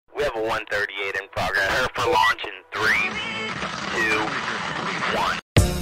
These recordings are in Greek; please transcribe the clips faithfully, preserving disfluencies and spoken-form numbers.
We have a one thirty-eight in progress. Prepare for launch in three, two, one.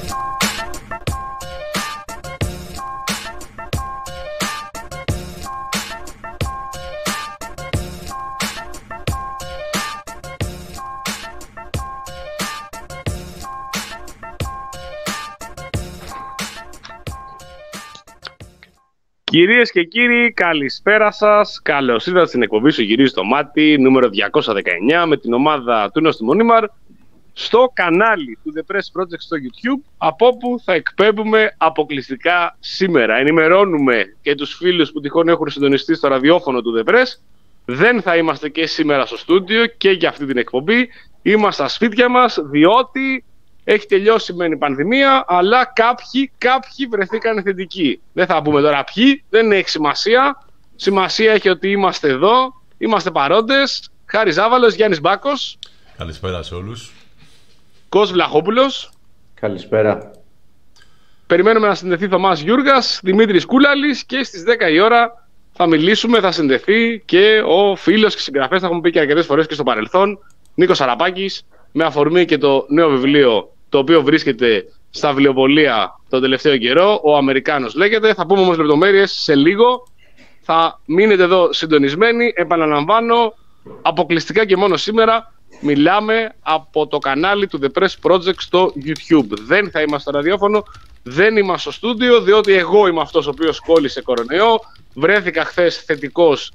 Κυρίες και κύριοι, καλησπέρα σας. Καλώς ήρθατε στην εκπομπή σου Γυρίζει το Μάτι, νούμερο διακόσια δεκαεννιά, με την ομάδα του Νόστιμου Μονίμαρ, στο κανάλι του The Press Project στο YouTube, από όπου θα εκπέμπουμε αποκλειστικά σήμερα. Ενημερώνουμε και τους φίλους που τυχόν έχουν συντονιστεί στο ραδιόφωνο του The Press. Δεν θα είμαστε και σήμερα στο στούντιο και για αυτή την εκπομπή. Είμαστε στα σπίτια μας, διότι έχει τελειώσει μεν η πανδημία, αλλά κάποιοι, κάποιοι βρεθήκαν θετικοί. Δεν θα πούμε τώρα ποιοι, δεν έχει σημασία. Σημασία έχει ότι είμαστε εδώ, είμαστε παρόντες. Χάρης Ζάβαλος, Γιάννης Μπάκος. Καλησπέρα σε όλους. Κος Βλαχόπουλος. Καλησπέρα. Περιμένουμε να συνδεθεί Θωμάς Γιούργας, Δημήτρης Κούλαλης, και στις δέκα η ώρα θα μιλήσουμε, θα συνδεθεί και ο φίλος και συγγραφέας, θα έχουμε πει και αρκετές φορές και στο παρελθόν, Νίκος Αραπάκης, με αφορμή και το νέο βιβλίο, το οποίο βρίσκεται στα βιβλιοπωλεία τον τελευταίο καιρό. Ο Αμερικάνος λέγεται. Θα πούμε όμως λεπτομέρειες σε λίγο. Θα μείνετε εδώ συντονισμένοι. Επαναλαμβάνω, αποκλειστικά και μόνο σήμερα μιλάμε από το κανάλι του The Press Project στο YouTube. Δεν θα είμαστε στο ραδιόφωνο, δεν είμαστε στο στούντιο, διότι εγώ είμαι αυτός ο οποίος κόλλησε κορονοϊό. Βρέθηκα χθες θετικός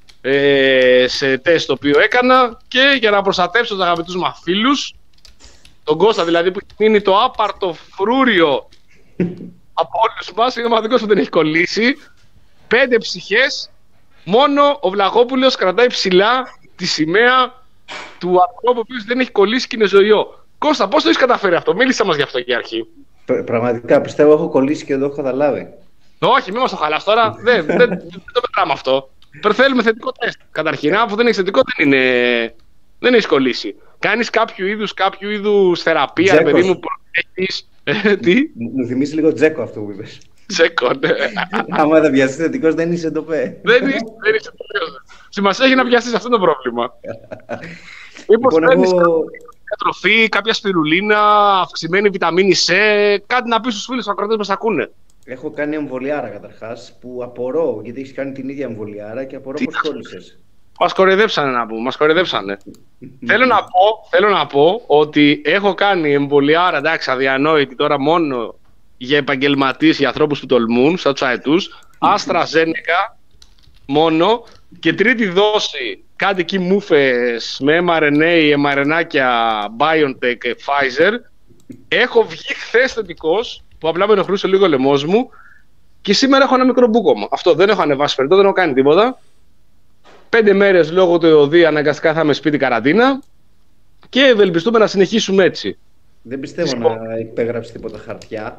ε, σε τεστ το οποίο έκανα, και για να προστατεύσω τους αγαπητούς μας φίλους, τον Κώστα δηλαδή, που έχει μείνει το άπαρτο φρούριο από όλους μας, είναι ομαδικός που δεν έχει κολλήσει. Πέντε ψυχές, μόνο ο Βλαχόπουλος κρατάει ψηλά τη σημαία του ανθρώπου ο οποίος δεν έχει κολλήσει και είναι ζωιό. Κώστα, πώς το έχεις καταφέρει αυτό? Μίλησε μας γι' αυτό και αρχή. Πραγματικά πιστεύω έχω κολλήσει και δεν το έχω καταλάβει. Όχι, μην μας το χαλάς τώρα. δεν, δεν, δεν το μετράμε αυτό. Θέλουμε θετικό τεστ. Καταρχήν, αφού δεν έχεις θετικό, δεν είναι. Δεν έχεις κολλήσει. Κάνεις κάποιο είδους, κάποιο είδους θεραπεία, Τζέκος. παιδί μου, έχεις. Ε, τι? Μου θυμίζει λίγο Τζέκο αυτό που είπες. Τζέκο, ναι. Άμα δεν πιαστείς θετικός δεν είσαι ντοπέ. Δεν είσαι, δεν είσαι τελείως. Σημασία έχει να πιαστείς, αυτό είναι το πρόβλημα. Μήπως Λοιπόν, παίρνεις εγώ- κάποια τροφή, κάποια σπιρουλίνα, αυξημένη βιταμίνη C, κάτι να πεις στους φίλους που ακροατές μας ακούνε. Έχω κάνει εμβολιάρα καταρχάς που απορώ, γιατί έχεις κάνει την ίδια εμβολιάρα και απορώ Τι? πως κόλλησες. Μας κοροϊδέψανε να πούμε, μας κοροϊδέψανε. θέλω, να πω, θέλω να πω ότι έχω κάνει εμβολιάρα, εντάξει, αδιανόητη τώρα μόνο για επαγγελματίες, για ανθρώπους που τολμούν, σαν τους αετούς, AstraZeneca μόνο, και τρίτη δόση, κάτι εκεί μούφες με εμ αρ εν έι, mRNA-κια BioNTech, Pfizer. Έχω βγει χθες θετικός, που απλά με ενοχλούσε λίγο ο λαιμός μου, και σήμερα έχω ένα μικρό μπούκομα. Αυτό, δεν έχω ανεβάσει περιττό, δεν έχω κάνει τίποτα. Πέντε μέρες λόγω του ΕΟΔΗ αναγκαστικά θα είμαι σπίτι καραντίνα, και ευελπιστούμε να συνεχίσουμε έτσι. Δεν πιστεύω να υπέγραψε τίποτα χαρτιά.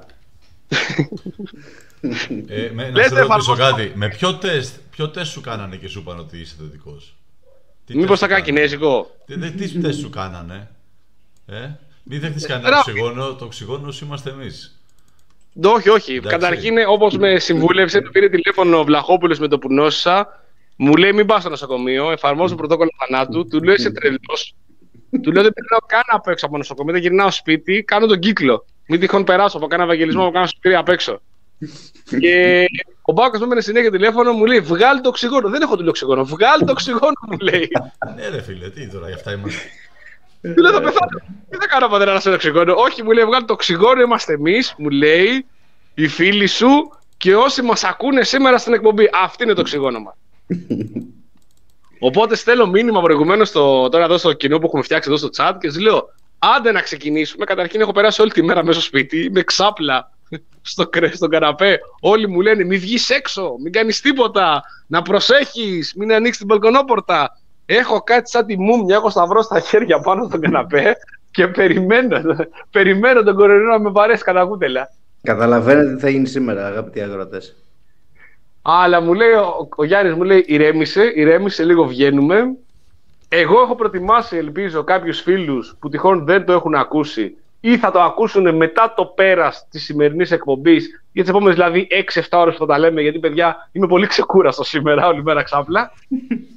Ε, με, να Λες, σε δεν ρωτήσω εφαρμόζω. κάτι. Με ποιο τεστ, ποιο τεστ σου κάνανε και σου είπαν ότι είσαι θετικός? Τι Μήπως τεστ θα σου κάνει κάνανε? κινέζικο? Τι, τι, τι τεστ σου κάνανε? Ε? Μην δέχτης κανένα Γράφει. οξυγόνο, το οξυγόνο είμαστε εμείς. Όχι, όχι. Εντάξει. Καταρχήν, όπως με συμβούλευσε, με πήρε τηλέφωνο ο Βλαχόπουλος με το που νόσησα. Μου λέει: μην πας στο νοσοκομείο, εφαρμόζω πρωτόκολλο θανάτου. Του λέω: είσαι τρελός. Του λέω: δεν περνάω καν απ' έξω από νοσοκομείο, δεν γυρνάω σπίτι, κάνω τον κύκλο. Μην τυχόν περάσω από κάνα ευαγγελισμό, μου κάνω σπίτι απ' έξω. Και ο Μπάκος μου έμενε συνέχεια τηλέφωνο, μου λέει: βγάλει το οξυγόνο. Δεν έχω το οξυγόνο. Βγάλει το οξυγόνο, μου λέει. Ναι ρε φίλε, τι τώρα, γι' αυτά είμαστε. Του λέω: θα πεθάνω. Τι θα κάνω, πατέρα, να σε οξυγόνο? Όχι, μου λέει: βγάλει το οξυγόνο, είμαστε εμείς, μου λέει, οι φίλοι σου και όσοι μας ακούνε σήμερα στην εκπομπή. Αυτή είναι το οξυγόνο μας. Οπότε στέλνω μήνυμα προηγουμένως στο, τώρα εδώ στο κοινό που έχουμε φτιάξει εδώ στο chat, και τους λέω: άντε να ξεκινήσουμε. Καταρχήν έχω περάσει όλη τη μέρα μέσα στο σπίτι, είμαι ξάπλα στο κρέ, στον καναπέ. Όλοι μου λένε: μην βγεις έξω, μην κάνεις τίποτα, να προσέχεις, μην ανοίξεις την μπαλκονόπορτα. Έχω κάτι σαν τη μούμια, έχω σταυρό στα χέρια πάνω στον καναπέ και περιμένω, περιμένω τον κορονοϊό να με βαρέσει κατά κούτελα. Καταλαβαίνετε τι θα γίνει σήμερα, αγαπητοί αγρότες. Αλλά μου λέει, ο, ο Γιάννης μου λέει: ηρέμησε, ηρέμησε, λίγο βγαίνουμε. Εγώ έχω προετοιμάσει, ελπίζω, κάποιους φίλους που τυχόν δεν το έχουν ακούσει ή θα το ακούσουν μετά το πέρας της σημερινής εκπομπής, για τις επόμενες δηλαδή έξι εφτά ώρες που θα τα λέμε, γιατί παιδιά είμαι πολύ ξεκούραστο σήμερα, όλη μέρα ξάπλα.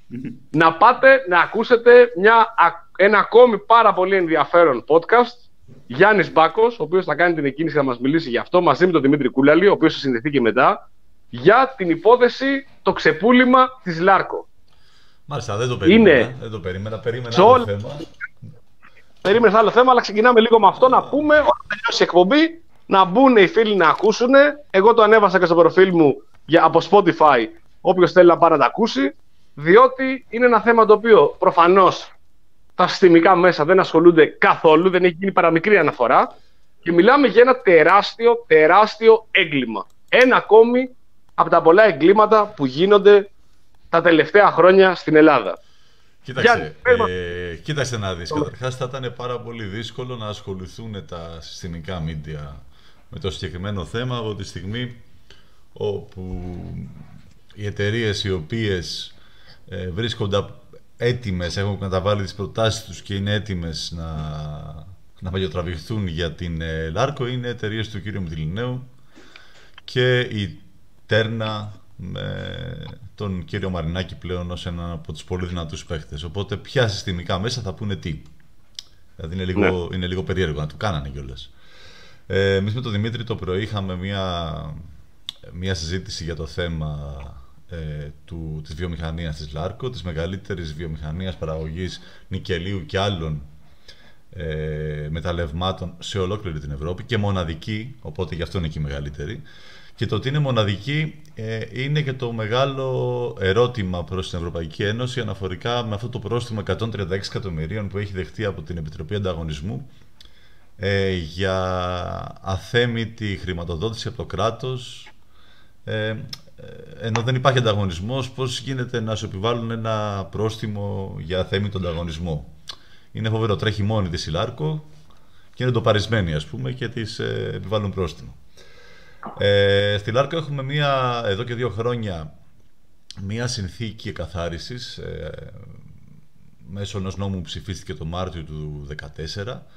να πάτε να ακούσετε μια, ένα ακόμη πάρα πολύ ενδιαφέρον podcast. Γιάννης Μπάκος, ο οποίος θα κάνει την εκκίνηση και θα μας μιλήσει γι' αυτό, μαζί με τον Δημήτρη Κούλαλη, ο οποίος θα συνδεθεί και μετά, για την υπόθεση το ξεπούλημα της Λάρκο. Μάλιστα, δεν το περίμενα. Είναι... Δεν το περίμενα, περίμενα άλλο άλλο θέμα. Περίμενε άλλο θέμα, αλλά ξεκινάμε λίγο με αυτό να πούμε, όταν τελειώσει η εκπομπή, να μπουν οι φίλοι να ακούσουν. Εγώ το ανέβασα και στο προφίλ μου για, από Spotify, όποιος θέλει να πάει να τα ακούσει, διότι είναι ένα θέμα το οποίο προφανώς τα συστημικά μέσα δεν ασχολούνται καθόλου, δεν έχει γίνει παραμικρή αναφορά και μιλάμε για ένα τεράστιο, τεράστιο έγκλημα. Ένα ακόμη από τα πολλά εγκλήματα που γίνονται τα τελευταία χρόνια στην Ελλάδα. Κοίταξε, ε, κοίταξε να δεις. Καταρχάς θα ήταν πάρα πολύ δύσκολο να ασχοληθούν τα συστημικά μίντια με το συγκεκριμένο θέμα από τη στιγμή όπου οι εταιρείες οι οποίες ε, βρίσκονται έτοιμες, έχουν καταβάλει τις προτάσεις τους και είναι έτοιμες να, να παγιοτραβηχθούν για την ε, Λάρκο είναι εταιρείες του κύριου Μητυλινέου και η Τέρνα με τον κύριο Μαρινάκη πλέον ως έναν από τους πολύ δυνατούς παίχτες. Οπότε ποια συστημικά μέσα θα πούνε τι. Δηλαδή είναι λίγο, ναι. είναι λίγο περίεργο να το κάνανε κιόλας. Ε, εμείς με τον Δημήτρη το πρωί είχαμε μια, μια συζήτηση για το θέμα ε, του, της βιομηχανίας της Λάρκο, της μεγαλύτερης βιομηχανίας παραγωγής νικελίου και άλλων ε, μεταλλευμάτων σε ολόκληρη την Ευρώπη και μοναδική, οπότε γι' αυτό είναι και η μεγαλύτερη. Και το ότι είναι μοναδική ε, είναι και το μεγάλο ερώτημα προς την Ευρωπαϊκή Ένωση αναφορικά με αυτό το πρόστιμο εκατόν τριάντα έξι εκατομμυρίων που έχει δεχτεί από την Επιτροπή Ανταγωνισμού ε, για αθέμητη χρηματοδότηση από το κράτος. Ε, ενώ δεν υπάρχει ανταγωνισμός, πώς γίνεται να σου επιβάλλουν ένα πρόστιμο για αθέμητο ανταγωνισμό. Είναι φοβερό, τρέχει μόνη της η Λάρκο και είναι ντοπαρισμένη, ας πούμε, και της ε, επιβάλλουν πρόστιμο. Ε, στη Λάρκο έχουμε μία, εδώ και δύο χρόνια μία συνθήκη εκαθάρισης ε, μέσω ενός νόμου που ψηφίστηκε το Μάρτιο του δύο χιλιάδες δεκατέσσερα,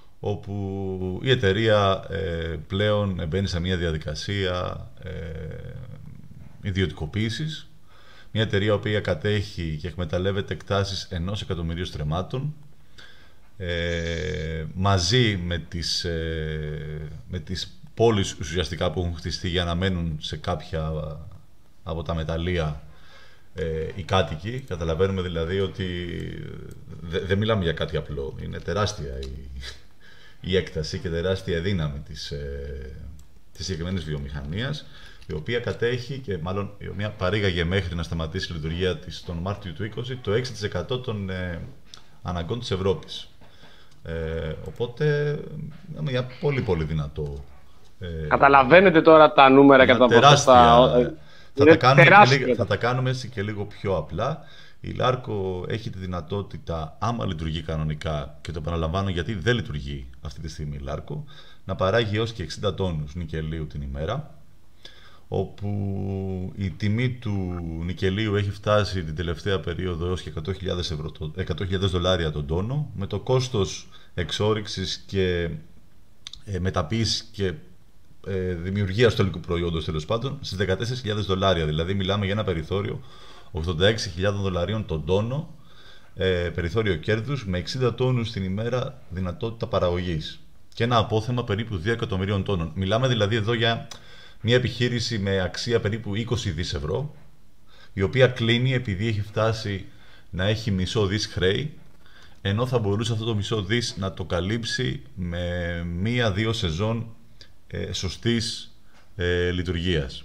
όπου η εταιρεία ε, πλέον μπαίνει σε μία διαδικασία ε, ιδιωτικοποίησης. Μια εταιρεία η οποία κατέχει και εκμεταλλεύεται εκτάσεις ενός εκατομμυρίου στρεμμάτων ε, μαζί με τις, ε, με τις πόλεις ουσιαστικά που έχουν χτιστεί για να μένουν σε κάποια από τα μεταλλεία ε, οι κάτοικοι. Καταλαβαίνουμε δηλαδή ότι δεν δε μιλάμε για κάτι απλό. Είναι τεράστια η, η έκταση και τεράστια δύναμη της, ε, της συγκεκριμένης βιομηχανίας, η οποία κατέχει και μάλλον η οποία παρήγαγε μέχρι να σταματήσει η λειτουργία της τον Μάρτιο του είκοσι το έξι τοις εκατό των ε, αναγκών της Ευρώπης. Ε, οπότε είναι μια πολύ πολύ δυνατό. Ε, Καταλαβαίνετε τώρα τα νούμερα και τα τεράστια. Θα, θα, τα κάνουμε και λίγο, θα τα κάνουμε έτσι και λίγο πιο απλά. Η Λάρκο έχει τη δυνατότητα, άμα λειτουργεί κανονικά, και το επαναλαμβάνω γιατί δεν λειτουργεί αυτή τη στιγμή η Λάρκο, να παράγει έως και εξήντα τόνους νικελίου την ημέρα, όπου η τιμή του νικελίου έχει φτάσει την τελευταία περίοδο έως και εκατό χιλιάδες δολάρια τον τόνο, με το κόστος εξόρυξης και ε, μεταποίησης και ε, δημιουργίας του υλικού προϊόντος τέλος πάντων στις δεκατέσσερις χιλιάδες δολάρια. Δηλαδή μιλάμε για ένα περιθώριο ογδόντα έξι χιλιάδες δολαρίων τον τόνο, ε, περιθώριο κέρδους με εξήντα τόνους την ημέρα δυνατότητα παραγωγής και ένα απόθεμα περίπου δύο εκατομμυρίων τόνων. Μιλάμε δηλαδή εδώ για μια επιχείρηση με αξία περίπου είκοσι δις ευρώ, η οποία κλείνει επειδή έχει φτάσει να έχει μισό δις χρέη, ενώ θα μπορούσε αυτό το μισό δις να το καλύψει με μία-δύο σεζόν ε, σωστής ε, λειτουργίας.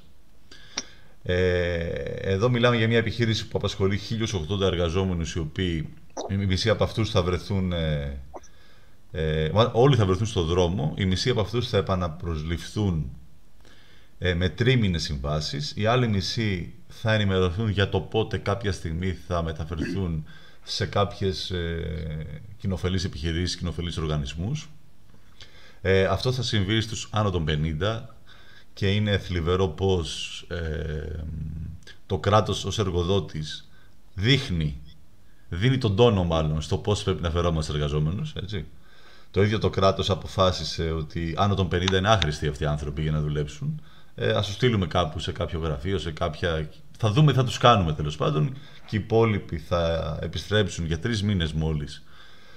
Ε, εδώ μιλάμε για μια επιχείρηση που απασχολεί χίλιους ογδόντα εργαζόμενους, οι οποίοι, η μισή από αυτούς θα βρεθούν, ε, ε, όλοι θα βρεθούν στο δρόμο, η μισή από αυτούς θα επαναπροσληφθούν ε, με τρίμηνες συμβάσεις, οι άλλοι μισοί θα ενημερωθούν για το πότε κάποια στιγμή θα μεταφερθούν σε κάποιες ε, κοινοφελείς επιχειρήσεις, κοινοφελείς οργανισμούς. Ε, αυτό θα συμβεί στους άνω των πενήντα και είναι θλιβερό πως ε, το κράτος ως εργοδότης δείχνει, δίνει τον τόνο μάλλον στο πώς πρέπει να φερόμαστε εργαζόμενους, έτσι. Το ίδιο το κράτος αποφάσισε ότι άνω των πενήντα είναι άχρηστοι αυτοί οι άνθρωποι για να δουλέψουν, ε, ας τους στείλουμε κάπου σε κάποιο γραφείο, σε κάποια... Θα δούμε, θα τους κάνουμε τέλος πάντων και οι υπόλοιποι θα επιστρέψουν για τρεις μήνες μόλις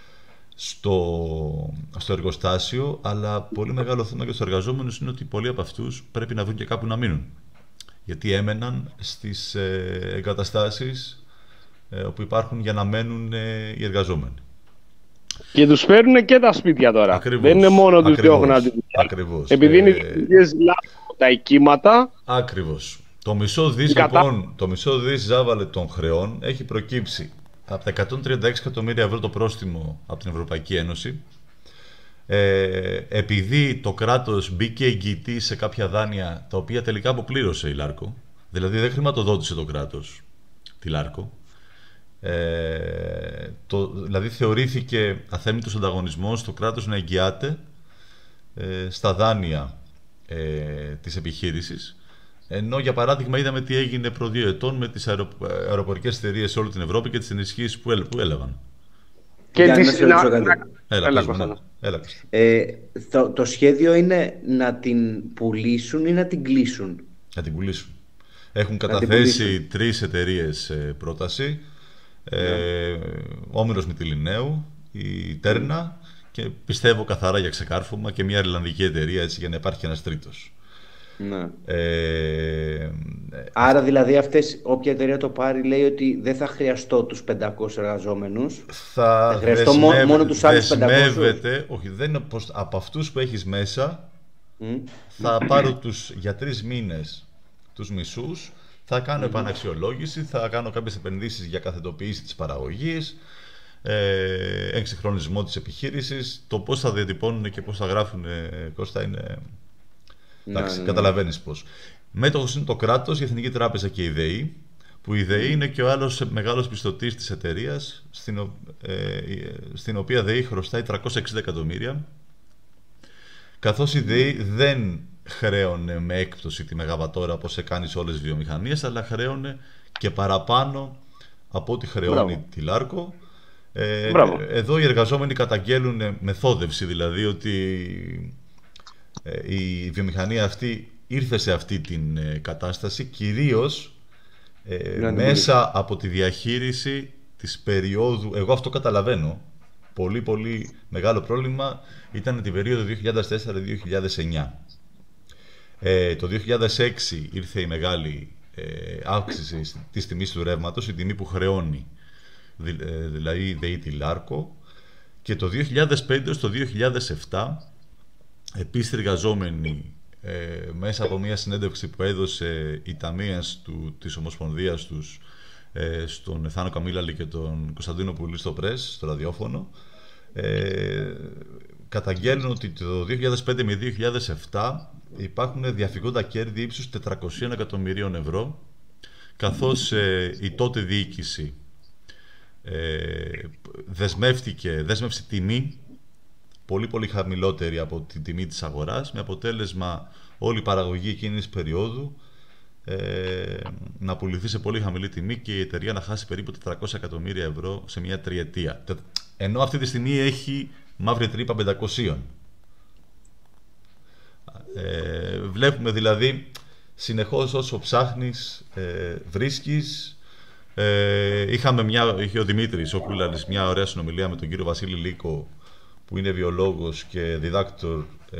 στο, στο εργοστάσιο, αλλά πολύ μεγάλο θέμα για τους εργαζόμενους είναι ότι πολλοί από αυτούς πρέπει να βρουν και κάπου να μείνουν. Γιατί έμεναν στις ε, εγκαταστάσεις ε, όπου υπάρχουν για να μένουν ε, οι εργαζόμενοι. Και τους φέρνουν και τα σπίτια τώρα. Ακριβώς, δεν είναι μόνο τους ακριβώς, διώχνουν τη ακριβώς. Επειδή είναι ε, τα οικήματα. Ακριβώς. Το μισό δις, Κατά... λοιπόν, το μισό δις ζάβαλε των χρεών έχει προκύψει από τα εκατόν τριάντα έξι εκατομμύρια ευρώ το πρόστιμο από την Ευρωπαϊκή Ένωση, ε, επειδή το κράτος μπήκε εγγυητή σε κάποια δάνεια τα οποία τελικά αποπλήρωσε η Λάρκο, δηλαδή δεν χρηματοδότησε το κράτος τη Λάρκο, ε, το, δηλαδή θεωρήθηκε αθέμητος ανταγωνισμός το κράτος να εγγυάται ε, στα δάνεια ε, της επιχείρησης. Ενώ, για παράδειγμα, είδαμε τι έγινε προ δύο ετών με τις αερο... αεροπορικές εταιρείες σε όλη την Ευρώπη και τις ενισχύσεις που, έλ... που έλαβαν. Και για τις... να... Έλα, έλα, πες, ναι. Έλα, ε, το, το σχέδιο είναι να την πουλήσουν ή να την κλείσουν. Να την πουλήσουν. Έχουν καταθέσει τρεις εταιρείες ε, πρόταση. Ε, ναι. Ο Όμηρος Μυτιληναίου, η Τέρνα και πιστεύω καθαρά για ξεκάρφωμα και μια ιρλανδική εταιρεία, έτσι, για να υπάρχει ένας τρίτος. Ναι. Ε, Άρα δηλαδή αυτές, όποια εταιρεία το πάρει λέει ότι δεν θα χρειαστώ τους πεντακόσιους εργαζόμενους, θα, θα χρειαστώ δεσμεύε, μόνο τους άλλους πεντακόσιους. Όχι, δεν είναι πως από αυτούς που έχεις μέσα mm. θα πάρω τους, για τρεις μήνες τους μισούς, θα κάνω mm. επαναξιολόγηση, θα κάνω κάποιες επενδύσεις για καθετοποίηση της παραγωγής, ε, εξυγχρονισμό της επιχείρησης, το πώς θα διατυπώνουν και πώς θα γράφουν, ε, Κώστα, είναι... Εντάξει, ναι, ναι. Καταλαβαίνεις πώς. Μέτοχος είναι το κράτος, η Εθνική Τράπεζα και η ΔΕΗ, που η ΔΕΗ είναι και ο άλλος μεγάλος πιστωτής της εταιρείας, στην, ε, στην οποία ΔΕΗ χρωστάει τριακόσια εξήντα εκατομμύρια, καθώς η ΔΕΗ δεν χρέωνε με έκπτωση τη μεγαβατόρα όπως σε κάνει σε όλες τις βιομηχανίες, αλλά χρέωνε και παραπάνω από ό,τι χρεώνει Μπράβο. τη Λάρκο. Ε, εδώ οι εργαζόμενοι καταγγέλουν μεθόδευση, δηλαδή ότι η βιομηχανία αυτή ήρθε σε αυτή την κατάσταση κυρίως ε, μέσα από τη διαχείριση της περίοδου, εγώ αυτό καταλαβαίνω, πολύ πολύ μεγάλο πρόβλημα ήταν την περίοδο δύο χιλιάδες τέσσερα με δύο χιλιάδες εννιά. Ε, το δύο χιλιάδες έξι ήρθε η μεγάλη ε, αύξηση της τιμής του ρεύματος, η τιμή που χρεώνει δηλαδή η ΔΕΗ τη Λάρκο, και το δύο χιλιάδες πέντε στο δύο χιλιάδες επτά επίσης εργαζόμενοι ε, μέσα από μια συνέντευξη που έδωσε η ταμείας του, της Ομοσπονδίας τους ε, στον Εθάνο Καμίλαλη και τον Κωνσταντίνο Πουλή στο Πρες, στο ραδιόφωνο, ε, καταγγέλνουν ότι το δύο χιλιάδες πέντε με δύο χιλιάδες επτά υπάρχουν διαφυγόντα κέρδη ύψους τετρακόσια εκατομμυρίων ευρώ, καθώς ε, η τότε διοίκηση ε, δεσμεύτηκε, δέσμευσε τιμή πολύ πολύ χαμηλότερη από την τιμή της αγοράς, με αποτέλεσμα όλη η παραγωγή εκείνης της περίοδου ε, να πουληθεί σε πολύ χαμηλή τιμή και η εταιρεία να χάσει περίπου τετρακόσια εκατομμύρια ευρώ σε μια τριετία. Ενώ αυτή τη στιγμή έχει μαύρη τρύπα πεντακόσια. Ε, βλέπουμε δηλαδή συνεχώς όσο ψάχνεις ε, βρίσκεις. Ε, είχαμε μια, είχε ο Δημήτρης ο Κούλαλης μια ωραία συνομιλία με τον κύριο Βασίλη Λίκο, που είναι βιολόγος και διδάκτορ ε,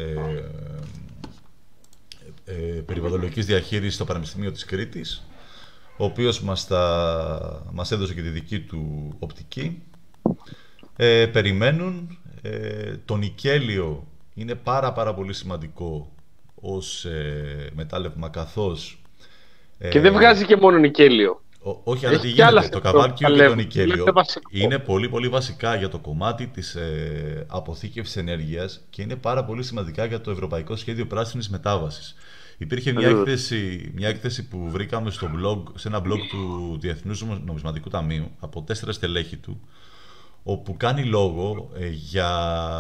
ε, περιβαλλοντικής διαχείρισης στο Πανεπιστήμιο της Κρήτης, ο οποίος μας, τα, μας έδωσε και τη δική του οπτική. Ε, περιμένουν. Ε, το νικέλιο είναι πάρα πάρα πολύ σημαντικό ως ε, μετάλλευμα, καθώς... Ε, και δεν βγάζει και μόνο νικέλιο. Ό, όχι, αλλά τι γίνεται, το καβάλκιο και το νικέλιο είναι πολύ πολύ βασικά για το κομμάτι της ε, αποθήκευσης ενέργειας και είναι πάρα πολύ σημαντικά για το Ευρωπαϊκό Σχέδιο Πράσινης Μετάβασης. Υπήρχε μια έκθεση, μια έκθεση που βρήκαμε στο blog, σε ένα blog του Διεθνούς Νομισματικού Ταμείου από τέσσερα στελέχη του, όπου κάνει λόγο ε, για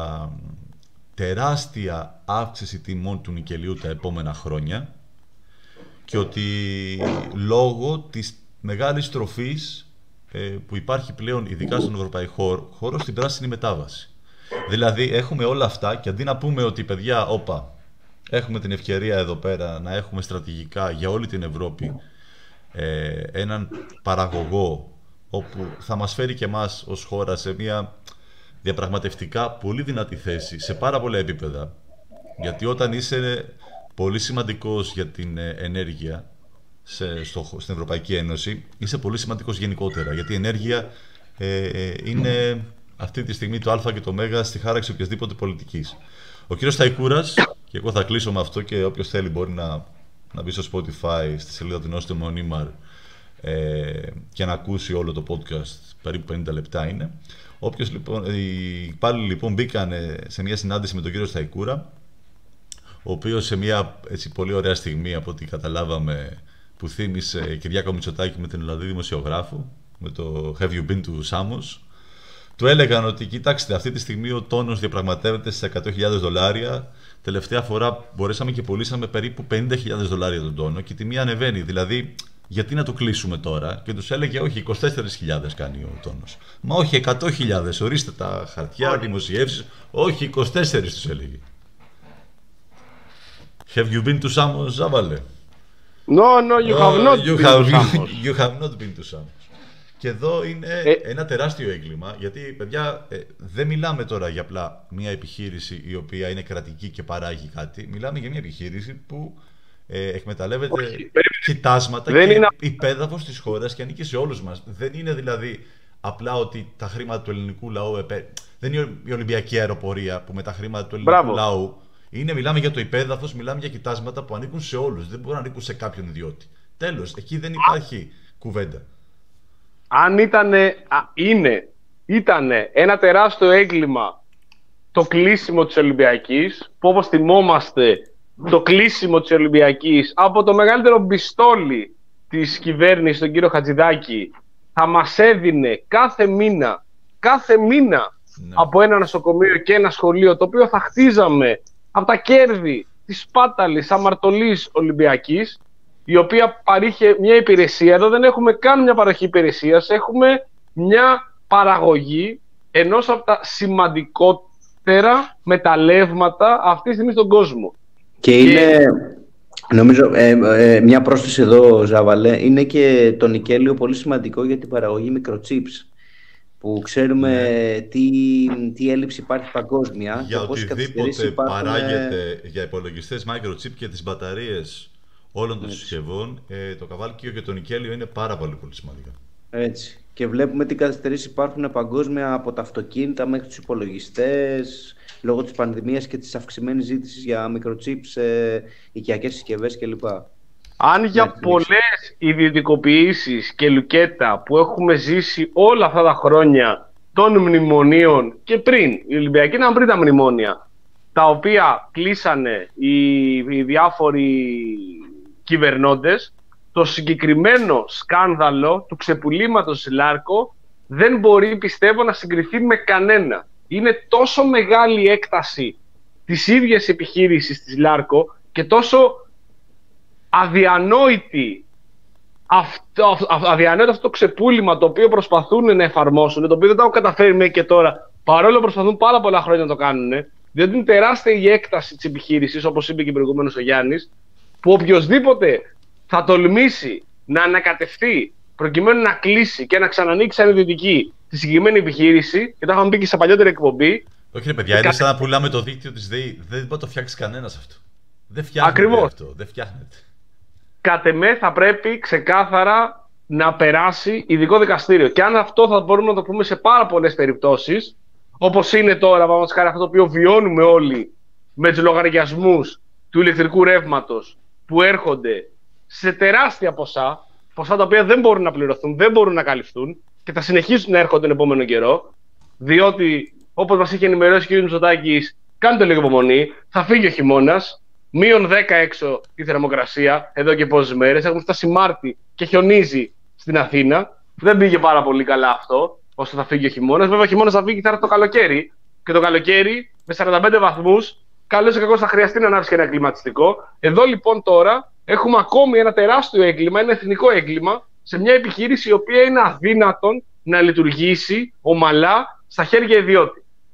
τεράστια αύξηση τιμών του νικελίου τα επόμενα χρόνια και ότι λόγω της μεγάλης τροφής ε, που υπάρχει πλέον ειδικά στον ευρωπαϊκό χώρο, χώρο στην πράσινη μετάβαση. Δηλαδή έχουμε όλα αυτά και αντί να πούμε ότι παιδιά, όπα, έχουμε την ευκαιρία εδώ πέρα να έχουμε στρατηγικά για όλη την Ευρώπη ε, έναν παραγωγό όπου θα μας φέρει και εμάς ως χώρα σε μια διαπραγματευτικά πολύ δυνατή θέση σε πάρα πολλά επίπεδα. Γιατί όταν είσαι πολύ σημαντικός για την ενέργεια σε, στο, στην Ευρωπαϊκή Ένωση, είσαι πολύ σημαντικός γενικότερα. Γιατί η ενέργεια ε, ε, είναι αυτή τη στιγμή το α και το μέγα στη χάραξη οποιασδήποτε πολιτικής. Ο κύριος Σταϊκούρας, και εγώ θα κλείσω με αυτό και όποιος θέλει μπορεί να, να μπει στο Spotify, στη σελίδα του Νόστιμου Μονίμαρ ε, και να ακούσει όλο το podcast, περίπου πενήντα λεπτά είναι. Όποιος, λοιπόν, οι υπάλληλοι λοιπόν μπήκαν σε μια συνάντηση με τον κύριο Σταϊκούρα, ο οποίος σε μια έτσι, πολύ ωραία στιγμή από ό,τι καταλάβαμε που θύμισε Κυριάκο Μητσοτάκη με την Ολλανδή δημοσιογράφο, με το Have you been to Samos, του έλεγαν ότι κοιτάξτε, αυτή τη στιγμή ο τόνος διαπραγματεύεται στις εκατό χιλιάδες δολάρια. Τελευταία φορά μπορέσαμε και πουλήσαμε περίπου πενήντα χιλιάδες δολάρια τον τόνο και η τιμή ανεβαίνει. Δηλαδή, γιατί να το κλείσουμε τώρα? Και τους έλεγε όχι, είκοσι τέσσερις χιλιάδες κάνει ο τόνος. Μα όχι, εκατό χιλιάδες, ορίστε τα χαρτιά, δημοσιεύσεις. Όχι, είκοσι τέσσερις τους έλεγε. Have you been to Samos, Ζάβαλε? No, no, you have not you been have, to Samos. You have not been to Samos. Και εδώ είναι ε... ένα τεράστιο έγκλημα, γιατί παιδιά ε, δεν μιλάμε τώρα για απλά μια επιχείρηση η οποία είναι κρατική και παράγει κάτι. Μιλάμε για μια επιχείρηση που ε, εκμεταλλεύεται Όχι, κοιτάσματα δεν και είναι... υπέδαφος της χώρας και ανήκει σε όλους μας. Δεν είναι δηλαδή απλά ότι τα χρήματα του ελληνικού λαού, επέ... δεν είναι η Ολυμπιακή αεροπορία που με τα χρήματα του ελληνικού Μπράβο. λαού είναι, μιλάμε για το υπέδαφος, μιλάμε για κοιτάσματα που ανήκουν σε όλους, δεν μπορούν να ανήκουν σε κάποιον ιδιώτη. Τέλος, εκεί δεν υπάρχει κουβέντα. Αν ήτανε, α, είναι, ήτανε ένα τεράστιο έγκλημα το κλείσιμο της Ολυμπιακής, που όπως θυμόμαστε το κλείσιμο της Ολυμπιακής από το μεγαλύτερο μπιστόλι της κυβέρνησης, τον κύριο Χατζηδάκη, θα μας έδινε κάθε μήνα, κάθε μήνα ναι. από ένα νοσοκομείο και ένα σχολείο, το οποίο θα χτίζαμε από τα κέρδη της σπάταλης αμαρτωλής Ολυμπιακής, η οποία παρήχε μια υπηρεσία. Εδώ δεν έχουμε καν μια παροχή υπηρεσίας, έχουμε μια παραγωγή ενός από τα σημαντικότερα μεταλλεύματα αυτή τη στιγμή στον κόσμο. Και, και... είναι, νομίζω, ε, ε, μια πρόσθεση εδώ, Ζάβαλε, είναι και το νικέλιο πολύ σημαντικό για την παραγωγή μικροτσίπς, που ξέρουμε ναι. τι, τι έλλειψη υπάρχει παγκόσμια. Για οτιδήποτε υπάρχουν... παράγεται για υπολογιστές microchip και τις μπαταρίες όλων των συσκευών, ε, το καβάλκιο και το νικέλιο είναι πάρα πολύ, πολύ σημαντικά. Έτσι. Και βλέπουμε τι καθυστερήσεις υπάρχουν παγκόσμια από τα αυτοκίνητα μέχρι τους υπολογιστές, λόγω της πανδημίας και της αυξημένης ζήτησης για microchips, ε, οικιακές συσκευές κλπ. Αν για ναι, πολλές ιδιωτικοποιήσεις και λουκέτα που έχουμε ζήσει όλα αυτά τα χρόνια των μνημονίων και πριν, οι Ολυμπιακοί ήταν πριν τα μνημόνια, τα οποία κλείσανε οι, οι διάφοροι κυβερνώντες, το συγκεκριμένο σκάνδαλο του ξεπουλήματος Λάρκο δεν μπορεί, πιστεύω, να συγκριθεί με κανένα. Είναι τόσο μεγάλη η έκταση της ίδιας επιχείρησης της Λάρκο και τόσο αδιανόητη αυτό, αδιανόητο αυτό το ξεπούλημα το οποίο προσπαθούν να εφαρμόσουν, το οποίο δεν το έχουν καταφέρει μέχρι και τώρα, παρόλο που προσπαθούν πάρα πολλά χρόνια να το κάνουν, διότι είναι τεράστια η έκταση της επιχείρησης, όπως είπε και προηγουμένως ο Γιάννης, που οποιοσδήποτε θα τολμήσει να ανακατευτεί προκειμένου να κλείσει και να ξανανοίξει σαν ιδιωτική τη συγκεκριμένη επιχείρηση, και το είχαμε πει και σε παλιότερη εκπομπή. Όχι, ρε παιδιά, είναι σαν να πουλάμε το δίκτυο της ΔΕΗ. Δεν μπορεί να το φτιάξει κανένας αυτό. Δεν φτιάχνεται αυτό. Δεν φτιάχνεται. Κατ' εμέ θα πρέπει ξεκάθαρα να περάσει ειδικό δικαστήριο. Και αν αυτό θα μπορούμε να το πούμε σε πάρα πολλές περιπτώσεις, όπως είναι τώρα, παραδείγματος χάρη, αυτό το οποίο βιώνουμε όλοι με τους λογαριασμούς του ηλεκτρικού ρεύματος που έρχονται σε τεράστια ποσά, ποσά τα οποία δεν μπορούν να πληρωθούν, δεν μπορούν να καλυφθούν και θα συνεχίσουν να έρχονται τον επόμενο καιρό, διότι όπως μας είχε ενημερώσει ο κ. Μητσοτάκης, κάντε λίγο υπομονή, θα φύγει ο χειμώνας, μείον δέκα έξω η θερμοκρασία εδώ και πόσες μέρες, έχουμε φτάσει Μάρτι και χιονίζει στην Αθήνα, δεν πήγε πάρα πολύ καλά αυτό, όσο θα φύγει ο χειμώνας. Βέβαια ο χειμώνας θα φύγει, θα έρθει το καλοκαίρι, και το καλοκαίρι με σαράντα πέντε βαθμούς, καλώς ή κακώς θα χρειαστεί να ανάψει και ένα κλιματιστικό. Εδώ λοιπόν τώρα έχουμε ακόμη ένα τεράστιο έγκλημα, ένα εθνικό έγκλημα, σε μια επιχείρηση η οποία είναι αδύνατον να λειτουργήσει ομαλά στα χέρια ιδιώτη.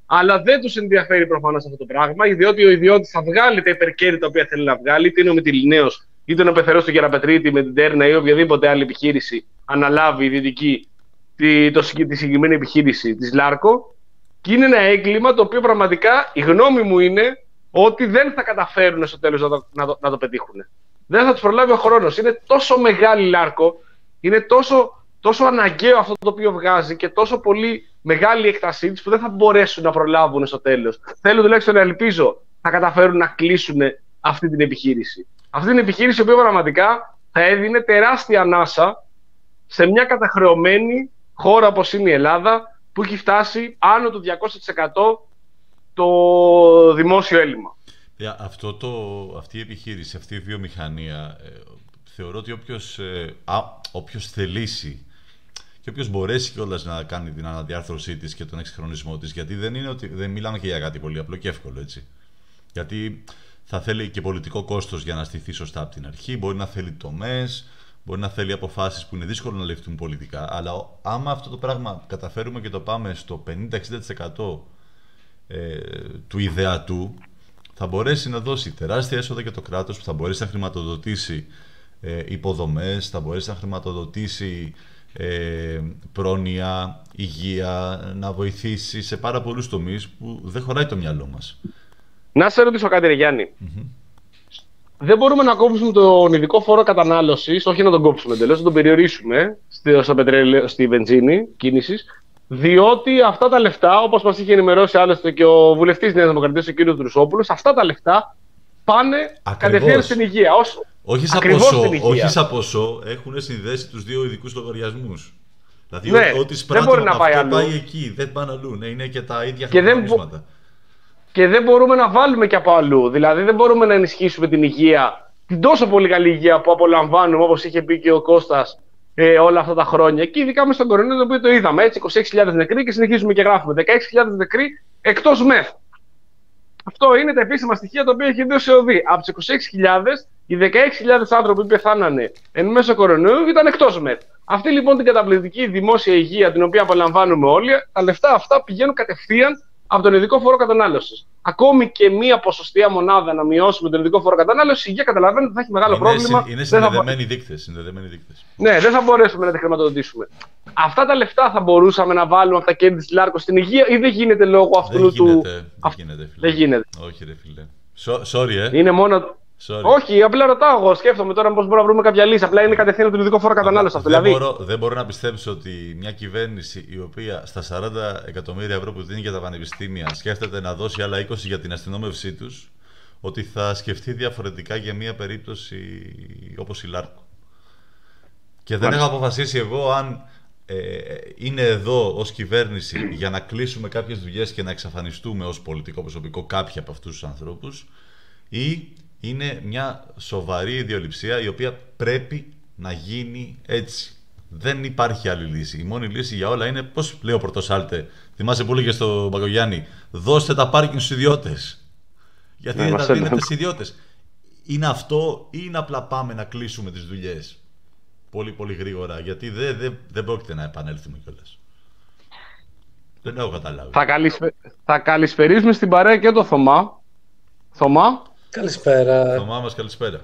Αλλά δεν τους ενδιαφέρει προφανώς αυτό το πράγμα, διότι ο ιδιώτης θα βγάλει τα υπερκέρδη τα οποία θέλει να βγάλει, είτε είναι ο Μυτιληναίος, είτε είναι ο πεθερός του Γεραπετρίτη με την Τέρνα ή οποιαδήποτε άλλη επιχείρηση αναλάβει ιδιωτική τη, το, τη συγκεκριμένη επιχείρηση της Λάρκο. Και είναι ένα έγκλημα το οποίο πραγματικά η γνώμη μου είναι ότι δεν θα καταφέρουν στο τέλος να το, να το, να το πετύχουν. Δεν θα τους προλάβει ο χρόνος. Είναι τόσο μεγάλη Λάρκο, είναι τόσο, τόσο αναγκαίο αυτό το οποίο βγάζει και τόσο πολύ μεγάλη η έκτασή της που δεν θα μπορέσουν να προλάβουν στο τέλος. Θέλω τουλάχιστον να ελπίζω να καταφέρουν να κλείσουν αυτή την επιχείρηση. Αυτή την επιχείρηση, η οποία πραγματικά θα έδινε τεράστια ανάσα σε μια καταχρεωμένη χώρα όπως είναι η Ελλάδα, που έχει φτάσει άνω του διακόσια τοις εκατό το δημόσιο έλλειμμα. Αυτό το, αυτή η επιχείρηση, αυτή η βιομηχανία, ε, θεωρώ ότι όποιος, ε, α, όποιος θελήσει και όποιος μπορέσει κιόλας να κάνει την αναδιάρθρωσή της και τον εξυγχρονισμό της, γιατί δεν είναι ότι δεν μιλάμε και για κάτι πολύ απλό και εύκολο, έτσι. Γιατί θα θέλει και πολιτικό κόστος για να στηθεί σωστά από την αρχή, μπορεί να θέλει τομές, μπορεί να θέλει αποφάσεις που είναι δύσκολο να ληφθούν πολιτικά, αλλά άμα αυτό το πράγμα καταφέρουμε και το πάμε στο πενήντα με εξήντα τοις εκατό ε, του ιδεατού, θα μπορέσει να δώσει τεράστια έσοδα για το κράτος, που θα μπορέσει να χρηματοδοτήσει ε, υποδομές, θα μπορέσει να χρηματοδοτήσει ε, πρόνοια, υγεία, να βοηθήσει σε πάρα πολλούς τομείς που δεν χωράει το μυαλό μας. Να σε ρωτήσω κάτι, ρε Γιάννη. Mm-hmm. Δεν μπορούμε να κόψουμε τον ειδικό φόρο κατανάλωσης, όχι να τον κόψουμε εντελώς, να τον περιορίσουμε στη, στο πετρέλαιο, στη βενζίνη κίνησης, διότι αυτά τα λεφτά, όπως μας είχε ενημερώσει άλλωστε και ο βουλευτής Νέας Δημοκρατίας, ο κ. Δρουσόπουλος, αυτά τα λεφτά πάνε κατευθείαν στην υγεία. Ως... Όχι σαν ποσό, όχι σαν ποσό, έχουν συνδέσει τους δύο ειδικούς λογαριασμούς. Δηλαδή, ναι, ό,τι σπράττουν αυτό να πάει, πάει εκεί, δεν πάνε αλλού. Ναι, είναι και τα ίδια και χρηματοδοτήματα. Δεν... Και δεν μπορούμε να βάλουμε και από αλλού. Δηλαδή, δεν μπορούμε να ενισχύσουμε την υγεία, την τόσο πολύ καλή υγεία που απολαμβάνουμε, όπως είχε πει και ο Κώστας, ε, όλα αυτά τα χρόνια. Και ειδικά με στον κορονοϊό, το οποίο το είδαμε έτσι, είκοσι έξι χιλιάδες νεκροί και συνεχίζουμε και γράφουμε δεκαέξι χιλιάδες νεκροί εκτός ΜΕΘ. Αυτό είναι τα επίσημα στοιχεία τα οποία έχει δώσει ο ΔΗ. Από τους είκοσι έξι χιλιάδες, οι δεκαέξι χιλιάδες άνθρωποι που πεθάνανε εν μέσω κορονοϊού ήταν εκτός ΜΕΘ. Αυτή λοιπόν την καταπληκτική δημόσια υγεία, την οποία απολαμβάνουμε όλοι, τα λεφτά αυτά πηγαίνουν κατευθείαν από τον ειδικό φόρο κατανάλωσης. Ακόμη και μία ποσοστία μονάδα να μειώσουμε τον ειδικό φόρο κατανάλωσης, η υγεία καταλαβαίνετε ότι θα έχει μεγάλο είναι, πρόβλημα. Είναι συνδεδεμένοι δείκτες, συνδεδεμένοι δείκτες. Ναι, δεν θα μπορέσουμε να τα χρηματοδοτήσουμε. Αυτά τα λεφτά θα μπορούσαμε να βάλουμε από τα κέρδη της Λάρκο στην υγεία ή δεν γίνεται λόγω αυτού δεν του. Γίνεται, δεν γίνεται, φίλε. Δεν γίνεται. Όχι, ρε φίλε. Sorry, ε. Είναι μόνο. Sorry. Όχι, απλά ρωτάω εγώ. Σκέφτομαι τώρα πώς μπορούμε να βρούμε κάποια λύση. Απλά είναι κατευθείαν τον ειδικό φόρο κατανάλωση αυτό. Δεν, δηλαδή. μπορώ, δεν μπορώ να πιστέψω ότι μια κυβέρνηση η οποία στα σαράντα εκατομμύρια ευρώ που δίνει για τα πανεπιστήμια σκέφτεται να δώσει άλλα είκοσι για την αστυνόμευσή τους, ότι θα σκεφτεί διαφορετικά για μια περίπτωση όπως η Λάρκο. Και δεν Μάλιστα. έχω αποφασίσει εγώ αν ε, είναι εδώ ως κυβέρνηση για να κλείσουμε κάποιες δουλειές και να εξαφανιστούμε ως πολιτικό προσωπικό κάποιοι από αυτούς τους ανθρώπους, ή είναι μια σοβαρή ιδεολειψία η οποία πρέπει να γίνει έτσι. Δεν υπάρχει άλλη λύση. Η μόνη λύση για όλα είναι, πώς λέει ο Πρωτοσάλτε, θυμάσαι που έλεγε στο Μπακογιάννη, δώστε τα πάρκινγκ στους ιδιώτες. Γιατί δεν τα δίνετε στους ιδιώτες. Είναι αυτό ή είναι απλά πάμε να κλείσουμε τις δουλειές πολύ πολύ γρήγορα, γιατί δεν δε, δε πρόκειται να επανέλθουμε κιόλας. Δεν έχω καταλάβει. Θα, καλησπε... θα καλησπερίσουμε στην παρέα και το Θωμά. Θωμά. Καλησπέρα. Θωμά μας, καλησπέρα.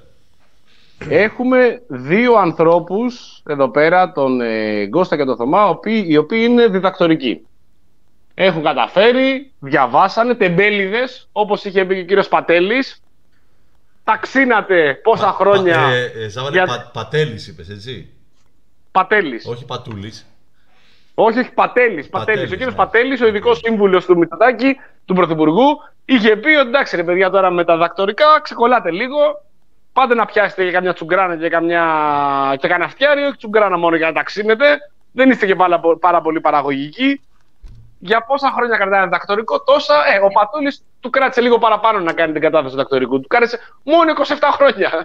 Έχουμε δύο ανθρώπους εδώ πέρα, τον ε, Γκώστα και τον Θωμά, οποίοι, οι οποίοι είναι διδακτορικοί. Έχουν καταφέρει, διαβάσανε, τεμπέληδες, όπως είχε πει και ο κύριος Πατέλης. Ταξίνατε πόσα πα, χρόνια... Πα, ε, ε, Ζάβαλε, για... πα, Πατέλης είπες, έτσι. Πατέλης. Όχι Πατούλης. Όχι, όχι, Πατέλης. Πατέλης. Ο κύριος ναι. Πατέλης, ο ειδικός σύμβουλος του Μητσοτάκη, του Πρωθυπουργού, είχε πει ότι εντάξει ρε παιδιά, τώρα με τα δακτορικά ξεκολλάτε λίγο. Πάτε να πιάσετε για καμιά τσουγκράνα και, καμιά... και κανένα φτιάριο, όχι τσουγκράνα μόνο για να ταξίνετε. Δεν είστε και πάρα, πάρα πολύ παραγωγικοί. Για πόσα χρόνια κρατάει δακτορικό, τόσα. Ε, ο Πατούλης του κράτησε λίγο παραπάνω να κάνει την κατάθεση δακτορικού. Του κράτησε μόνο είκοσι επτά χρόνια.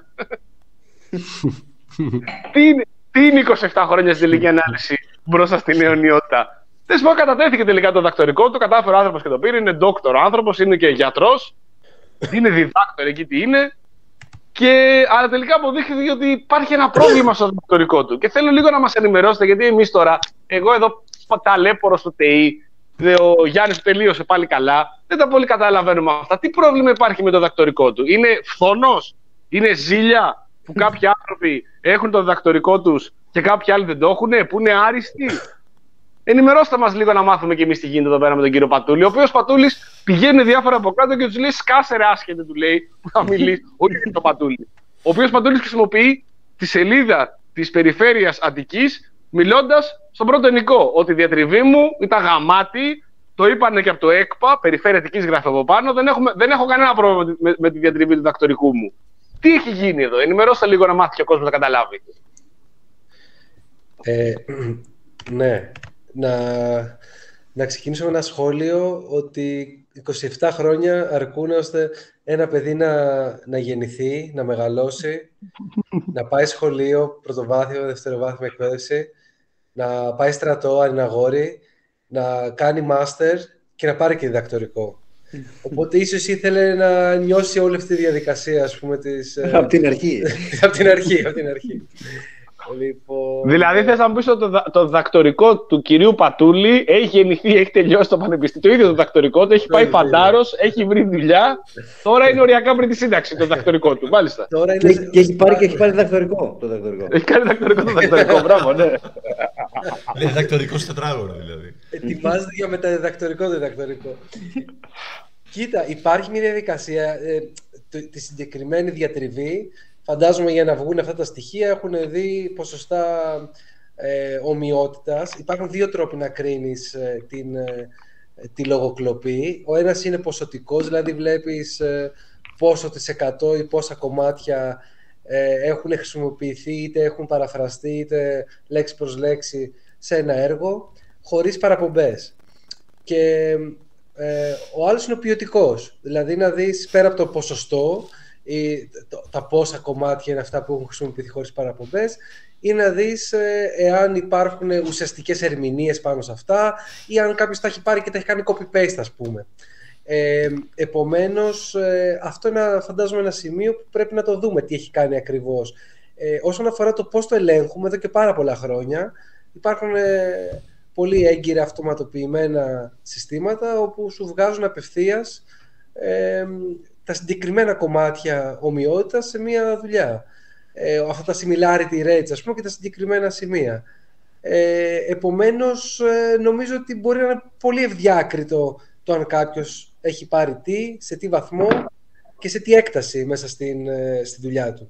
τι, είναι, τι είναι είκοσι επτά χρόνια στην τελική ανάλυση μπροστά στην αιωνιότητα. Δεν σου πω, κατατέθηκε τελικά το δακτορικό, το κατάφερε ο άνθρωπος και το πήρε. Είναι ντόκτορο άνθρωπος, είναι και γιατρός. Είναι διδάκτορ εκεί τι είναι. Και, αλλά τελικά αποδείχθηκε ότι υπάρχει ένα πρόβλημα στο δακτορικό του. Και θέλω λίγο να μας ενημερώσετε, γιατί εμείς τώρα, εγώ εδώ ταλέπορος στο ΤΕΙ, ο Γιάννης τελείωσε πάλι καλά. Δεν τα πολύ καταλαβαίνουμε αυτά. Τι πρόβλημα υπάρχει με το διδακτορικό του? Είναι φθονός? Είναι ζήλια που κάποιοι άνθρωποι έχουν το διδακτορικό τους και κάποιοι άλλοι δεν το έχουν, που είναι άριστοι? Ενημερώστε μας λίγο να μάθουμε κι εμείς τι γίνεται εδώ πέρα με τον κύριο Πατούλη. Ο οποίος Πατούλης πηγαίνει διάφορα από κάτω και τους λέει σκάσε ρε άσχετε, του λέει, που θα μιλήσει. Όχι για τον Πατούλη. Ο οποίος Πατούλης χρησιμοποιεί τη σελίδα της περιφέρειας Αττικής, μιλώντας στον πρώτο ενικό. Ότι η διατριβή μου ήταν γαμάτη, το είπανε και από το ΕΚΠΑ, περιφέρεια Αττικής γράφει από πάνω. Δεν, έχουμε, δεν έχω κανένα πρόβλημα με, με τη διατριβή του διδακτορικού μου. Τι έχει γίνει εδώ? Ενημερώστε λίγο να μάθει και ο κόσμος να καταλάβει. Ε, ναι. Να, να ξεκινήσω με ένα σχόλιο ότι είκοσι επτά χρόνια αρκούν ώστε ένα παιδί να, να γεννηθεί, να μεγαλώσει, να πάει σχολείο, πρωτοβάθμιο, δευτεροβάθμια εκπαίδευση, να πάει στρατό, αν είναι αγόρι, να κάνει μάστερ και να πάρει και διδακτορικό. Οπότε ίσως ήθελε να νιώσει όλη αυτή τη διαδικασία, ας πούμε, της... από την αρχή. από την αρχή, από την αρχή. Λοιπόν... Δηλαδή θες να μου πεις ότι το, το διδακτορικό του κυρίου Πατούλη έχει γεννηθεί, έχει τελειώσει το πανεπιστήμιο, το ίδιο το διδακτορικό του, έχει πάει φαντάρος, έχει βρει δουλειά, τώρα είναι οριακά πριν τη σύνταξη το διδακτορικό του, μάλιστα. Τώρα είναι... και, και έχει πάρει και έχει πάρει διδακτορικό το διδακτορικό. Έχει κάνει διδακτορικό το διδακτορικό, μπράβο, ναι. Λέει διδακτορικό σε τετράγωνο δηλαδή. Ετοιμάζεται για μεταδιδακτορικό διδακτορικό. Κοίτα, υπάρχει μια διαδικασία, ε, τη συγκεκριμένη διατριβή. Φαντάζομαι για να βγουν αυτά τα στοιχεία έχουν δει ποσοστά ε, ομοιότητας. Υπάρχουν δύο τρόποι να κρίνεις ε, την, ε, τη λογοκλοπή. Ο ένας είναι ποσοτικός, δηλαδή βλέπεις ε, πόσο της εκατό ή πόσα κομμάτια ε, έχουν χρησιμοποιηθεί, είτε έχουν παραφραστεί, είτε λέξη προς λέξη σε ένα έργο, χωρίς παραπομπές. Και ε, ο άλλος είναι ο ποιοτικός, δηλαδή να δεις πέρα από το ποσοστό, ή τα πόσα κομμάτια είναι αυτά που έχουν χρησιμοποιηθεί χωρίς παραπομπές, ή να δεις ε, εάν υπάρχουν ουσιαστικές ερμηνείες πάνω σε αυτά ή αν κάποιος τα έχει πάρει και τα έχει κάνει copy-paste, ας πούμε. Ε, επομένως, ε, αυτό είναι, φαντάζομαι, ένα σημείο που πρέπει να το δούμε τι έχει κάνει ακριβώς. Ε, όσον αφορά το πώς το ελέγχουμε, εδώ και πάρα πολλά χρόνια υπάρχουν ε, πολύ έγκυρα αυτοματοποιημένα συστήματα όπου σου βγάζουν απευθείας ε, τα συγκεκριμένα κομμάτια ομοιότητας σε μία δουλειά. Ε, αυτά τα similarity rates, ας πούμε, και τα συγκεκριμένα σημεία. Ε, επομένως, ε, νομίζω ότι μπορεί να είναι πολύ ευδιάκριτο το αν κάποιος έχει πάρει τι, σε τι βαθμό και σε τι έκταση μέσα στην, ε, στη δουλειά του.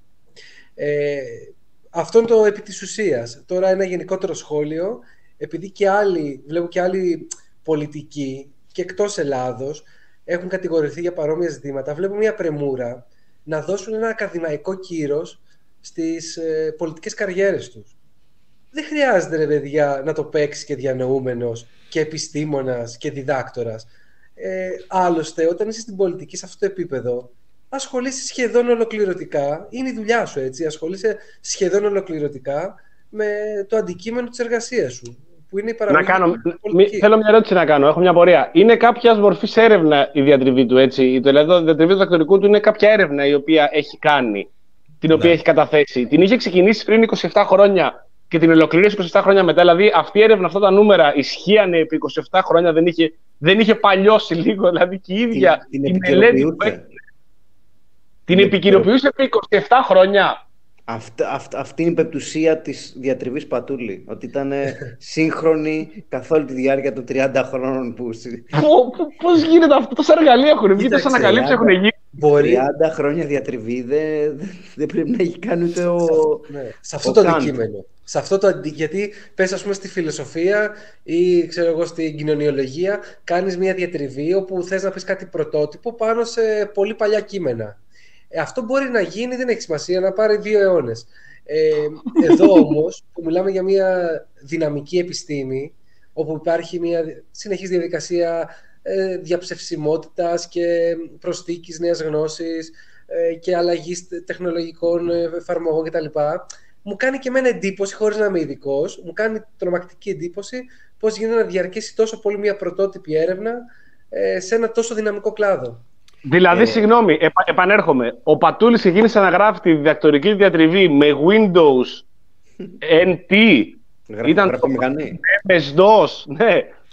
Ε, αυτό είναι το επί της ουσίας. Τώρα ένα γενικότερο σχόλιο, επειδή και άλλοι, βλέπω και άλλοι πολιτικοί και εκτός Ελλάδος έχουν κατηγορηθεί για παρόμοια ζητήματα, βλέπω μια πρεμούρα να δώσουν ένα ακαδημαϊκό κύρος στις ε, πολιτικές καριέρες τους. Δεν χρειάζεται, ρε παιδιά, να το παίξει και διανοούμενος και επιστήμονας και διδάκτορας. Ε, άλλωστε, όταν είσαι στην πολιτική σε αυτό το επίπεδο, ασχολείσαι σχεδόν ολοκληρωτικά, είναι η δουλειά σου, έτσι, ασχολείσαι σχεδόν ολοκληρωτικά με το αντικείμενο της εργασίας σου. Που είναι η παραγωγή. Να κάνω, μη, θέλω μια ερώτηση να κάνω, έχω μια πορεία. Είναι κάποια μορφή έρευνα η διατριβή του, έτσι? Το δηλαδή, η διατριβή του διδακτορικού του είναι κάποια έρευνα η οποία έχει κάνει, την οποία ναι. έχει καταθέσει. Την είχε ξεκινήσει πριν είκοσι επτά χρόνια και την ολοκλήρωσε είκοσι επτά χρόνια μετά. Δηλαδή, αυτή η έρευνα, αυτά τα νούμερα ισχύαν επί είκοσι επτά χρόνια, δεν είχε, δεν είχε παλιώσει λίγο. Δηλαδή, και η ίδια την, η μελέτη που έχει, την επικαιροποιούσε επί είκοσι επτά χρόνια. Αυτή, αυ, αυτή είναι η πεπτουσία της διατριβής Πατούλη. Ότι ήταν σύγχρονη καθ' όλη τη διάρκεια των τριάντα χρόνων που... Πώς γίνεται αυτό? Τόσα εργαλεία έχουν βγει, τόσα ανακαλύψεις έχουν γίνει. τριάντα χρόνια διατριβή δεν δε πρέπει να έχει κάνει ούτε ο... Ναι. Σε αυτό ο το αντικείμενο. Σε αυτό το αντι... Γιατί πες, ας πούμε, στη φιλοσοφία ή ξέρω εγώ στην κοινωνιολογία, κάνεις μια διατριβή όπου θες να πεις κάτι πρωτότυπο πάνω σε πολύ παλιά κείμενα. Ε, αυτό μπορεί να γίνει, δεν έχει σημασία, να πάρει δύο αιώνες. Ε, εδώ όμως, που μιλάμε για μια δυναμική επιστήμη, όπου υπάρχει μια συνεχής διαδικασία ε, διαψευσιμότητας και προσθήκης νέας γνώσης ε, και αλλαγής τεχνολογικών εφαρμογών κτλ., μου κάνει και εμένα εντύπωση, χωρίς να είμαι ειδικός, μου κάνει τρομακτική εντύπωση πώς γίνεται να διαρκέσει τόσο πολύ μια πρωτότυπη έρευνα ε, σε ένα τόσο δυναμικό κλάδο. Δηλαδή, ε... συγγνώμη, επα, επανέρχομαι. Ο Πατούλης ξεκίνησε να γράφει τη διδακτορική διατριβή με Windows εν τι. Ήταν το εμ ες ντος, ναι.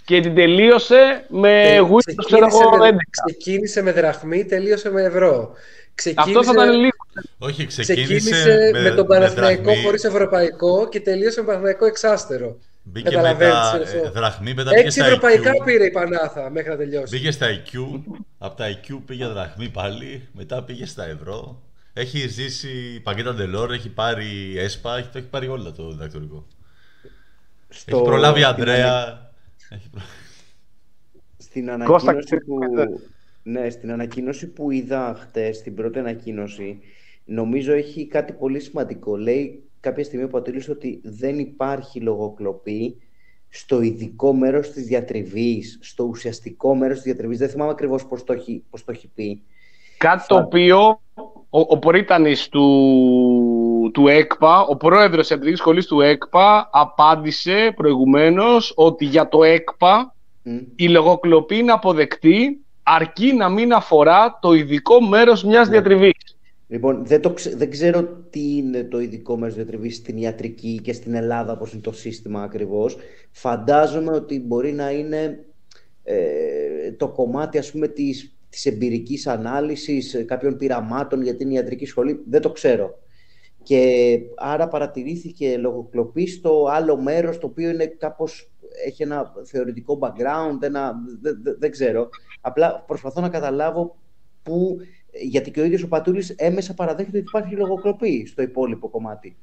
και την τελείωσε με Windows, ξέρω εγώ, με, έντεκα. ξεκίνησε με δραχμή, τελείωσε με ευρώ. Ξεκίνησε, Αυτό θα ήταν λίγο. Όχι, ξεκίνησε, ξεκίνησε με, με τον Παναθηναϊκό δραχμή, χωρίς ευρωπαϊκό και τελείωσε με Παναθηναϊκό εξάστερο. Μπήκε με τα ε, δραχμή, μετά πήγε Έξι στα ευρωπαϊκά άι κιου. πήρε η Πανάθα μέχρι να τελειώσει. Πήγε στα άι κιου, από τα άι κιου πήγε δραχμή πάλι, μετά πήγε στα ευρώ. Έχει ζήσει πακέτα Ντελόρ, έχει πάρει ΕΣΠΑ, έχει, το έχει πάρει όλα το διδακτορικό. Στο... Έχει προλάβει η Ανδρέα. Έχει προ... Στην ανακοίνωση που... ναι, στην ανακοίνωση που είδα χτες, στην πρώτη ανακοίνωση, νομίζω έχει κάτι πολύ σημαντικό. Λέει κάποια στιγμή ο Πατούλης ότι δεν υπάρχει λογοκλοπή στο ειδικό μέρος της διατριβής, στο ουσιαστικό μέρος της διατριβής. Δεν θυμάμαι ακριβώς πώς το έχει, πώς το έχει πει. Κάτι το οποίο ο, ο πρίτανης του, του ΕΚΠΑ, ο πρόεδρος της Ιατρικής Σχολής του ΕΚΠΑ, απάντησε προηγουμένως ότι για το ΕΚΠΑ mm. η λογοκλοπή είναι αποδεκτή αρκεί να μην αφορά το ειδικό μέρος μιας yeah. διατριβής. Λοιπόν, δεν, το ξε... δεν ξέρω τι είναι το ειδικό μέρος διατριβής στην ιατρική και στην Ελλάδα, πώς είναι το σύστημα ακριβώς. Φαντάζομαι ότι μπορεί να είναι ε, το κομμάτι, ας πούμε, της, της εμπειρικής ανάλυσης κάποιων πειραμάτων για την ιατρική σχολή. Δεν το ξέρω. Και άρα παρατηρήθηκε λογοκλοπή στο άλλο μέρος, το οποίο είναι κάπως, έχει ένα θεωρητικό background, ένα, δεν, δεν, δεν ξέρω. Απλά προσπαθώ να καταλάβω πού, γιατί και ο ίδιος ο Πατούλης έμεσα παραδέχεται ότι υπάρχει λογοκλοπή στο υπόλοιπο κομμάτι.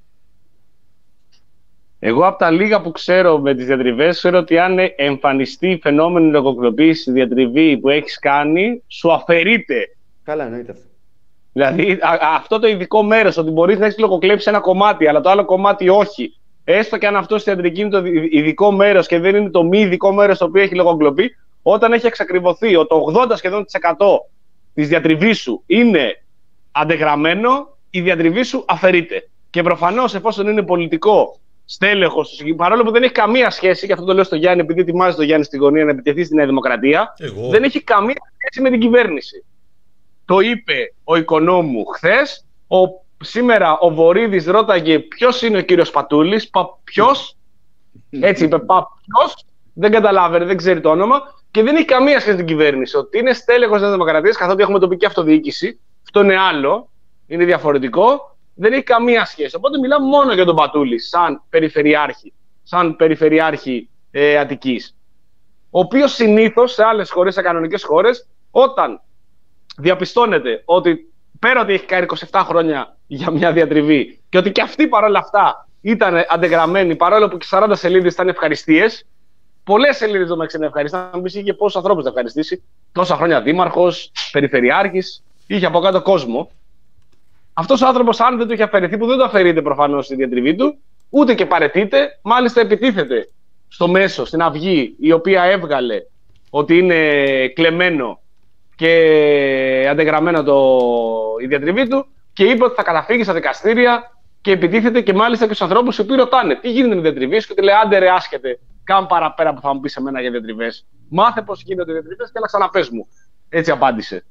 Εγώ από τα λίγα που ξέρω με τις διατριβές, ξέρω ότι αν εμφανιστεί φαινόμενο λογοκλοπής στη διατριβή που έχεις κάνει, σου αφαιρείται. Καλά, εννοείται αυτό. Δηλαδή α, αυτό το ειδικό μέρος, ότι μπορείς να έχεις λογοκλέψει ένα κομμάτι, αλλά το άλλο κομμάτι όχι. Έστω και αν αυτό στη ιατρική είναι το ειδικό μέρος και δεν είναι το μη ειδικό μέρος το οποίο έχει λογοκλοπή, όταν έχει εξακριβωθεί ότι το ογδόντα σχεδόν τοις εκατό της διατριβής σου είναι αντεγραμμένο, η διατριβή σου αφαιρείται. Και προφανώς, εφόσον είναι πολιτικό στέλεχος, παρόλο που δεν έχει καμία σχέση, και αυτό το λέω στο Γιάννη, επειδή ετοιμάζει το Γιάννη στη γωνία να επιτεθεί στη Νέα Δημοκρατία, Εγώ. δεν έχει καμία σχέση με την κυβέρνηση. Το είπε ο Οικονόμου χθες. Ο, σήμερα ο Βορίδης ρώταγε ποιος είναι ο κύριος Πατούλης. Πα, ποιος. Έτσι είπε, πα, ποιος. Δεν καταλάβαινε, δεν ξέρει το όνομα. Και δεν έχει καμία σχέση με την κυβέρνηση. Ότι είναι στέλεχος της Δημοκρατίας, καθότι έχουμε τοπική αυτοδιοίκηση. Αυτό είναι άλλο. Είναι διαφορετικό. Δεν έχει καμία σχέση. Οπότε μιλάμε μόνο για τον Πατούλη, σαν περιφερειάρχη. Σαν περιφερειάρχη ε, Αττικής. Ο οποίος συνήθως σε άλλες χώρες, σε κανονικές χώρες, όταν διαπιστώνεται ότι πέρα ότι έχει κάνει είκοσι επτά χρόνια για μια διατριβή και ότι και αυτή παρόλα αυτά ήταν αντεγραμμένη, παρόλο που και σαράντα σελίδες ήταν ευχαριστίες, πολλές σελίδες δεν είναι ευχαριστίες, να μην πει και πόσους ανθρώπους να ευχαριστήσει, τόσα χρόνια δήμαρχος, περιφερειάρχης, είχε από κάτω κόσμο. Αυτός ο άνθρωπος, αν δεν του είχε αφαιρεθεί, που δεν το αφαιρείται προφανώς στη διατριβή του, ούτε και παραιτείται, μάλιστα επιτίθεται στο μέσο, στην Αυγή, η οποία έβγαλε ότι είναι κλεμμένο και αντεγραμμένο το, η διατριβή του, και είπε ότι θα καταφύγει στα δικαστήρια και επιτίθεται και μάλιστα και στους ανθρώπους οι οποίοι ρωτάνε τι γίνεται με διατριβές, και του λέει άντε ρε άσχετε, κάνε παραπέρα που θα μου πεις εμένα για διατριβές. Μάθε πώς γίνονται οι διατριβές και έλα ξαναπες μου. Έτσι απάντησε.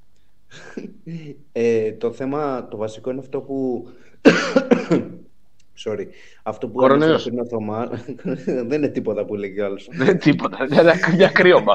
Ε, το θέμα, το βασικό είναι αυτό που... Sorry. Αυτό που Κοροναίος. είναι Θωμά... δεν είναι τίποτα που λέει κι άλλος. Δεν είναι τίποτα, για κρύωμα.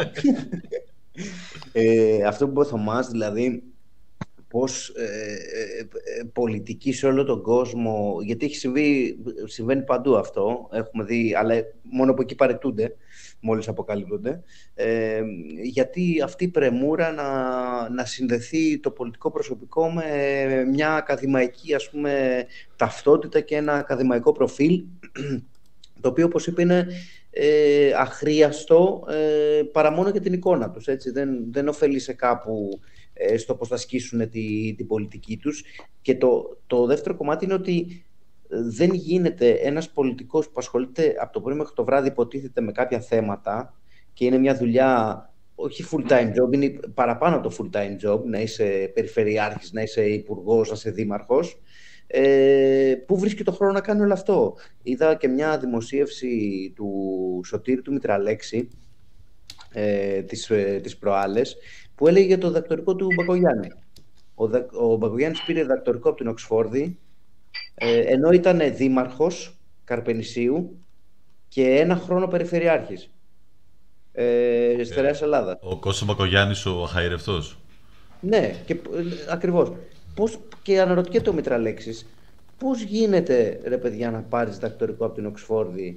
Ε, αυτό που είπε ο Θωμάς, δηλαδή πώς ε, ε, ε, πολιτική σε όλο τον κόσμο, γιατί έχει συμβεί, συμβαίνει παντού αυτό, έχουμε δει, αλλά μόνο από εκεί παραιτούνται, μόλις αποκαλύπτονται, ε, γιατί αυτή η πρεμούρα να, να συνδεθεί το πολιτικό προσωπικό με μια ακαδημαϊκή, ας πούμε, ταυτότητα και ένα ακαδημαϊκό προφίλ, το οποίο, όπως είπε, είναι ε, αχρίαστο ε, παρά μόνο για την εικόνα τους. Έτσι. Δεν, δεν ωφελεί σε κάπου ε, στο πώς θα ασκήσουν τη, την πολιτική τους. Και το, το δεύτερο κομμάτι είναι ότι δεν γίνεται ένας πολιτικός που ασχολείται από το πρωί μέχρι το βράδυ, υποτίθεται, με κάποια θέματα, και είναι μια δουλειά, όχι full-time job, είναι παραπάνω από το full-time job, να είσαι περιφερειάρχης, να είσαι υπουργός, να είσαι δήμαρχος. Ε, πού βρίσκει το χρόνο να κάνει όλο αυτό? Είδα και μια δημοσίευση του Σωτήρη του Μητραλέξη ε, τις, ε, τις προάλλες, που έλεγε για το διδακτορικό του Μπακογιάννη. Ο, ο Μπακογιάννης πήρε διδακτορικό από την Οξφόρδη, ε, ενώ ήταν δήμαρχος Καρπενησίου και ένα χρόνο περιφερειάρχης. ε, Στερεάς Ελλάδας. Ο Κώστας Μπακογιάννης ο αχαηρευτός. Ναι, και, ε, ακριβώς. Πώς, και αναρωτιέται ο Μητραλέξης, πώς γίνεται, ρε παιδιά, να πάρεις διδακτορικό από την Οξφόρδη,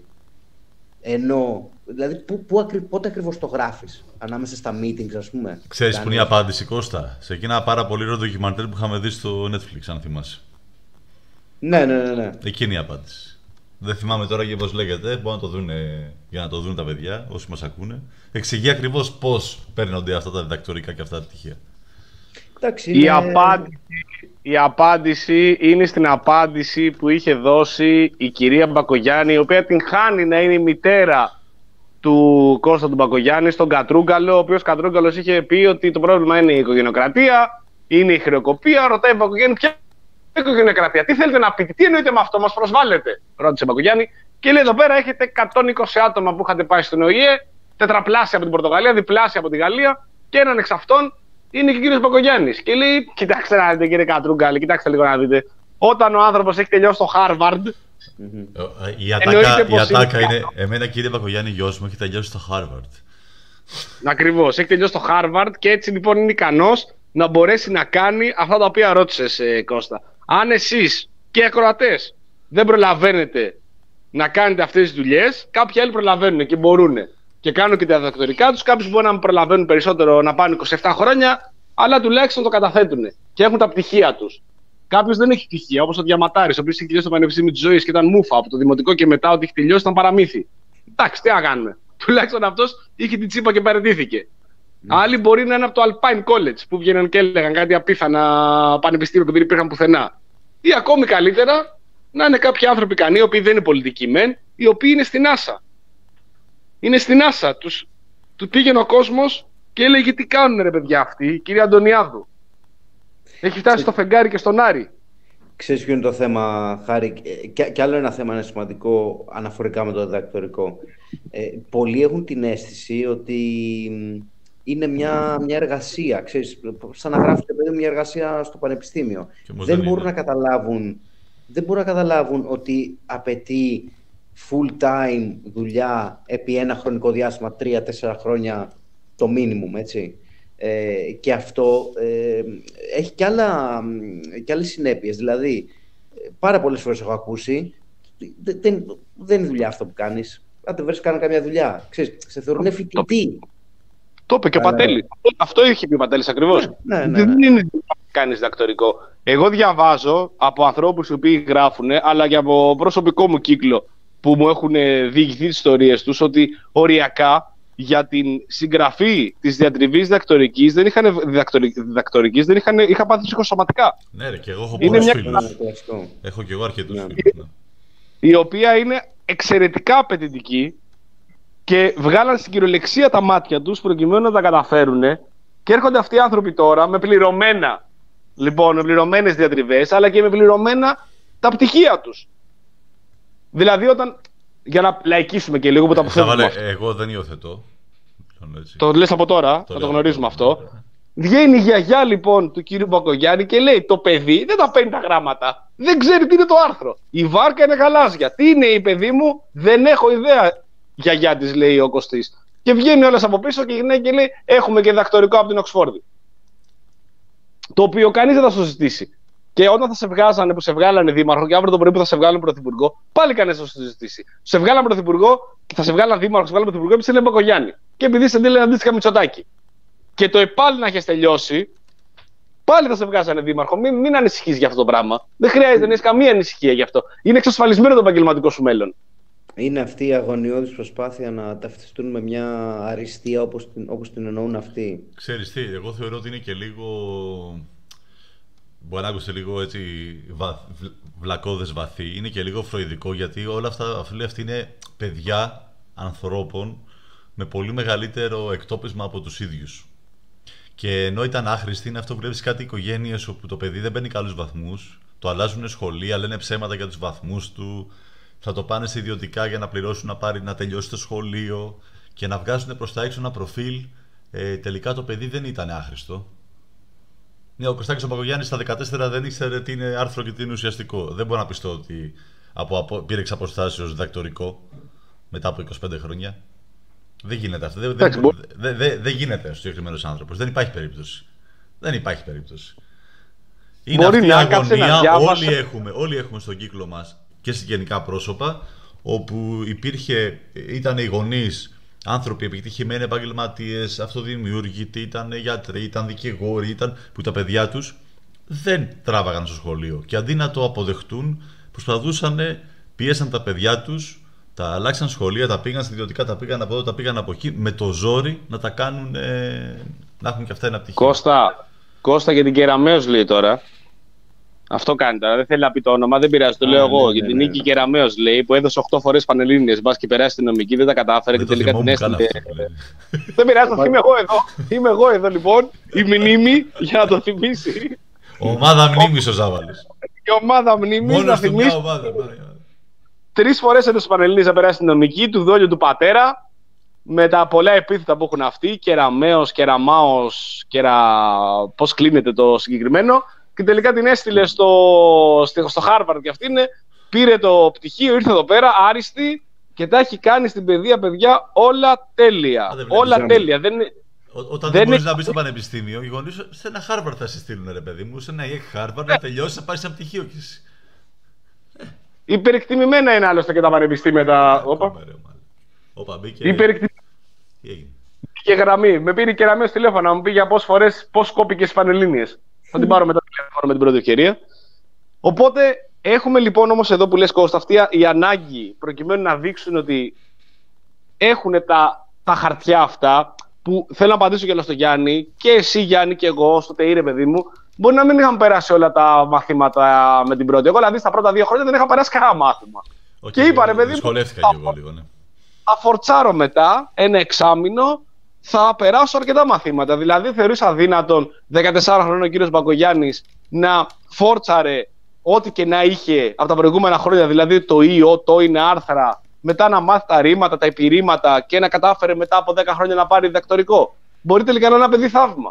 ενώ, δηλαδή, που, που, ακρι, πότε ακριβώς το γράφεις, ανάμεσα στα meetings, ας πούμε. Ξέρεις που είναι η απάντηση, Κώστα? Σε εκείνα πάρα πολύ ωραίο ντοκιμαντέρ που είχαμε δει στο Netflix, αν θυμάσαι. Ναι, ναι, ναι, ναι. Εκείνη η απάντηση. Δεν θυμάμαι τώρα και πώς λέγεται, μπορούν να το δουν για να το δουν τα παιδιά, όσοι μας ακούνε. Εξηγεί ακριβώς πώς παίρνονται αυτά τα διδακτορικά και αυτά τα πτυχία. Εντάξει, η, είναι... απάντηση, η απάντηση είναι στην απάντηση που είχε δώσει η κυρία Μπακογιάννη, η οποία την χάνει να είναι η μητέρα του Κώστα του Μπακογιάννη στον Κατρούγκαλο, ο οποίος Κατρούγκαλος είχε πει ότι το πρόβλημα είναι η οικογενειοκρατία, είναι η χρεοκοπία. Ρωτάει η Μπακογιάννη, ποια οικογενειοκρατία, τι θέλετε να πείτε, τι εννοείτε με αυτό, μας προσβάλλετε? Ρώτησε η Μπακογιάννη και λέει: εδώ πέρα έχετε εκατόν είκοσι άτομα που είχατε πάει στον Ο Η Ε, τετραπλάσια από την Πορτογαλία, διπλάσια από τη Γαλλία, και έναν εξ αυτών είναι και ο κύριος Μπακογιάννης. Και λέει: κοιτάξτε να δείτε, κύριε Κατρούγκαλη, κοιτάξτε λίγο να δείτε. Όταν ο άνθρωπος έχει τελειώσει το Harvard. Mm-hmm. Η ατάκα, η ατάκα είναι, εμένα κύριε Μπακογιάννη, γιος μου έχει τελειώσει το Harvard. Ακριβώς, έχει τελειώσει το Harvard και έτσι λοιπόν είναι ικανός να μπορέσει να κάνει αυτά τα οποία ρώτησες, ε, Κώστα. Αν εσείς και οι ακροατές δεν προλαβαίνετε να κάνετε αυτές τις δουλειές, κάποιοι άλλοι προλαβαίνουν και μπορούν και κάνουν και τα διδακτορικά τους. Κάποιοι μπορεί να μην προλαβαίνουν περισσότερο, να πάνε είκοσι επτά χρόνια, αλλά τουλάχιστον το καταθέτουν και έχουν τα πτυχία τους. Κάποιος δεν έχει πτυχία, όπως ο Διαματάρης, ο οποίος έχει τελειώσει το Πανεπιστήμιο της Ζωής και ήταν μούφα από το δημοτικό και μετά, ότι έχει τελειώσει ήταν παραμύθι. Εντάξει, τι να κάνουμε. Τουλάχιστον αυτός είχε την τσίπα και παραιτήθηκε. Mm. Άλλοι μπορεί να είναι από το Alpine College που βγαίνουν και έλεγαν κάτι απίθανα πανεπιστήμια που δεν υπήρχαν πουθενά. Ή ακόμη καλύτερα, να είναι κάποιοι άνθρωποι ικανοί, οι οποίοι δεν είναι πολιτικοί μεν, οι οποίοι είναι στην NASA. Είναι στην NASA. Τους, τους πήγαινε ο κόσμος και έλεγε τι κάνουν ρε παιδιά αυτοί, η κυρία Αντωνιάδου. Έχει φτάσει στο φεγγάρι και στον Άρη. Ξέρεις ποιο είναι το θέμα, Χάρη, και, και άλλο ένα θέμα είναι σημαντικό αναφορικά με το διδακτορικό. Ε, πολλοί έχουν την αίσθηση ότι είναι μια, μια εργασία, ξέρεις, σαν να γράφετε μια εργασία στο πανεπιστήμιο. Δεν, δεν μπορούν να καταλάβουν, δεν μπορούν να καταλάβουν ότι απαιτεί full-time δουλειά επί ένα χρονικό διάστημα, τρία τέσσερα χρόνια το minimum, έτσι. Ε, και αυτό ε, έχει και, άλλα, και άλλες συνέπειες. Δηλαδή, πάρα πολλές φορές έχω ακούσει, δεν, δεν είναι δουλειά αυτό που κάνεις. Αν δεν βρεις κάνω καμιά δουλειά. Ξέρεις, σε θεωρούν φοιτητή. Το είπε και ο Πατέλης. Αυτό είχε πει ο Πατέλης ακριβώς. Ναι, ναι, ναι. Δεν είναι δουλειά να κάνεις διδακτορικό. Εγώ διαβάζω από ανθρώπους οι οποίοι γράφουν, αλλά και από προσωπικό μου κύκλο που μου έχουν διηγηθεί τις ιστορίες τους, ότι οριακά για την συγγραφή της διατριβής διδακτορικής δεν είχαν, διδακτορικής, δεν είχαν, είχα πάθει ψυχοσωματικά. Ναι ρε, και εγώ έχω πολλούς μια... φίλους. Έχω και εγώ αρκετούς ναι. φίλους. Ναι. Η οποία είναι εξαιρετικά απαιτητική και βγάλαν στην κυριολεξία τα μάτια τους προκειμένου να τα καταφέρουν, και έρχονται αυτοί οι άνθρωποι τώρα με πληρωμένα, λοιπόν, με πληρωμένες διατριβές, αλλά και με πληρωμένα τα πτυχία τους. Δηλαδή όταν... Για να λαϊκίσουμε και λίγο που τα αποφεύγουμε. Ε, εγώ δεν υιοθετώ. Το λες από τώρα, το θα το γνωρίζουμε αυτό. Βγαίνει η γιαγιά λοιπόν του κύριου Μπακογιάννη και λέει: το παιδί δεν τα παίρνει τα γράμματα. Δεν ξέρει τι είναι το άρθρο. Η βάρκα είναι γαλάζια. Τι είναι η παιδί μου, δεν έχω ιδέα. Γιαγιά της, λέει ο Κωστής. Και βγαίνει όλες από πίσω και γυρνάει και λέει: έχουμε και διδακτορικό από την Οξφόρδη. Το οποίο κανείς δεν θα το συζητήσει. Και όταν θα σε βγάζανε, που σε βγάλανε δήμαρχο, και αύριο το πρωί που θα σε βγάλουν πρωθυπουργό, πάλι κανείς θα το συζητήσει. Σε βγάλανε πρωθυπουργό, θα σε βγάλανε δήμαρχο, θα σε βγάλανε πρωθυπουργό, επειδή σε λένε Μπακογιάννη. Και επειδή σε λένε αντίστοιχα Μητσοτάκη. Και το επάλι να έχει τελειώσει, πάλι θα σε βγάζανε δήμαρχο. Μην, μην ανησυχείς για αυτό το πράγμα. Δεν χρειάζεται να έχει καμία ανησυχία γι' αυτό. Είναι εξασφαλισμένο το επαγγελματικό σου μέλλον. Είναι αυτή η αγωνιώδης προσπάθεια να ταυτιστούν με μια αριστεία όπως την, όπως την εννοούν αυτοί. Ξέρεις τι, εγώ θεωρώ ότι είναι και λίγο. Μπορεί να άκουσε λίγο έτσι βα... βλακώδες βαθύ, είναι και λίγο φροηδικό, γιατί όλα αυτά αυτοί είναι παιδιά ανθρώπων με πολύ μεγαλύτερο εκτόπισμα από τους ίδιους. Και ενώ ήταν άχρηστοι, είναι αυτό που βλέπεις κάτι οικογένειες όπου το παιδί δεν παίρνει καλούς βαθμούς, το αλλάζουν σχολεία, λένε ψέματα για τους βαθμούς του, θα το πάνε σε ιδιωτικά για να πληρώσουν να, πάρει, να τελειώσει το σχολείο και να βγάζουν προς τα έξω ένα προφίλ. Ε, τελικά το παιδί δεν ήταν άχρηστο. Ναι, ο Κωστάκης ο Μπακογιάννης στα δεκατέσσερα δεν ήξερε τι είναι άρθρο και τι είναι ουσιαστικό. Δεν μπορώ να πιστώ ότι από, από, πήρε εξ αποστάσεως διδακτορικό μετά από είκοσι πέντε χρόνια. Δεν γίνεται αυτό. Δεν, δεν, δεν, δεν, δεν γίνεται στο συγκεκριμένο άνθρωπο. Δεν υπάρχει περίπτωση. Δεν υπάρχει περίπτωση. Είναι Μπορεί αυτή η αγωνία. Όλοι έχουμε, όλοι έχουμε στον κύκλο μας και συγγενικά πρόσωπα όπου υπήρχε, ήταν οι γονείς, άνθρωποι επιτυχημένοι επαγγελματίες, αυτοδημιούργητοι, ήταν γιατροί, ήταν δικηγόροι, ήταν, που τα παιδιά τους δεν τράβαγαν στο σχολείο. Και αντί να το αποδεχτούν, προσπαθούσαν, πίεσαν τα παιδιά τους, τα αλλάξαν σχολεία, τα πήγαν στα ιδιωτικά, τα πήγαν από εδώ, τα πήγαν από εκεί, με το ζόρι να τα κάνουν, ε, να έχουν και αυτά ένα πτυχίο. Κώστα, Κώστα για την Κεραμέως λέει τώρα. Αυτό κάνει τώρα. Δεν θέλει να πει το όνομα, δεν πειράζει. Το λέω Α, εγώ. ναι, Για ναι, την ναι. Νίκη Κεραμέως λέει που έδωσε οκτώ φορές Πανελλήνιες. Μπας και περάσει την νομική, δεν τα κατάφερε Δεν και το τελικά την θυμόμουν καν έστειλε. αυτό που λέει. Δεν πειράζει, θα είμαι εγώ εδώ. Είμαι εγώ εδώ λοιπόν. Η μνήμη για να το θυμίσει. Ομάδα μνήμης ο Ζάβαλης. Η ομάδα μνήμη να Μόνος του μια θυμίσει. ομάδα. Τρεις φορές έδωσε Πανελλήνιες να περάσει την νομική, του δόλιου του πατέρα. Με τα πολλά επίθετα που έχουν αυτοί, Κεραμέως, Κεραμάος, κερα... πώς κλείνεται το συγκεκριμένο. Και τελικά την έστειλε στο, στο Harvard και αυτή είναι, πήρε το πτυχίο, ήρθε εδώ πέρα, άριστη και τα έχει κάνει στην παιδεία, παιδιά, όλα τέλεια. Α, δεν βλέπεις, όλα δεν τέλεια. Δεν... Ό, όταν δεν, Δεν μπορείς είναι- να μπει στο πανεπιστήμιο, οι γονείς σου σε ένα Harvard θα σε στείλουν, ρε παιδί μου. Σε ένα Harvard να τελειώσει, να πάρει ένα πτυχίο κι εσύ. Υπερεκτιμημένα είναι άλλωστε και τα πανεπιστήμια. Τα... Όπα. Ακόμα, ρε, μάλλον. Όπα, μπήκε. Υπερεκτιμημένα Τι έγινε. και γραμμή. Με πήρε η Κεραμέως τηλέφωνο να μου πει για πόσες φορές πώς κόπηκε στις Πανελλήνιες. Θα την πάρω μετά τηλέφωνο με την πρώτη ευκαιρία. Οπότε έχουμε λοιπόν όμως εδώ που λες Κώστα αυτή η ανάγκη προκειμένου να δείξουν ότι έχουν τα, τα χαρτιά αυτά που θέλω να απαντήσω και στο Γιάννη και εσύ Γιάννη και εγώ στο ΤΕΙ ρε παιδί μου. Μπορεί να μην είχαν περάσει όλα τα μαθήματα με την πρώτη. Εγώ δηλαδή στα πρώτα δύο χρόνια δεν είχα περάσει κανένα μάθημα. Okay, Και είπα, ρε παιδί μου, δυσκολεύτηκα θα- κι εγώ λίγο, ναι. Θα φορτσάρω μετά ένα εξάμηνο, θα περάσω αρκετά μαθήματα. Δηλαδή, θεωρείς αδύνατον δεκατέσσερα χρονών ο κύριος Μπακογιάννης να φόρτσαρε ό,τι και να είχε από τα προηγούμενα χρόνια, δηλαδή το ΙΟ, το είναι άρθρα, μετά να μάθει τα ρήματα, τα επιρρήματα και να κατάφερε μετά από δέκα χρόνια να πάρει διδακτορικό. Μπορεί τελικά να είναι ένα παιδί θαύμα.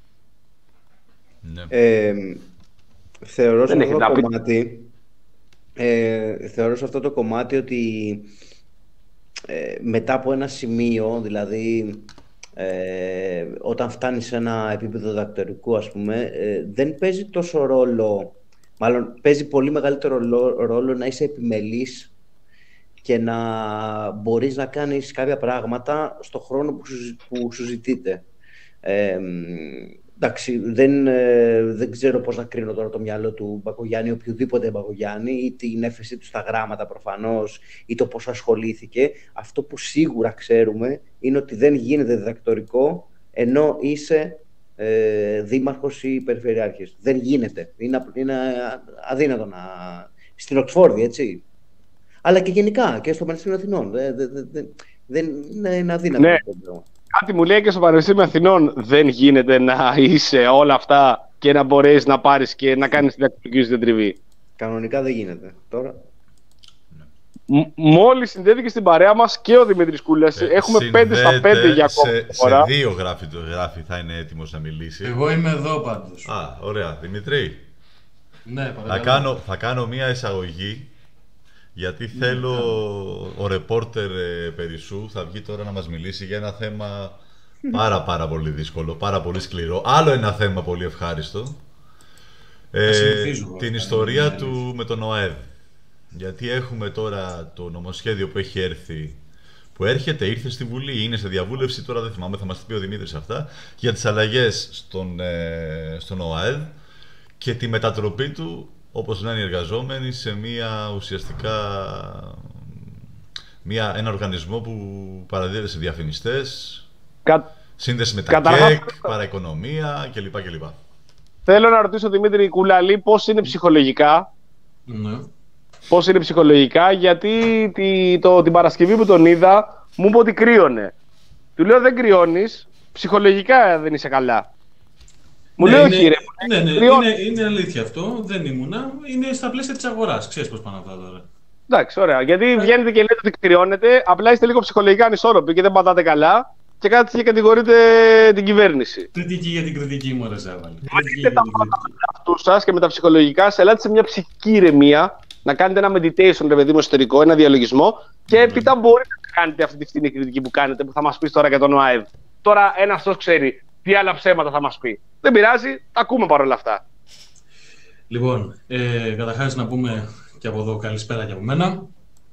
Ναι. Ε, θεωρώ σε Δεν αυτό έχει το να πει. κομμάτι ε, θεωρώ σε αυτό το κομμάτι ότι ε, μετά από ένα σημείο, δηλαδή ε, όταν φτάνεις σε ένα επίπεδο διδακτορικού, ας πούμε, ε, δεν παίζει τόσο ρόλο, μάλλον παίζει πολύ μεγαλύτερο λο- ρόλο να είσαι επιμελής και να μπορείς να κάνεις κάποια πράγματα στο χρόνο που σου, που σου ζητείτε. Ε, εντάξει, δεν, ε, δεν ξέρω πώς να κρίνω τώρα το μυαλό του Μπακογιάννη, οποιοδήποτε Μπακογιάννη, ή την έφεση του στα γράμματα προφανώς, ή το πώς ασχολήθηκε. Αυτό που σίγουρα ξέρουμε είναι ότι δεν γίνεται διδακτορικό ενώ είσαι ε, δήμαρχος ή περιφερειάρχης. Δεν γίνεται. Είναι, απ- είναι αδύνατο να... Στην Οξφόρδη, έτσι. Αλλά και γενικά και στο Πανεπιστήμιο Αθηνών. Δεν, δεν, δεν, δεν είναι, είναι αδύνατο. Ναι. αυτό το πράγμα. Κάτι μου λέει και στο Πανεπιστήμιο Αθηνών δεν γίνεται να είσαι όλα αυτά και να μπορείς να πάρεις και να κάνεις διδακτορική σου διατριβή. Κανονικά δεν γίνεται. Τώρα. Μ- Μόλις συνδέθηκε στην παρέα μας και ο Δημήτρης Κούλας. Ε, Έχουμε πέντε στα συνδέεται πέντε για σε, ακόμα σε φορά. δύο γράφει, το γράφει, θα είναι έτοιμος να μιλήσει. Εγώ είμαι εδώ πάντως. Α, ωραία. Δημητρή, Ναι, θα παρακαλώ. κάνω, θα κάνω μία εισαγωγή γιατί θέλω ο ρεπόρτερ ε, Περισσού θα βγει τώρα να μας μιλήσει για ένα θέμα πάρα πάρα πολύ δύσκολο, πάρα πολύ σκληρό. Άλλο ένα θέμα πολύ ευχάριστο. Ε, συνηθίζω, την ε, ιστορία ε, του με τον ΟΑΕΔ. Γιατί έχουμε τώρα το νομοσχέδιο που έχει έρθει, που έρχεται, ήρθε στη Βουλή, είναι σε διαβούλευση, τώρα δεν θυμάμαι, θα μας τα πει ο Δημήτρης αυτά, για τις αλλαγές στον, ε, στον ΟΑΕΔ και τη μετατροπή του, όπως λένε οι εργαζόμενοι, σε μια ουσιαστικά μια, ένα οργανισμό που παραδίδεται σε διαφημιστές, Κα... σύνδεση με τα Καταρχάς- ΚΕΚ, παραοικονομία κλπ. κλπ. Θέλω να ρωτήσω Δημήτρη Κουλαλή πώς είναι ψυχολογικά. Ναι. Πώς είναι ψυχολογικά, γιατί τη, το, την Παρασκευή που τον είδα μου είπε ότι κρύωνε. Του λέω δεν κρυώνεις, ψυχολογικά δεν είσαι καλά. Μου Ναι, λέει είναι- όχι ρε. Ναι, ναι, κρυώνει. είναι, είναι αλήθεια αυτό. Δεν ήμουνα. Είναι στα πλαίσια της αγοράς. Ξέρεις πώς πάνε αυτά τώρα. Εντάξει, ωραία. Γιατί βγαίνετε και λέτε ότι κρυώνετε, απλά είστε λίγο ψυχολογικά ανισόρροποι και δεν πατάτε καλά και κάτι και κατηγορείτε την κυβέρνηση. Κριτική για την κριτική μου, ρε Ζάβαλη. Κριτική Βρείτε για τα την κριτική. αυτού σας και με τα ψυχολογικά, σε ελάτε σε μια ψυχική ηρεμία, να κάνετε ένα meditation, ρε παιδί μου, εσωτερικό, ένα διαλογισμό και έπειτα μπορείτε να κάνετε αυτή τη φθηνή κριτική που κάνετε, που θα μας πεις τώρα για τον ΟΑΕΔ. Τώρα ένας αυτός ξέρει τι άλλα ψέματα θα μας πει. Δεν πειράζει, τα ακούμε παρόλα αυτά. Λοιπόν, ε, καταρχάς να πούμε και από εδώ καλησπέρα και από μένα.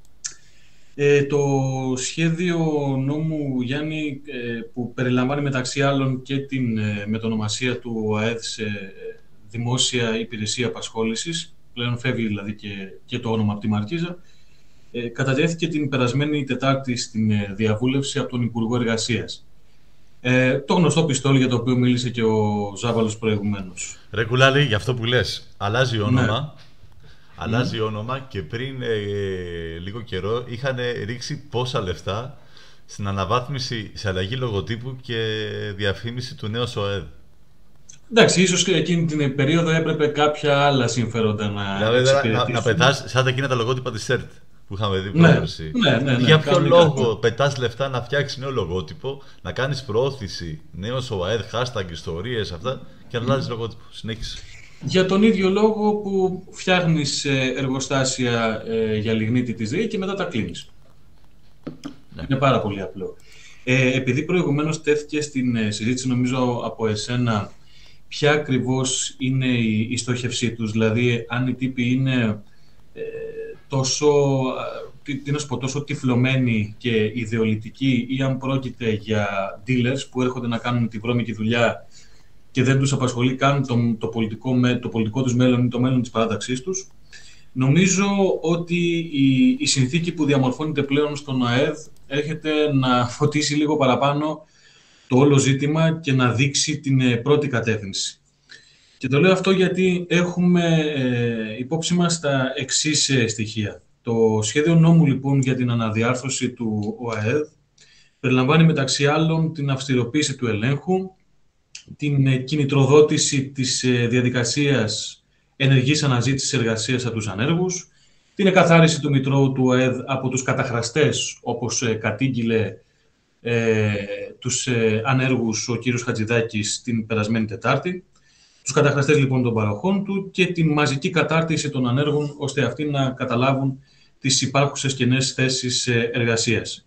Ε, το σχέδιο νόμου, Γιάννη, ε, που περιλαμβάνει μεταξύ άλλων και την ε, μετονομασία του ΟΑΕΔ σε δημόσια υπηρεσία απασχόλησης, πλέον φεύγει δηλαδή και, και το όνομα από τη Μαρκίζα, ε, κατατέθηκε την περασμένη Τετάρτη στην ε, διαβούλευση από τον Υπουργό Εργασίας. Ε, το γνωστό πιστόλι για το οποίο μίλησε και ο Ζάβαλος προηγουμένως. Ρε Κουλάλη, για αυτό που λες, αλλάζει όνομα. Ναι. Αλλάζει Mm. όνομα και πριν ε, λίγο καιρό είχαν ρίξει πόσα λεφτά στην αναβάθμιση, σε αλλαγή λογοτύπου και διαφήμιση του νέου ΟΑΕΔ. Εντάξει, ίσως και εκείνη την περίοδο έπρεπε κάποια άλλα συμφέροντα να Δηλαδή εξυπηρετήσουν. να, να πετάς σαν εκείνα τα λογότυπα της ΣΕΡΤ που είχαμε δει Ναι, πρόπερση. ναι, ναι, ναι, Για ποιο κανονικά. λόγο πετάς λεφτά να φτιάξεις νέο λογότυπο, να κάνεις προώθηση, νέος ΟΑΕΔ, hashtag, ιστορίες, αυτά και να αλλάζεις λογότυπο. Συνέχισε. Για τον ίδιο λόγο που φτιάχνεις ε, εργοστάσια ε, για λιγνίτη της ΔΕΗ και μετά τα κλείνεις. Ναι. Είναι πάρα πολύ απλό. Ε, επειδή προηγουμένως τέθηκε στην ε, συζήτηση, νομίζω από εσένα, ποια ακριβώς είναι η, η στόχευσή τους, δηλαδή αν οι τύποι είναι ε, τόσο, τι, τι να σου πω, τόσο τυφλωμένοι και ιδεολιτικοί ή αν πρόκειται για dealers που έρχονται να κάνουν τη βρώμικη δουλειά και δεν τους απασχολεί καν το, το, πολιτικό, το πολιτικό τους μέλλον ή το μέλλον της παράταξής τους. Νομίζω ότι η, η συνθήκη που διαμορφώνεται πλέον στον ΟΑΕΔ έρχεται να φωτίσει λίγο παραπάνω το όλο ζήτημα και να δείξει την πρώτη κατεύθυνση. Και το λέω αυτό γιατί έχουμε ε, υπόψη μας τα εξής ε, στοιχεία. Το σχέδιο νόμου λοιπόν για την αναδιάρθρωση του ΟΑΕΔ περιλαμβάνει μεταξύ άλλων την αυστηροποίηση του ελέγχου, την κινητροδότηση της διαδικασίας ενεργής αναζήτησης εργασίας από τους ανέργους, την εκαθάριση του μητρώου του ΟΑΕΔ από τους καταχραστές, όπως κατήγγειλε ε, τους ε, ανέργους ο κύριος Χατζηδάκης την περασμένη Τετάρτη, τους καταχραστές λοιπόν των παροχών του και την μαζική κατάρτιση των ανέργων, ώστε αυτοί να καταλάβουν τις υπάρχουσες κενές θέσεις εργασίας.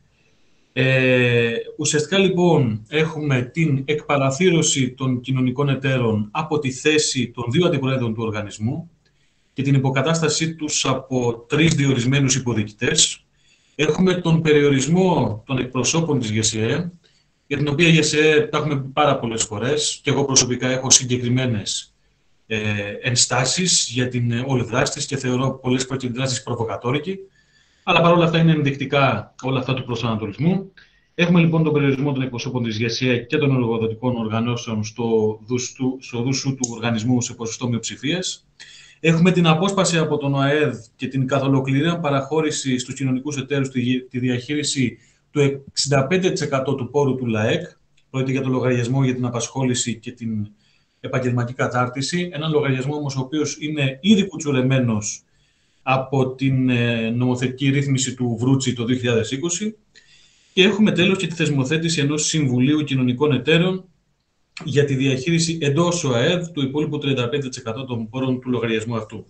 Ε, ουσιαστικά λοιπόν έχουμε την εκπαραθύρωση των κοινωνικών εταίρων από τη θέση των δύο αντιπροέδρων του οργανισμού και την υποκατάστασή τους από τρεις διορισμένους υποδιοικητές. Έχουμε τον περιορισμό των εκπροσώπων της ΓΕΣΕΕ, για την οποία η ΓΕΣΕΕ τα έχουμε πει πάρα πολλές φορές και εγώ προσωπικά έχω συγκεκριμένες ε, ενστάσεις για την όλη δράση της και θεωρώ πολλές δράσεις προβοκατόρικη. Αλλά παρόλα αυτά είναι ενδεικτικά όλα αυτά του προσανατολισμού. Έχουμε λοιπόν τον περιορισμό των εκπροσώπων της ΓΕΣΕΕ και των εργοδοτικών οργανώσεων στο δούσου του οργανισμού σε ποσοστό μειοψηφίας. Έχουμε την απόσπαση από τον ΟΑΕΔ και την καθολοκληρία παραχώρηση στους κοινωνικούς εταίρους τη διαχείριση του εξήντα πέντε τοις εκατό του πόρου του ΛΑΕΚ. Πρόκειται για τον λογαριασμό για την απασχόληση και την επαγγελματική κατάρτιση. Έναν λογαριασμό όμως ο οποίος είναι ήδη κουτσουρεμένος από την νομοθετική ρύθμιση του Βρούτσι το δύο χιλιάδες είκοσι και έχουμε τέλος και τη θεσμοθέτηση ενός Συμβουλίου Κοινωνικών Εταίρων για τη διαχείριση εντός ΟΑΕΔ του υπόλοιπου τριάντα πέντε τοις εκατό των πόρων του λογαριασμού αυτού.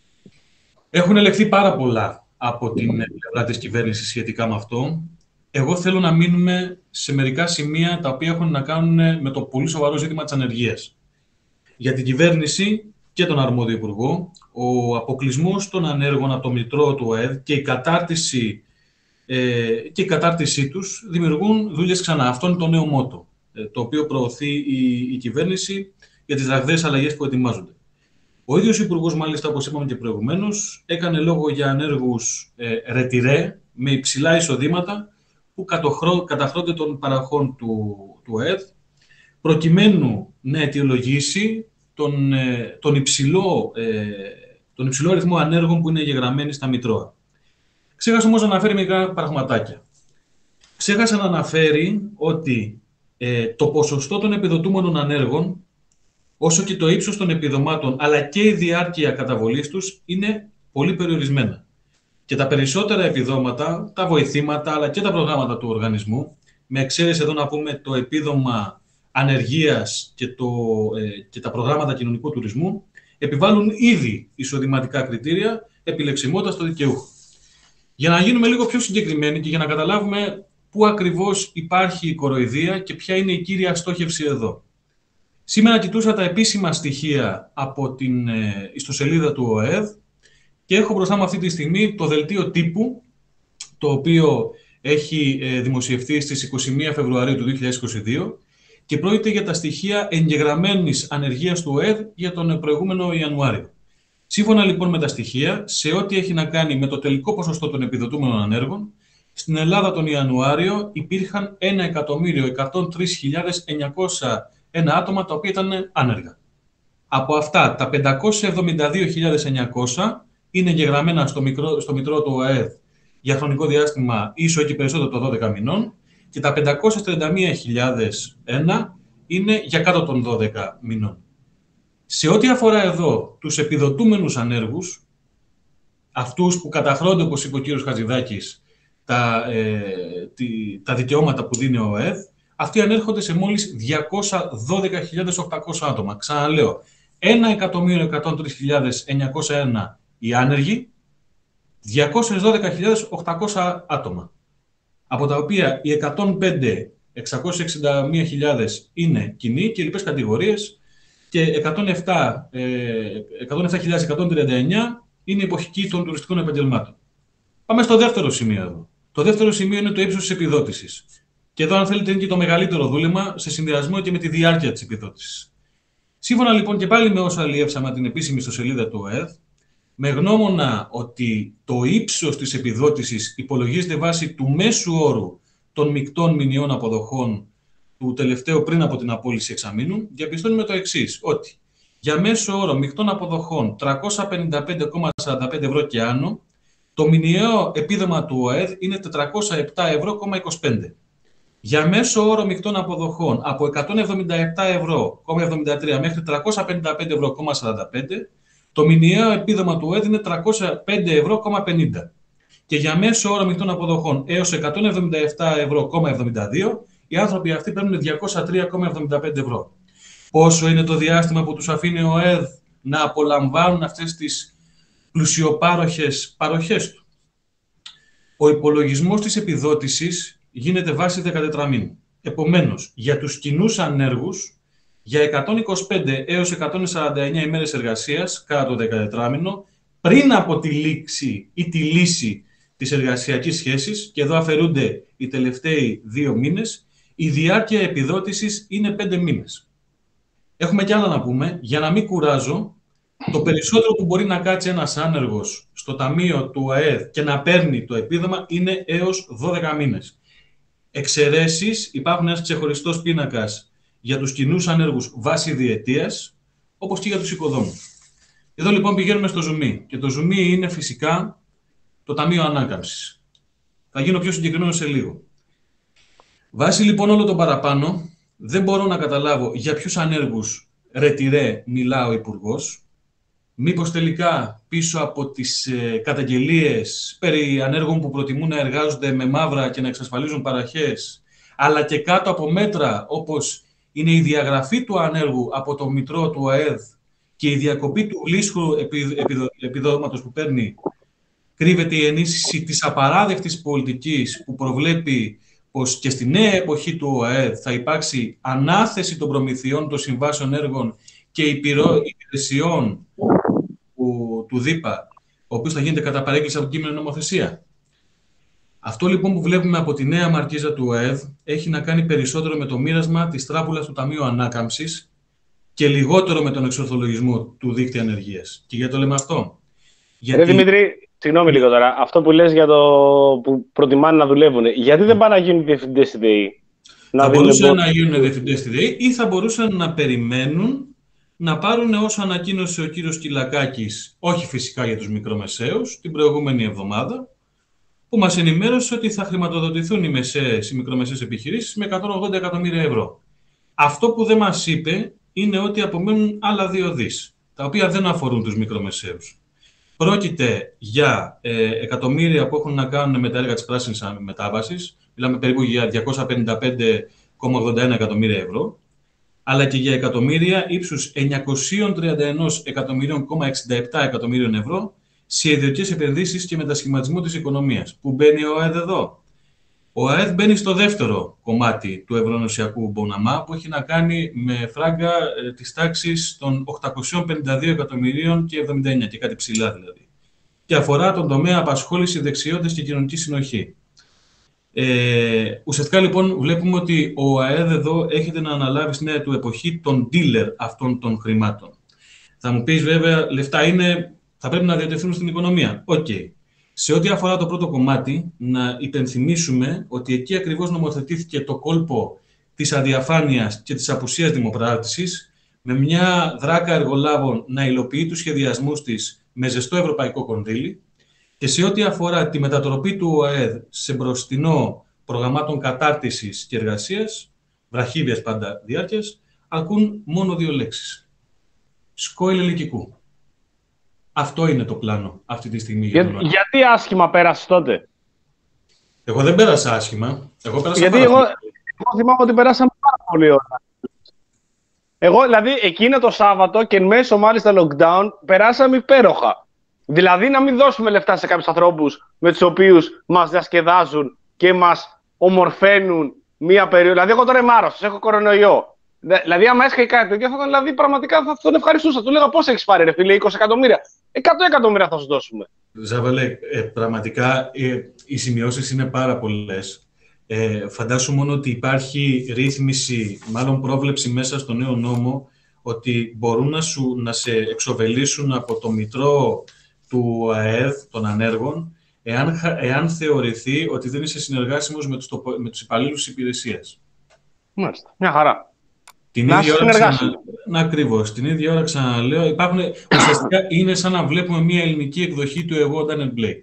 Έχουν ελεγχθεί πάρα πολλά από την πλευρά της κυβέρνησης σχετικά με αυτό. Εγώ θέλω να μείνουμε σε μερικά σημεία τα οποία έχουν να κάνουν με το πολύ σοβαρό ζήτημα της ανεργίας. Για την κυβέρνηση και τον αρμόδιο υπουργό, ο αποκλεισμός των ανέργων από το μητρό του ΟΑΕΔ και η κατάρτιση, ε, και η κατάρτισή τους δημιουργούν δουλειές ξανά. Αυτό είναι το νέο μότο, ε, το οποίο προωθεί η, η κυβέρνηση για τις ραγδαίες αλλαγές που ετοιμάζονται. Ο ίδιος υπουργός, μάλιστα, όπως είπαμε και προηγουμένως, έκανε λόγο για ανέργους ε, ρετιρέ με υψηλά εισοδήματα που καταχρώνται των παραχών του, του ΟΑΕΔ, προκειμένου να αιτιολογήσει τον, τον, υψηλό, ε, τον υψηλό αριθμό ανέργων που είναι εγγεγραμμένοι στα μητρώα. Ξέχασε όμως να αναφέρει μερικά πραγματάκια. Ξέχασε να αναφέρει ότι ε, το ποσοστό των επιδοτούμενων ανέργων, όσο και το ύψος των επιδομάτων, αλλά και η διάρκεια καταβολής τους είναι πολύ περιορισμένα. Και τα περισσότερα επιδόματα, τα βοηθήματα, αλλά και τα προγράμματα του οργανισμού, με εξαίρεση εδώ να πούμε το επίδομα ανεργίας και, το, ε, και τα προγράμματα κοινωνικού τουρισμού, επιβάλλουν ήδη εισοδηματικά κριτήρια επιλεξιμότητας στο δικαιούχο. Για να γίνουμε λίγο πιο συγκεκριμένοι και για να καταλάβουμε πού ακριβώς υπάρχει η κοροϊδία και ποια είναι η κύρια στόχευση εδώ. Σήμερα κοιτούσα τα επίσημα στοιχεία από την ε, ιστοσελίδα του ΟΕΔ και έχω μπροστά μου αυτή τη στιγμή το δελτίο τύπου, το οποίο έχει ε, δημοσιευθεί στις είκοσι μία Φεβρουαρίου του δύο χιλιάδες είκοσι δύο και πρόκειται για τα στοιχεία εγγεγραμμένης ανεργίας του ΟΕΔ για τον προηγούμενο Ιανουάριο. Σύμφωνα λοιπόν με τα στοιχεία, σε ό,τι έχει να κάνει με το τελικό ποσοστό των επιδοτούμενων ανέργων, στην Ελλάδα τον Ιανουάριο υπήρχαν ένα εκατομμύριο εκατόν τρεις χιλιάδες εννιακόσια ένα άτομα τα οποία ήταν άνεργα. Από αυτά, τα πεντακόσιες εβδομήντα δύο χιλιάδες εννιακόσια είναι εγγεγραμμένα στο, μικρό, στο Μητρό του ΟΕΔ για χρονικό διάστημα ίσο ή και περισσότερο των δώδεκα μηνών και τα πεντακόσιες τριάντα μία χιλιάδες ένα είναι για κάτω των δώδεκα μηνών. Σε ό,τι αφορά εδώ τους επιδοτούμενους ανέργους, αυτούς που καταχρώνται, όπως είπε ο κύριος Χατζηδάκης, τα, ε, τη, τα δικαιώματα που δίνει ο ΟΕΔ, αυτοί ανέρχονται σε μόλις διακόσιες δώδεκα χιλιάδες οκτακόσια άτομα. Ξαναλέω, ένα εκατομμύριο εκατόν τρεις χιλιάδες εννιακόσια ένα οι άνεργοι, διακόσιες δώδεκα χιλιάδες οκτακόσια άτομα, από τα οποία οι εκατόν πέντε χιλιάδες εξακόσιες εξήντα μία χιλιάδες είναι κοινοί και λοιπές κατηγορίες και εκατόν επτά χιλιάδες εκατόν τριάντα εννιά είναι εποχικοί των τουριστικών επαγγελμάτων. Πάμε στο δεύτερο σημείο εδώ. Το δεύτερο σημείο είναι το ύψος της επιδότησης. Και εδώ, αν θέλετε, είναι και το μεγαλύτερο δούλημα σε συνδυασμό και με τη διάρκεια της επιδότησης. Σύμφωνα λοιπόν και πάλι με όσα αλλιεύσαμε την επίσημη ιστοσελίδα του ΟΕΔ, με γνώμονα ότι το ύψος της επιδότησης υπολογίζεται βάσει του μέσου όρου των μεικτών μηνιών αποδοχών του τελευταίου πριν από την απόλυση εξαμήνου, διαπιστώνουμε το εξής, ότι για μέσο όρο μεικτών αποδοχών τριακόσια πενήντα πέντε κόμμα σαράντα πέντε ευρώ και άνω, το μηνιαίο επίδομα του ΟΕΔ είναι τετρακόσια επτά ευρώ κόμμα είκοσι πέντε. Για μέσο όρο μεικτών αποδοχών από εκατόν εβδομήντα επτά ευρώ κόμμα εβδομήντα τρία μέχρι τριακόσια πενήντα πέντε ευρώ κόμμα σαράντα πέντε, το μηνιαίο επίδομα του ΟΕΔ είναι τριακόσια πέντε ευρώ κόμμα πενήντα. Και για μέσο όρο μεικτών αποδοχών έως εκατόν εβδομήντα επτά ευρώ κόμμα εβδομήντα δύο, οι άνθρωποι αυτοί παίρνουν διακόσια τρία κόμμα εβδομήντα πέντε ευρώ. Πόσο είναι το διάστημα που τους αφήνει ο ΟΕΔ να απολαμβάνουν αυτές τις πλουσιοπάροχες παροχές του? Ο υπολογισμός της επιδότησης γίνεται βάση δεκατετραμήνου. Επομένως, για τους κοινούς ανέργους, για εκατόν είκοσι πέντε έως εκατόν σαράντα εννιά ημέρες εργασίας κατά το δεκατετράμηνο, πριν από τη λήξη ή τη λύση της εργασιακής σχέσης, και εδώ αφαιρούνται οι τελευταίοι δύο μήνες, η διάρκεια επιδότησης είναι πέντε μήνες. Έχουμε κι άλλα να πούμε, για να μην κουράζω. Το περισσότερο που μπορεί να κάτσει ένας άνεργος στο ταμείο του ΟΕΔ και να παίρνει το επίδομα είναι έως δώδεκα μήνες. Εξαιρέσεις, υπάρχουν ένας ξεχωριστός πίνακας για τους κοινούς ανέργους βάση διετίας, όπως και για τους οικοδόμους. Εδώ λοιπόν πηγαίνουμε στο ζουμί και το ζουμί είναι φυσικά το Ταμείο Ανάκαμψης. Θα γίνω πιο συγκεκριμένο σε λίγο. Βάσει λοιπόν όλο το παραπάνω, δεν μπορώ να καταλάβω για ποιους ανέργους ρετυρέ μιλά ο Υπουργός. Μήπως τελικά πίσω από τις ε, καταγγελίες περί ανέργων που προτιμούν να εργάζονται με μαύρα και να εξασφαλίζουν παραχές, αλλά και κάτω από μέτρα όπως είναι η διαγραφή του ανέργου από το Μητρό του ΟΕΔ και η διακοπή του γλίσχου επιδο, επιδόματος που παίρνει, κρύβεται η ενίσχυση της απαράδεκτης πολιτικής που προβλέπει πως και στη νέα εποχή του ΟΕΔ θα υπάρξει ανάθεση των προμηθειών των συμβάσεων έργων και υπηρεσιών του, του ΔΥΠΑ, ο οποίος θα γίνεται κατά παρέκκληση από κείμενο νομοθεσία. Αυτό λοιπόν που βλέπουμε από τη νέα μαρκίζα του ΟΕΔ έχει να κάνει περισσότερο με το μοίρασμα της τράπουλας του Ταμείου Ανάκαμψης και λιγότερο με τον εξορθολογισμό του δίκτυα ανεργίας. Και γιατί το λέμε αυτό? Γιατί... Ρε Δημήτρη, συγγνώμη λίγο τώρα, αυτό που λες για το που προτιμάνε να δουλεύουν, γιατί δεν πάνε να γίνουν διευθυντές στη ΔΕΗ? Θα μπορούσαν να γίνουν διευθυντές στη ΔΕΗ ή θα μπορούσαν να περιμένουν να πάρουν όσο ανακοίνωσε ο κύριος Κυλακάκης, όχι φυσικά για τους μικρομεσαίους, την προηγούμενη εβδομάδα, που μας ενημέρωσε ότι θα χρηματοδοτηθούν οι, μεσαίες, οι μικρομεσαίες επιχειρήσεις με εκατόν ογδόντα εκατομμύρια ευρώ. Αυτό που δεν μας είπε είναι ότι απομένουν άλλα δύο δις, τα οποία δεν αφορούν τους μικρομεσαίους. Πρόκειται για ε, εκατομμύρια που έχουν να κάνουν με τα έργα της πράσινης μετάβασης, μιλάμε περίπου για διακόσια πενήντα πέντε κόμμα ογδόντα ένα εκατομμύρια ευρώ, αλλά και για εκατομμύρια ύψους εννιακόσια τριάντα ένα εκατομμυρίων κόμμα εξήντα επτά εκατομμύριων ευρώ σε ιδιωτικές επενδύσεις και μετασχηματισμό της οικονομίας. Πού μπαίνει ο ΑΕΔ εδώ? Ο ΑΕΔ μπαίνει στο δεύτερο κομμάτι του ευρωενωσιακού Μποναμά, που έχει να κάνει με φράγκα ε, της τάξης των οκτακόσια πενήντα δύο εκατομμυρίων και εβδομήντα εννέα, και κάτι ψηλά δηλαδή. Και αφορά τον τομέα απασχόληση, δεξιότητες και κοινωνική συνοχή. Ε, ουσιαστικά λοιπόν βλέπουμε ότι ο ΑΕΔ εδώ έχετε να αναλάβει στη νέα του εποχή τον dealer αυτών των χρημάτων. Θα μου πεις βέβαια, λεφτά είναι, θα πρέπει να διατεθούν στην οικονομία. Οκ. Okay. Σε ό,τι αφορά το πρώτο κομμάτι, να υπενθυμίσουμε ότι εκεί ακριβώς νομοθετήθηκε το κόλπο της αδιαφάνειας και της απουσίας δημοπράτησης, με μια δράκα εργολάβων να υλοποιεί τους σχεδιασμούς της με ζεστό ευρωπαϊκό κονδύλι, και σε ό,τι αφορά τη μετατροπή του ΟΑΕΔ σε μπροστινό προγραμμάτων κατάρτισης και εργασίας, βραχύβιας πάντα διάρκειας, ακούν μόνο δύο λέξεις. Σκόιλ ελικικού. Αυτό είναι το πλάνο αυτή τη στιγμή. Για, για γιατί άσχημα πέρασε τότε? Εγώ δεν πέρασα άσχημα. Εγώ πέρασα γιατί εγώ, εγώ θυμάμαι ότι περάσαμε πάρα πολύ ώρα. Εγώ δηλαδή εκείνο το Σάββατο και εν μέσω μάλιστα lockdown περάσαμε υπέροχα. Δηλαδή να μην δώσουμε λεφτά σε κάποιους ανθρώπους με τους οποίους μας διασκεδάζουν και μας ομορφαίνουν μία περίοδο. Δηλαδή εγώ τώρα είμαι άρρωστος, έχω κορονοϊό. Δηλαδή, άμα έσχε κάτι τέτοιο, θα, δηλαδή, πραγματικά θα τον ευχαριστούσα. Του λέγα πώς έχεις πάρει, ρε φίλε, είκοσι εκατομμύρια. εκατό εκατομμύρια θα σου δώσουμε. Ζάβαλε, ε, πραγματικά ε, οι σημειώσεις είναι πάρα πολλές. Ε, φαντάσου μόνο ότι υπάρχει ρύθμιση, μάλλον πρόβλεψη μέσα στο νέο νόμο, ότι μπορούν να, σου, να σε εξοβελήσουν από το μητρό του ΑΕΔ των ανέργων, εάν, εάν θεωρηθεί ότι δεν είσαι συνεργάσιμος με τους, με τους υπαλλήλους της υπηρεσίας. Μάλιστα, μια χαρά. Την να ίδια ώρα ξανα... να, ακριβώς. Την ίδια ώρα ξαναλέω, υπάρχουν... ουσιαστικά είναι σαν να βλέπουμε μια ελληνική εκδοχή του εγώ Daniel Blake.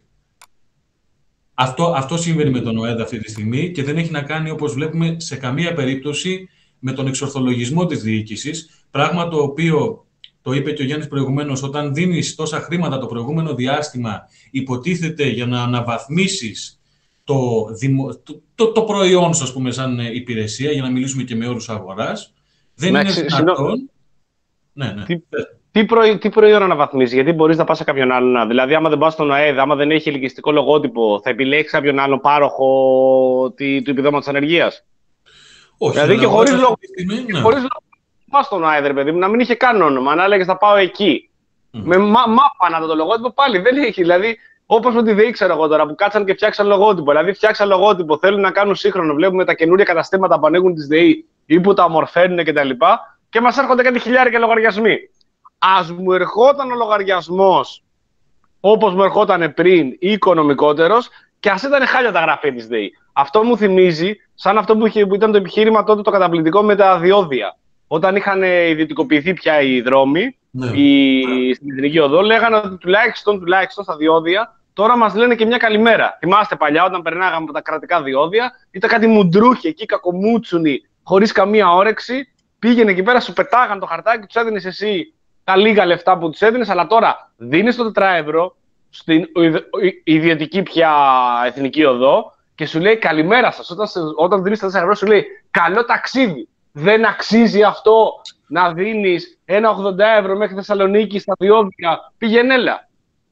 Αυτό, αυτό συμβαίνει με τον ΟΕΔ αυτή τη στιγμή και δεν έχει να κάνει, όπως βλέπουμε, σε καμία περίπτωση με τον εξορθολογισμό της διοίκησης. Πράγμα το οποίο, το είπε και ο Γιάννης προηγουμένως, όταν δίνεις τόσα χρήματα το προηγούμενο διάστημα, υποτίθεται για να αναβαθμίσεις το, δημο... το, το, το προϊόν σου, ας πούμε, σαν υπηρεσία, για να μιλήσουμε και με όρους αγοράς. Δεν ναι, είναι δυνατόν. Ναι, ναι. Τι, τι, προϊ, τι προϊόν αναβαθμίζει, γιατί μπορείς να πας σε κάποιον άλλον. Δηλαδή, άμα δεν πας στον ΑΕΔ, άμα δεν έχει ελκυστικό λογότυπο, θα επιλέξεις κάποιον άλλον πάροχο τη, του επιδόματος ανεργίας. Όχι. Δηλαδή και χωρίς λόγο. Ναι. Χωρίς λόγο πας στον ΑΕΔ, ρε παιδί μου, να μην είχε καν όνομα, να έλεγες θα πάω εκεί. Mm. Με μα, μάπανα το λογότυπο πάλι δεν έχει. Δηλαδή, όπως με τη ΔΕΗ, ξέρω εγώ τώρα, που κάτσαν και φτιάξαν λογότυπο. Δηλαδή, φτιάξαν λογότυπο, θέλουν να κάνουν σύγχρονο. Βλέπουμε τα καινούρια καταστήματα που ανοίγουν τη ΔΕΗ ή που τα ομορφαίνουν κτλ. Και, και μας έρχονται κάτι χιλιάρικα λογαριασμοί. Ας μου ερχόταν ο λογαριασμός όπως μου ερχόταν πριν ή οικονομικότερος, και ας ήταν χάλια τα γραφεία της ΔΕΗ. Αυτό μου θυμίζει σαν αυτό που, είχε, που ήταν το επιχείρημα τότε το καταπληκτικό με τα διόδια. Όταν είχαν ιδιωτικοποιηθεί πια οι δρόμοι, ναι, η, ναι. στην Εθνική Οδό, λέγανε ότι τουλάχιστον, τουλάχιστον στα διόδια. Τώρα μας λένε και μια καλημέρα. Θυμάστε παλιά όταν περνάγαμε από τα κρατικά διόδια, ήταν κάτι μουντρούχοι εκεί, κακομούτσουνοι, χωρίς καμία όρεξη. Πήγαινε εκεί πέρα, σου πετάγαν το χαρτάκι, τους έδινες εσύ τα λίγα λεφτά που τους έδινες, αλλά τώρα δίνεις το τετράευρο στην ιδιωτική πια Εθνική Οδό και σου λέει καλημέρα σας. Όταν, όταν δίνεις τα τέσσερα ευρώ, σου λέει καλό ταξίδι. Δεν αξίζει αυτό να δίνεις ένα ογδόντα ευρώ μέχρι Θεσσαλονίκη στα διόδια. Πήγαινέλα.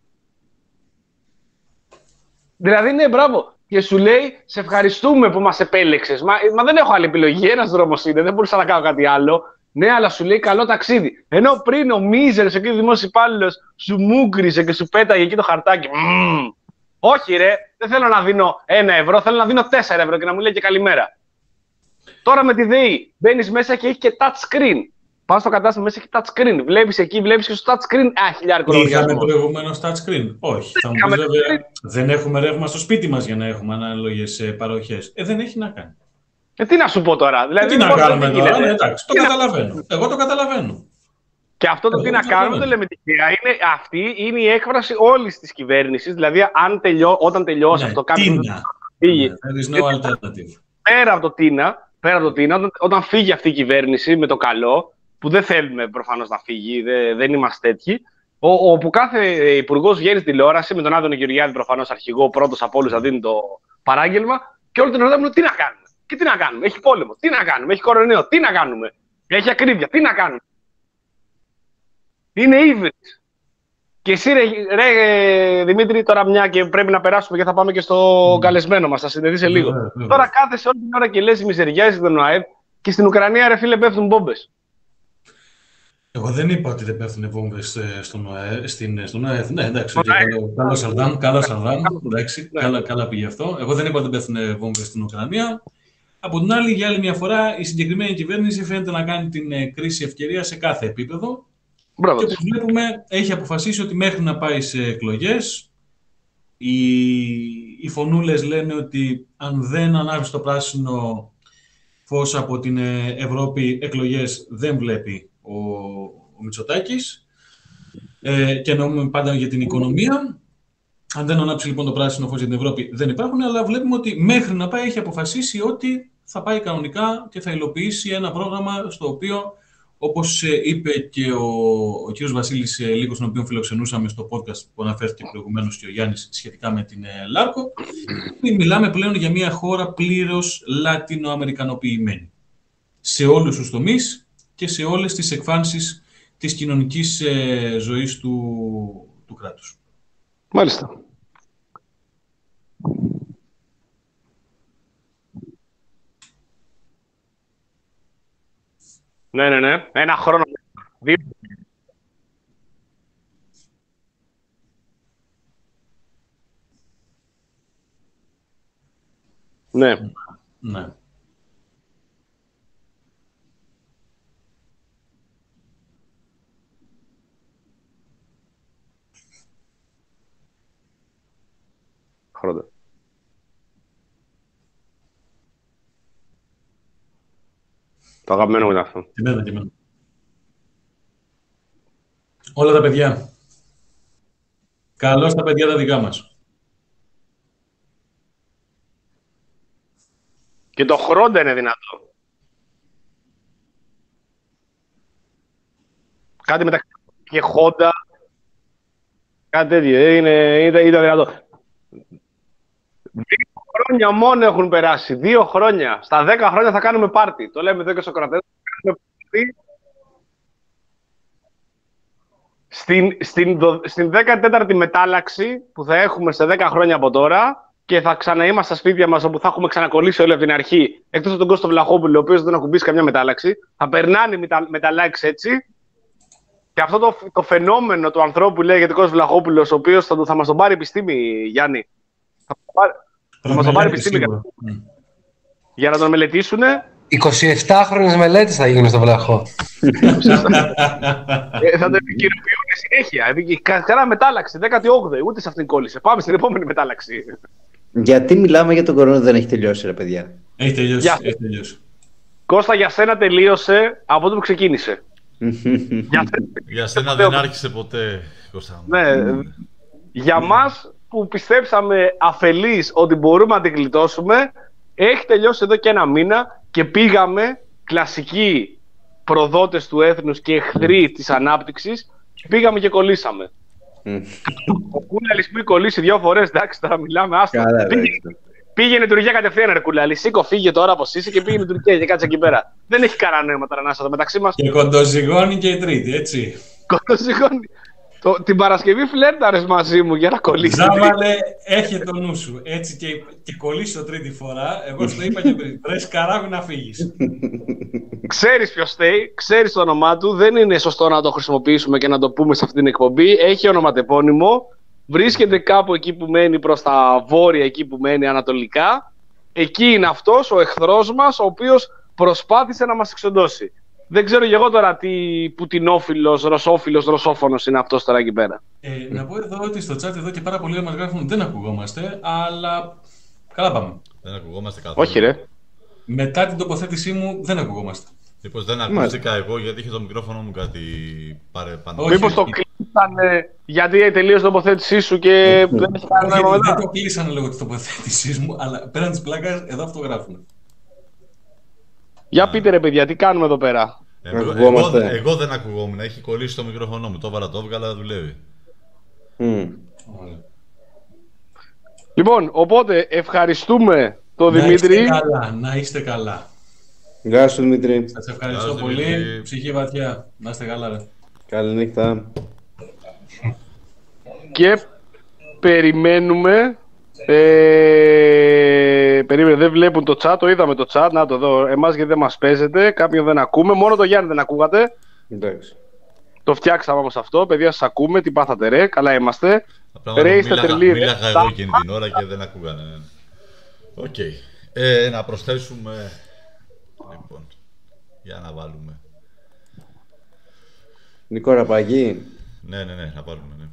Δηλαδή, ναι, μπράβο. Και σου λέει, σε ευχαριστούμε που μας επέλεξες. Μα, μα δεν έχω άλλη επιλογή. Ένας δρόμος είναι, δεν μπορούσα να κάνω κάτι άλλο. Ναι, αλλά σου λέει καλό ταξίδι. Ενώ πριν ο μίζερος εκεί ο δημόσιος υπάλληλος σου μούγκρισε και σου πέταγε εκεί το χαρτάκι. Mm. Όχι, ρε, δεν θέλω να δίνω ένα ευρώ, θέλω να δίνω τέσσερα ευρώ και να μου λέει και καλημέρα. Τώρα με τη ΔΕΗ μπαίνεις μέσα και έχει και touch screen. Πας στο κατάστημα μέσα έχει touch screen. Βλέπεις εκεί, βλέπεις και στο touch screen. Α, χιλιάρικο λογαριασμό. Είχαμε προηγουμένως touch screen. Όχι. Θα μου πεις βέβαια, δεν έχουμε ρεύμα στο σπίτι μας για να έχουμε ανάλογες παροχές. Ε, δεν έχει να κάνει. Ε, τι να σου πω τώρα. Δηλαδή, τι να κάνουμε τώρα. Ναι, εντάξει, το καταλαβαίνω. Εγώ το καταλαβαίνω. Και αυτό το τι να κάνουμε δεν λέμε τυχαία. Είναι, αυτή είναι η έκφραση όλης της κυβέρνησης. Δηλαδή, αν τελειώ, όταν τελειώσει ναι, αυτό, κάποιο θα φύγει. There is no alternative. Πέρα από το τίνα, πέρα από το τίνα όταν, όταν φύγει αυτή η κυβέρνηση με το καλό, που δεν θέλουμε προφανώς να φύγει, δεν, δεν είμαστε τέτοιοι, όπου κάθε υπουργός βγαίνει στην τηλεόραση με τον Άδωνο Γεωργιάδη προφανώς αρχηγό, πρώτος από όλους να δίνει το παράγγελμα, και όλη την ώρα μου τι να κάνουμε. Και τι να κάνουμε, έχει πόλεμο, τι να κάνουμε, έχει κορονοϊό, τι να κάνουμε, έχει ακρίβεια, τι να κάνουμε. Είναι ύβρις. Και εσύ, ρε, ρε Δημήτρη, τώρα μια και πρέπει να περάσουμε και θα πάμε και στο mm. καλεσμένο μας, θα συνδεθεί σε λίγο. Yeah, yeah. Τώρα κάθεσαι όλη την ώρα και λες μιζεριάζει τον ΟΑΕΔ και στην Ουκρανία, ρε φίλε, πέφτουν μπόμπες. Εγώ δεν είπα ότι δεν πέφτουν βόμβες στον ΟΑΕΔ. Στον ΟΑΕΔ, ναι, εντάξει. Καλό Σαρδάμ, καλό Σαρδάμ. Εντάξει, καλά, καλά πήγε αυτό. Εγώ δεν είπα ότι δεν πέφτουν βόμβες στην Ουκρανία. Από την άλλη, για άλλη μια φορά, η συγκεκριμένη κυβέρνηση φαίνεται να κάνει την κρίση ευκαιρία σε κάθε επίπεδο. Μπράβο. Και όπως βλέπουμε, έχει αποφασίσει ότι μέχρι να πάει σε εκλογές, οι, οι φωνούλες λένε ότι αν δεν ανάβει το πράσινο φως από την Ευρώπη, εκλογές δεν βλέπει ο, ο Μητσοτάκης. Ε, και εννοούμε πάντα για την οικονομία. Αν δεν ανάψει λοιπόν το πράσινο φως για την Ευρώπη, δεν υπάρχουν, αλλά βλέπουμε ότι μέχρι να πάει έχει αποφασίσει ότι θα πάει κανονικά και θα υλοποιήσει ένα πρόγραμμα στο οποίο, όπως είπε και ο, ο κύριος Βασίλης Λύκος, τον οποίο φιλοξενούσαμε στο podcast που αναφέρθηκε προηγουμένως και ο Γιάννης σχετικά με την Λάρκο, μιλάμε πλέον για μια χώρα πλήρως λατινοαμερικανοποιημένη σε όλους τους τομείς και σε όλες τις εκφάνσεις της κοινωνικής ε, ζωής του, του κράτους. Μάλιστα. Ναι, ναι, ναι. Ένα χρόνο. Δύο. Ναι. Ναι. Χρόνο. Το αγαπημένο μου είναι αυτό. Και εμένα, και εμένα. Όλα τα παιδιά. Καλώς τα παιδιά τα δικά μας. Και το Χρόντα είναι δυνατό. Κάτι μεταξύ και Χόντα. Κάτι τέτοιο. Είναι, είναι, είναι δυνατό. Δύο χρόνια μόνο έχουν περάσει. Δύο χρόνια. Στα δέκα χρόνια θα κάνουμε πάρτι. Το λέμε εδώ και στο Σοκρατές. Στην, στην, στην δέκατη τέταρτη μετάλλαξη που θα έχουμε σε δέκα χρόνια από τώρα και θα ξαναείμαστε στα σπίτια μας όπου θα έχουμε ξανακολλήσει όλη από την αρχή, εκτός από τον Κώστο Βλαχόπουλο, ο οποίος δεν ακουμπήσει καμιά μετάλλαξη, θα περνάνε οι μετα, μεταλλάξεις έτσι. Και αυτό το, το φαινόμενο του ανθρώπου που λέγεται Κώστος Βλαχόπουλος, ο οποίος θα, θα μας τον πάρει επιστήμη, Γιάννη. Θα, θα μας τον πάρει επιστήμη για, mm. για να τον μελετήσουν. εικοσιεπτάχρονες μελέτες θα γίνουν στο Βλαχό. ε, θα το επικαιροποιούν συνέχεια. Κάνα μετάλλαξη, δέκατη όγδοη, ούτε σε αυτήν κόλλησε. Πάμε στην επόμενη μετάλλαξη. Γιατί μιλάμε για τον κορώνα, δεν έχει τελειώσει, ρε παιδιά. Έχει τελειώσει. Για... έχει τελειώσει. Κώστα, για σένα τελείωσε από τότε που ξεκίνησε. για, για σένα δεν άρχισε ποτέ, Κώστα. Ναι, για μας που πιστέψαμε αφελείς ότι μπορούμε να την γλιτώσουμε, έχει τελειώσει εδώ και ένα μήνα και πήγαμε κλασικοί προδότες του έθνους και εχθροί της ανάπτυξης και πήγαμε και κολλήσαμε. Mm. Ο Κούλαλης που κολλήσει δύο φορές, εντάξει, τώρα μιλάμε, άστο. Πήγε, πήγαινε Τουρκία κατευθείαν, ρε Κούλαλη. Σήκω, φύγε τώρα όπως είσαι και πήγαινε Τουρκία και κάτσε εκεί πέρα. Δεν έχει κανένα νόημα τώρα να είσαι εδώ μεταξύ μας. Και κοντοζυγώνει και η τρίτη, έτσι. Κοντοζυγώνει. Το, την Παρασκευή φλέρταρες μαζί μου για να κολλήσει. Ζάβαλε, έχει το νου σου. Έτσι και, και κολλήσει το τρίτη φορά. Εγώ στο είπα και πριν. Βρες καράβι να φύγεις. Ξέρεις ποιος θέλει, ξέρεις το όνομά του. Δεν είναι σωστό να το χρησιμοποιήσουμε και να το πούμε σε αυτή την εκπομπή. Έχει ονοματεπώνυμο. Βρίσκεται κάπου εκεί που μένει προς τα βόρεια, εκεί που μένει ανατολικά. Εκεί είναι αυτός ο εχθρός μας, ο οποίος προσπάθησε να μας εξοντώσει. Δεν ξέρω και εγώ τώρα τι πουτινόφιλος, ρωσόφιλος, ρωσόφωνος είναι αυτός τώρα εκεί πέρα. Ε, να πω εδώ ότι στο chat εδώ και πάρα πολλοί μας γράφουν δεν ακουγόμαστε, αλλά καλά πάμε. Δεν ακουγόμαστε καθόλου. Όχι ρε. Μετά την τοποθέτησή μου δεν ακουγόμαστε. Μήπως δεν ακούστηκα εγώ γιατί είχε το μικρόφωνο μου κάτι παρεπάνω. Μήπως το κλείσανε γιατί τελείωσε η τοποθέτησή σου και δεν έχει κανένα νόημα μετά. Δεν το κλείσανε λόγω της τοποθέτησής μου, αλλά πέραν της πλάκας εδώ αυτό γράφουν. Για πείτε ρε παιδιά, τι κάνουμε εδώ πέρα. Εγώ, εγώ, εγώ δεν ακουγόμουν, έχει κολλήσει το μικρόφωνο μου, το έβαλα, το έβγαλα, δουλεύει. Mm. Λοιπόν, οπότε ευχαριστούμε τον να Δημήτρη. Είστε καλά, να είστε καλά. Γεια σου Δημήτρη. Σας ευχαριστώ πολύ, Δημήτρη. Ψυχή βαθιά, να είστε καλά ρε. Καληνύχτα. και περιμένουμε. Ε, περίμενε, δεν βλέπουν το chat, το είδαμε το chat. Να το δω. Εμάς γιατί δεν μας παίζετε, κάποιον δεν ακούμε. Μόνο το Γιάννη δεν ακούγατε. Εντάξει. Το φτιάξαμε όμως αυτό. Παιδιά, σας ακούμε. Τι πάθατε, ρε? Καλά είμαστε. Ρε, είστε τρελοί. Μίλαγα εγώ εκείνη την ώρα και δεν ακούγανε. Οκ. Okay. Ε, να προσθέσουμε. Λοιπόν, για να βάλουμε. Νικό Ραπάκη. Ναι, ναι, ναι, να βάλουμε, ναι.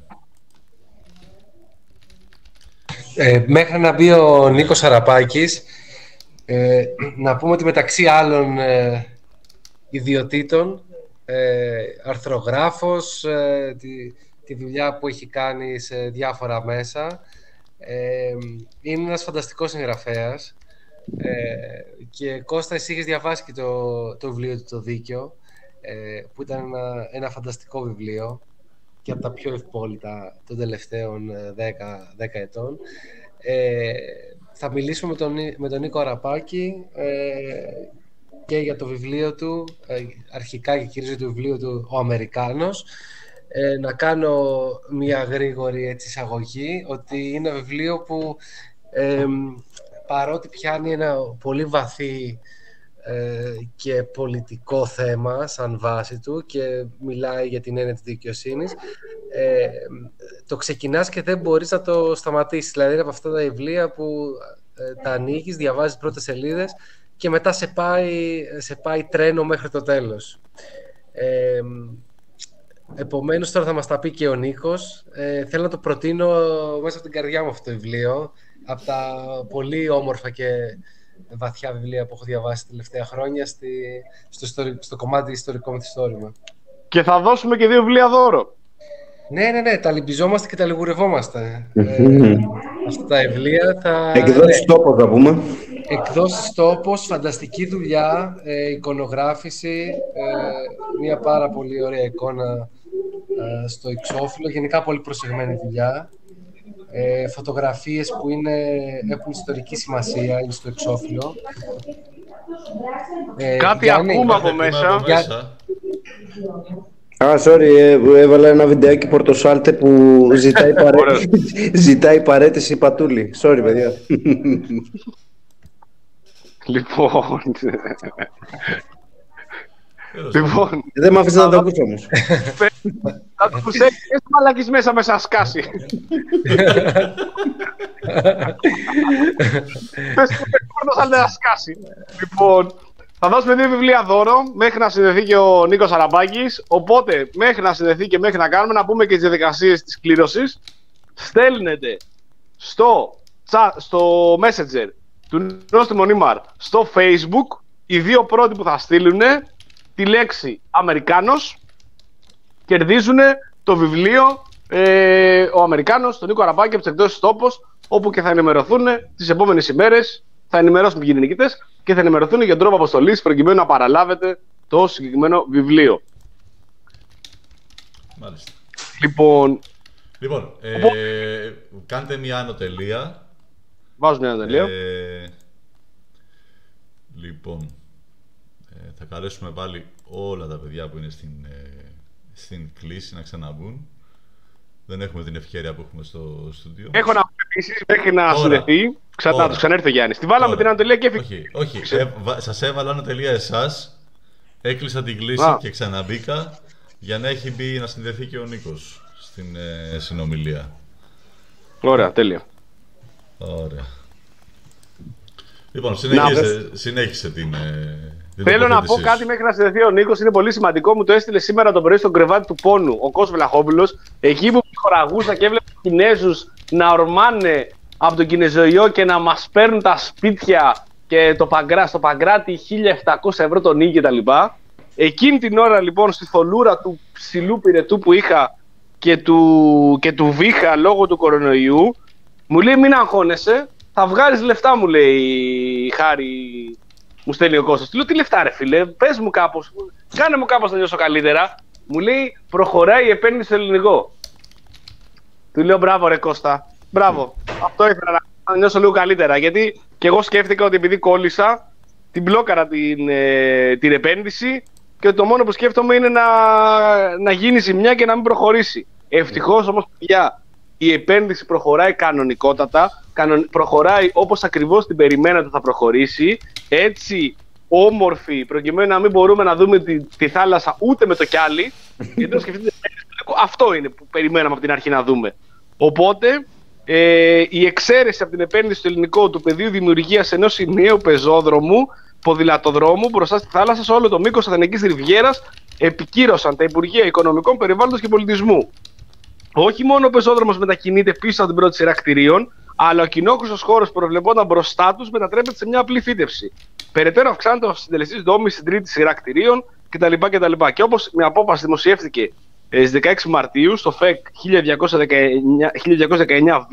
Ε, μέχρι να μπει ο Νίκος Αραπάκης, ε, να πούμε ότι μεταξύ άλλων ε, ιδιοτήτων, ε, αρθρογράφος, ε, τη, τη δουλειά που έχει κάνει σε διάφορα μέσα, ε, είναι ένας φανταστικός συγγραφέας. Ε, και Κώστα, εσύ είχες διαβάσει και το, το βιβλίο του «Το Δίκαιο», ε, που ήταν ένα, ένα φανταστικό βιβλίο και από τα πιο ευπόλυτα των τελευταίων δέκα ετών. Ε, θα μιλήσουμε με τον, με τον Νίκο Αραπάκη ε, και για το βιβλίο του, ε, αρχικά και κυρίως για το βιβλίο του «Ο Αμερικάνος». Ε, να κάνω μια γρήγορη έτσι, εισαγωγή, ότι είναι ένα βιβλίο που ε, παρότι πιάνει ένα πολύ βαθύ και πολιτικό θέμα σαν βάση του και μιλάει για την έννοια της δικαιοσύνης, ε, το ξεκινάς και δεν μπορείς να το σταματήσεις. Δηλαδή είναι από αυτά τα βιβλία που ε, τα ανοίγεις, διαβάζεις πρώτες σελίδες και μετά σε πάει, σε πάει τρένο μέχρι το τέλος. Ε, επομένως τώρα θα μας τα πει και ο Νίκος. Ε, θέλω να το προτείνω μέσα από την καρδιά μου αυτό το βιβλίο, από τα πολύ όμορφα και βαθιά βιβλία που έχω διαβάσει τα τελευταία χρόνια στη, στο, ιστορι, στο κομμάτι ιστορικό μυθιστόρημα. Και θα δώσουμε και δύο βιβλία δώρο. Ναι, ναι, ναι, τα λυμπιζόμαστε και τα λιγουρευόμαστε. ε, αυτά τα βιβλία θα... Εκδόσεις ναι. Τόπος θα πούμε. Εκδόσεις Τόπος, φανταστική δουλειά, ε, εικονογράφηση, ε, μια πάρα πολύ ωραία εικόνα ε, στο εξώφυλλο, γενικά πολύ προσεγμένη δουλειά. Ε, φωτογραφίες που είναι, έχουν ιστορική σημασία, είναι στο εξώφυλλο. Ε, Κάτι ακούμε από μέσα. Για... Α, sorry, ε, έβαλα ένα βιντεάκι Πορτοσάλτε που ζητάει, παρέ... ζητάει παρέτηση Πατούλη. Sorry, παιδιά. Λοιπόν... Λοιπόν, δεν μ' αφήσετε να το ακούσω όμως. Θα το ακούσετε και στο μαλακής μέσα με σας σκάσει. Πες που πες θα να σκάσει. Λοιπόν, θα δώσουμε δύο βιβλία δώρο μέχρι να συνδεθεί και ο Νίκος Αραπάκης. Οπότε, μέχρι να συνδεθεί και μέχρι να κάνουμε, να πούμε και τις διαδικασίες της κλήρωσης. Στέλνετε στο, στο Messenger του Νόστιμο Νίμαρ στο Facebook οι δύο πρώτοι που θα στείλουν τη λέξη Αμερικάνος, κερδίζουν το βιβλίο ε, ο Αμερικάνος, τον Νίκο Αραπάκη από τις εκδόσεις Τόπος, όπου και θα ενημερωθούν τις επόμενες ημέρες, θα ενημερώσουν ποιοι είναι οι νικητές και θα ενημερωθούν για τον τρόπο αποστολής προκειμένου να παραλάβετε το συγκεκριμένο βιβλίο. Μάλιστα. Λοιπόν, λοιπόν ε, οπό... κάντε μια ανωτελεία. Βάζω μια ανωτελεία. Ε, λοιπόν, ε, θα καλέσουμε πάλι όλα τα παιδιά που είναι στην, ε, στην κλίση να ξαναμπούν. Δεν έχουμε την ευκαιρία που έχουμε στο στούντιο. Έχω να πω επίσης μέχρι να συνδεθεί. Ξανά τους ξανέρθει ο Γιάννης. Τη βάλαμε την ανωτελεία και έφυγε. Όχι, όχι. Ε, σας έβαλα ανωτελεία εσάς. Έκλεισα την κλίση Α. και ξαναμπήκα για να έχει μπει να συνδεθεί και ο Νίκος στην ε, συνομιλία. Ωραία, τέλεια. Ωραία. Λοιπόν, συνέχισε, συνέχισε την... Ε, Θέλω να πω κάτι μέχρι να συνδεθεί ο Νίκος, είναι πολύ σημαντικό. Μου το έστειλε σήμερα το πρωί στο κρεβάτι του πόνου ο Κώστας Βλαχόπουλος. Εκεί που χωραγούσα και έβλεπε Κινέζους να ορμάνε από τον Κινεζοϊό και να μας παίρνουν τα σπίτια και το παγκρά, στο Παγκράτη χίλια επτακόσια ευρώ τον νίκη κτλ. Εκείνη την ώρα λοιπόν στη θολούρα του ψηλού πυρετού που είχα και του, και του βήχα λόγω του κορονοϊού, μου λέει μην αγχώνεσαι, θα βγάλεις λεφτά, μου λέει η Χάρη. Μου στέλνει ο Κώστας. Του λέω τι λεφτά ρε φίλε, πες μου κάπως, κάνε μου κάπως να νιώσω καλύτερα. Μου λέει προχωράει η επένδυση στο ελληνικό. Του λέω μπράβο ρε Κώστα, μπράβο. Αυτό ήθελα να νιώσω λίγο καλύτερα. Γιατί και εγώ σκέφτηκα ότι επειδή κόλλησα, την μπλόκαρα την, ε, την επένδυση και το μόνο που σκέφτομαι είναι να, να γίνει ζημιά και να μην προχωρήσει. Ευτυχώς όμως παιδιά, η επένδυση προχωράει κανονικότατα, κανον... προχωράει όπως ακριβώς την περιμένατε θα προχωρήσει, έτσι όμορφη, προκειμένου να μην μπορούμε να δούμε τη, τη θάλασσα ούτε με το κιάλι, γιατί σκεφτείτε, αυτό είναι που περιμέναμε από την αρχή να δούμε. Οπότε, ε, η εξαίρεση από την επένδυση στο ελληνικό του πεδίου δημιουργίας ενός ενιαίου πεζόδρομου, ποδηλατοδρόμου μπροστά στη θάλασσα σε όλο το μήκος Αθηναϊκής Ριβιέρας επικύρωσαν τα Υπουργεία Οικονομικών, Περιβάλλοντος και Πολιτισμού. Όχι μόνο ο πεζόδρομος μετακινείται πίσω από την πρώτη σειρά κτηρίων, αλλά ο κοινόχρηστος χώρος που προβλεπόταν μπροστά τους μετατρέπεται σε μια απλή φύτευση. Περαιτέρω αυξάνεται ο συντελεστής δόμησης στην τρίτη σειρά κτηρίων κτλ. κτλ. Και όπως μια απόφαση δημοσιεύτηκε στις δεκαέξι Μαρτίου στο ΦΕΚ χίλια διακόσια δεκαεννιά Β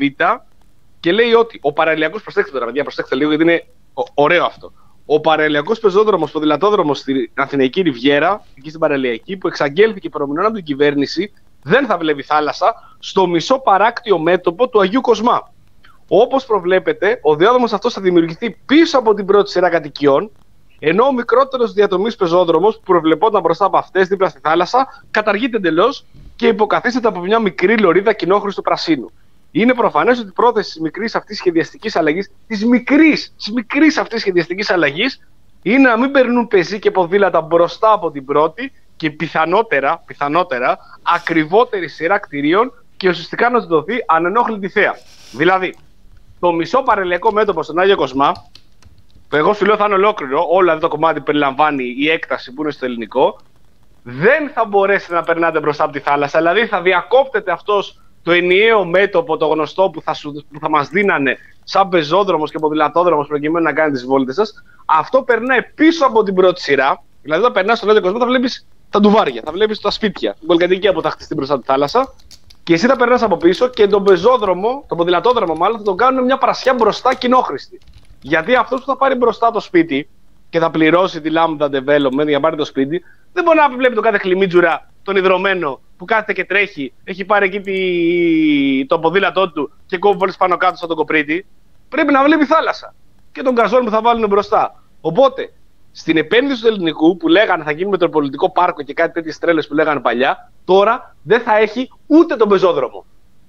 και λέει ότι ο παραλιακός, προσέξτε τώρα, παιδιά, προσέξτε λίγο γιατί είναι ωραίο αυτό. Ο παραλιακός πεζόδρομος, ποδηλατόδρομος στην Αθηναϊκή Ριβιέρα, εκεί στην παραλιακή, που εξαγγέλθηκε προμηνών από την κυβέρνηση, δεν θα βλέπει θάλασσα στο μισό παράκτιο μέτωπο του Αγίου Κοσμά. Όπως προβλέπετε, ο διάδρομος αυτός θα δημιουργηθεί πίσω από την πρώτη σειρά κατοικιών, ενώ ο μικρότερος διατομής πεζόδρομος που προβλεπόταν μπροστά από αυτές δίπλα στη θάλασσα καταργείται εντελώς και υποκαθίσταται από μια μικρή λωρίδα κοινόχρηστου πρασίνου. Είναι προφανές ότι η πρόθεση της μικρής αυτής σχεδιαστικής αλλαγής, της μικρής, της μικρής αυτής σχεδιαστικής αλλαγής, είναι να μην περνούν πεζοί και ποδήλατα μπροστά από την πρώτη και πιθανότερα, πιθανότερα ακριβότερη σειρά κτηρίων και ουσιαστικά να του δοθεί ανενόχλητη θέα. Δηλαδή, το μισό παραλιακό μέτωπο στον Άγιο Κοσμά, που εγώ σου λέω θα είναι ολόκληρο, όλο αυτό το κομμάτι που περιλαμβάνει η έκταση που είναι στο ελληνικό, δεν θα μπορέσει να περνάτε μπροστά από τη θάλασσα. Δηλαδή, θα διακόπτεται αυτός το ενιαίο μέτωπο, το γνωστό που θα, σου, που θα μας δίνανε σαν πεζόδρομος και ποδηλατόδρομος προκειμένου να κάνετε τις βόλτες σας. Αυτό περνάει πίσω από την πρώτη σειρά. Δηλαδή, όταν περνάς στον Άγιο Κοσμά, θα βλέπεις τα ντουβάρια, θα βλέπεις τα σπίτια, την πολυκατοικία που θα χτιστεί μπροστά από τη θάλασσα. Και εσύ θα περνάς από πίσω και τον πεζόδρομο, τον ποδηλατόδρομο μάλλον, θα τον κάνουν μια πρασιά μπροστά κοινόχρηστη. Γιατί αυτός που θα πάρει μπροστά το σπίτι και θα πληρώσει τη Lambda Development για να πάρει το σπίτι, δεν μπορεί να βλέπει τον κάθε χλιμίτζουρα, τον ιδρωμένο που κάθεται και τρέχει, έχει πάρει εκεί τη... το ποδήλατό του και κόβει βόλτες πάνω κάτω σαν τον κοπρίτη. Πρέπει να βλέπει θάλασσα και τον γκαζόν που θα βάλουν μπροστά. Οπότε, στην επένδυση του ελληνικού που λέγανε θα γίνει μετροπολιτικό πάρκο και κάτι τέτοιες τρέλες που λέγανε παλιά, τώρα δεν θα έχει ούτε τον πεζόδρομο.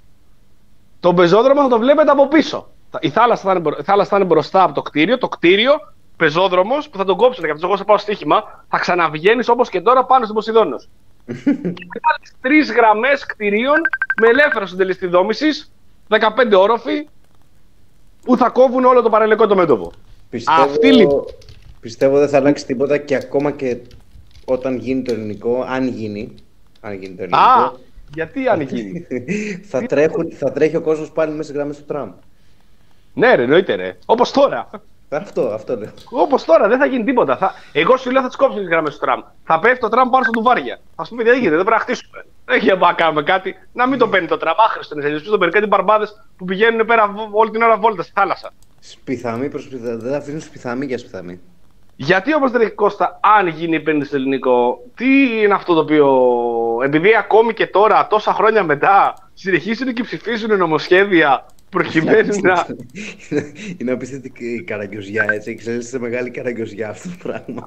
Τον πεζόδρομο θα το βλέπετε από πίσω. Η θάλασσα θα είναι, η θάλασσα θα είναι μπροστά από το κτίριο, το κτίριο, πεζόδρομος που θα τον κόψουν. Και αυτό εγώ σε πάω στοίχημα, θα ξαναβγαίνεις όπως και τώρα πάνω στην Ποσειδώνος. Και άλλες τρεις γραμμές κτιρίων με ελεύθερο συντελεστή δόμησης, δεκαπέντε όροφοι, που θα κόβουν όλο το παραλιακό το μέτωπο. Πιστεύω, Αυτή, λοιπόν... πιστεύω δεν θα αλλάξει τίποτα και ακόμα και όταν γίνει το ελληνικό, αν γίνει, αν γίνει το ελληνικό. Α, γιατί αν γίνει. θα, τρέχουν, θα τρέχει ο κόσμος πάλι μέσα στις γραμμές του τραμ. Ναι ρε, εννοείται ρε. Όπως τώρα. Αυτό, αυτό λέω. Όπως τώρα, δεν θα γίνει τίποτα. Θα... Εγώ σου λέω θα τις κόψω τις γραμμές του τραμ. Θα πέφτει το τραμ πάνω στα ντουβάρια. Ας πούμε, δεν γίνεται, δεν πρέπει να χτίσουμε. Δεν έχει να κάνουμε κάτι. Να μην το παίρνει το τραμ. Άχρηστο είναι. Ποιος το παίρνει, κάτι μπαρμπάδες που πηγαίνουν πέρα όλη την ώρα βόλτα στη θάλασσα. Σπιθαμή προς σπιθαμή. Δεν θα αφήνουν σπιθαμή για σπιθαμή. Γιατί όμως δεν έχει Κώστα, αν γίνει επένδυση στο ελληνικό, τι είναι αυτό το οποίο. Επειδή ακόμη και τώρα, τόσα χρόνια μετά, συνεχίζουν και ψηφίζουν νομοσχέδια. Προκειμένου να. Είναι απίστευτη η καραγκιόζια, έτσι. Ξέρεις, σε μεγάλη καραγκιόζια αυτό το πράγμα.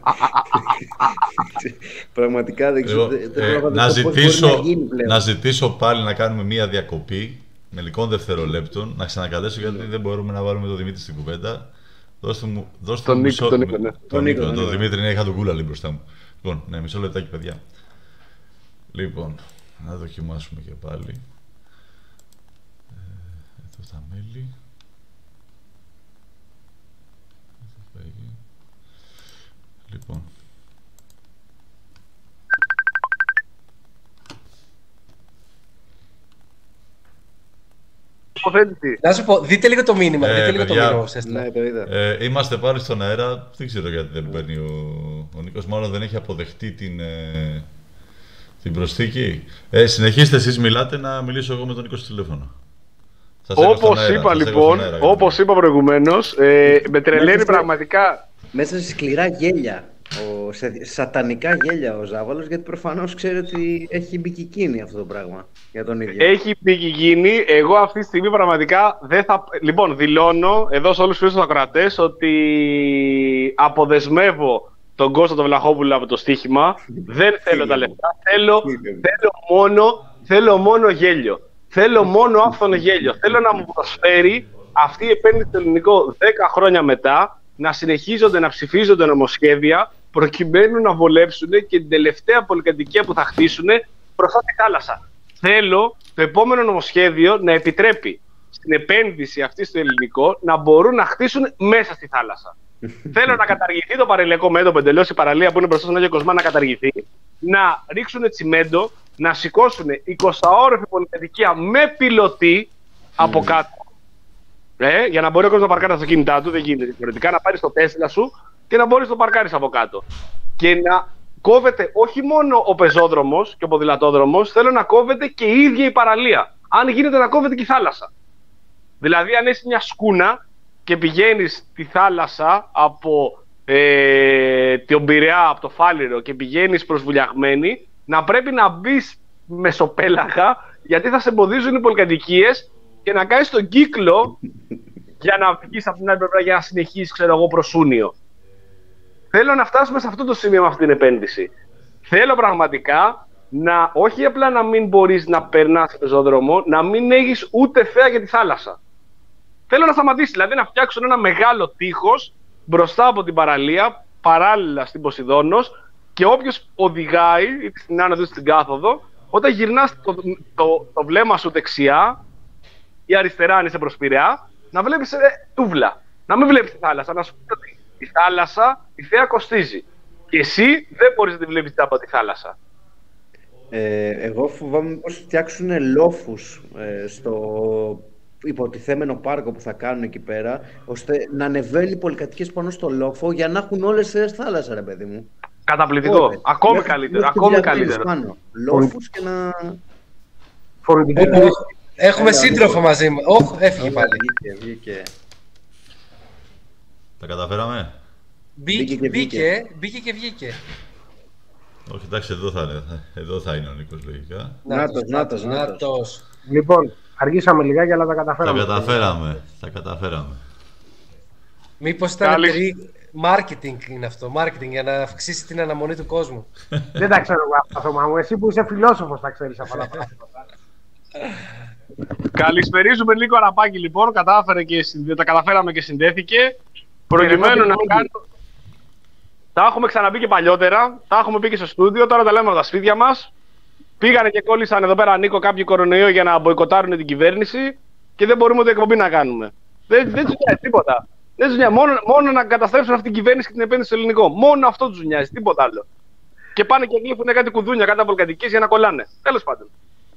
Πραγματικά δεν ξέρω. Να ζητήσω, να ζητήσω πάλι να κάνουμε μία διακοπή μερικών δευτερολέπτων, να ξανακαλέσω γιατί δεν μπορούμε να βάλουμε τον Δημήτρη στην κουβέντα. Δώστε μου, δώστε μου μισό λεπτό. Τον Νίκο, τον Δημήτρη, ναι, είχα τον κούλαλι μπροστά μου. Λοιπόν, ναι, μισό λεπτάκι, παιδιά. Λοιπόν, να δοκιμάσουμε και πάλι. Τα μέλη. Λοιπόν. Να σου πω, δείτε λίγο το μήνυμα. Ε, δείτε λίγο παιδιά, το μήνυμα. Ναι, το είδα. Ε, είμαστε πάλι στον αέρα. Δεν ξέρω γιατί δεν παίρνει ο, ο Νίκος. Μάλλον δεν έχει αποδεχτεί την, ε, την προσθήκη. Ε, συνεχίστε εσείς μιλάτε να μιλήσω εγώ με τον Νίκο στο τηλέφωνο. Όπως είπα λοιπόν, όπως είπα προηγουμένως, ε, με τρελαίνει πραγματικά. Μέσα σε σκληρά γέλια, ο, σε σατανικά γέλια ο Ζάβαλος, γιατί προφανώς ξέρει ότι έχει μπει κικίνη αυτό το πράγμα για τον ίδιο. Έχει μπει κικίνη, εγώ αυτή τη στιγμή πραγματικά δεν θα... Λοιπόν, δηλώνω εδώ σε όλους τους φίλους ακροατές ότι αποδεσμεύω τον Κώστα τον Βλαχόπουλο από το στοίχημα. Δεν θέλω τα λεφτά, θέλω, θέλω, μόνο, θέλω μόνο γέλιο. Θέλω μόνο άφθονο γέλιο. Θέλω να μου προσφέρει αυτή η επένδυση στο ελληνικό δέκα χρόνια μετά να συνεχίζονται να ψηφίζονται νομοσχέδια προκειμένου να βολέψουν και την τελευταία πολυκατοικία που θα χτίσουν μπροστά τη θάλασσα. Θέλω το επόμενο νομοσχέδιο να επιτρέπει στην επένδυση αυτή στο ελληνικό να μπορούν να χτίσουν μέσα στη θάλασσα. Θέλω να καταργηθεί το παραλιακό μέτωπο εντελώς, η παραλία που είναι μπροστά στον Άγιο Κοσμά να καταργηθεί, να ρίξουν τσιμέντο, να σηκώσουν εικοσάωροφη πολυκατοικία με πιλωτή από κάτω. Ε, για να μπορεί ο κόσμος να παρκάρει τα αυτοκίνητά του, δεν γίνεται διαφορετικά, να πάρει το Τέσλα σου και να μπορεί να το παρκάρει από κάτω. Και να κόβεται όχι μόνο ο πεζόδρομος και ο ποδηλατόδρομος, θέλω να κόβεται και η ίδια η παραλία. Αν γίνεται να κόβεται και η θάλασσα. Δηλαδή, αν έχει μια σκούνα και πηγαίνεις τη θάλασσα από ε, τον Πειραιά, από το Φάληρο και πηγαίνεις προς Βουλιαγμένη, να πρέπει να μπεις μεσοπέλαγα, γιατί θα σε εμποδίζουν οι πολυκατοικίες και να κάνεις τον κύκλο για να βγεις από την άλλη πλευρά για να συνεχίσεις, ξέρω εγώ, προς Σούνιο. Θέλω να φτάσουμε σε αυτό το σημείο με αυτή την επένδυση. Θέλω πραγματικά να, όχι απλά να μην μπορείς να περνάς σε πεζόδρομο, να μην έχεις ούτε θέα για τη θάλασσα. Θέλω να σταματήσει, δηλαδή να φτιάξουν ένα μεγάλο τείχος μπροστά από την παραλία, παράλληλα στην Ποσειδώνος, και όποιος οδηγάει, είτε στην άνοδο είτε στην κάθοδο, όταν γυρνάς το, το, το βλέμμα σου δεξιά ή αριστερά, αν είσαι προς Πειραιά, να βλέπεις ε, τούβλα. Να μην βλέπεις τη θάλασσα. Να σου πει ότι η θάλασσα, η θέα κοστίζει. Και εσύ δεν μπορείς να τη βλέπεις από τη θάλασσα. Ε, εγώ φοβάμαι πως φτιάξουν λόφους ε, στο υποτιθέμενο πάρκο που θα κάνουν εκεί πέρα, ώστε να ανεβαίνουν οι πολυκατοικίες πάνω στο λόφο για να έχουν όλες τις θάλασσα, ρε παιδί μου. Καταπληκτικό. Ωρε. Ακόμη μέχρι, καλύτερο. Μέχρι ακόμη καλύτερο. Πάνω. Λόφους και να... Έχουμε σύντροφο μαζί μου. Όχ, έφυγε πάλι. Βγήκε, βγήκε. Τα καταφέραμε. Μπήκε και βγήκε. Μπήκε και βγήκε. Όχι, εντάξει, εδώ θα είναι, εδώ θα είναι ο Νίκος, λογικά. Νάτος, νάτος, νάτος. Λοιπόν, αργήσαμε λιγάκι, αλλά τα καταφέραμε. Τα καταφέραμε, τα καταφέραμε. Μήπως ήταν Καλή... marketing είναι αυτό, marketing για να αυξήσει την αναμονή του κόσμου. Δεν τα ξέρω εγώ αυτό, Θωμά μου. Εσύ που είσαι φιλόσοφος τα ξέρεις αυτά τα πράγματα. Καλησπερίζουμε Νίκο Αραπάκη, λοιπόν. Κατάφερε και, τα καταφέραμε και συνδέθηκε. Προκειμένου να κάνουμε... Τα έχουμε ξαναπεί και παλιότερα, τα έχουμε πει και στο στούντιο, τώρα τα λέμε από τα σπίτια μας. Πήγανε και κόλλησαν εδώ πέρα, Νίκο, κάποιοι κορονοϊό για να μποϊκοτάρουν την κυβέρνηση και δεν μπορούμε ούτε εκπομπή να κάνουμε. Δεν, δεν τους νοιάζει τίποτα. Δεν τους νοιάζει. Μόνο, μόνο να καταστρέψουν αυτή την κυβέρνηση και την επένδυση στο ελληνικό. Μόνο αυτό τους νοιάζει, τίποτα άλλο. Και πάνε και γλύφουν κάτι κουδούνια, κάτι από πολυκατοικίες για να κολλάνε. Τέλος πάντων.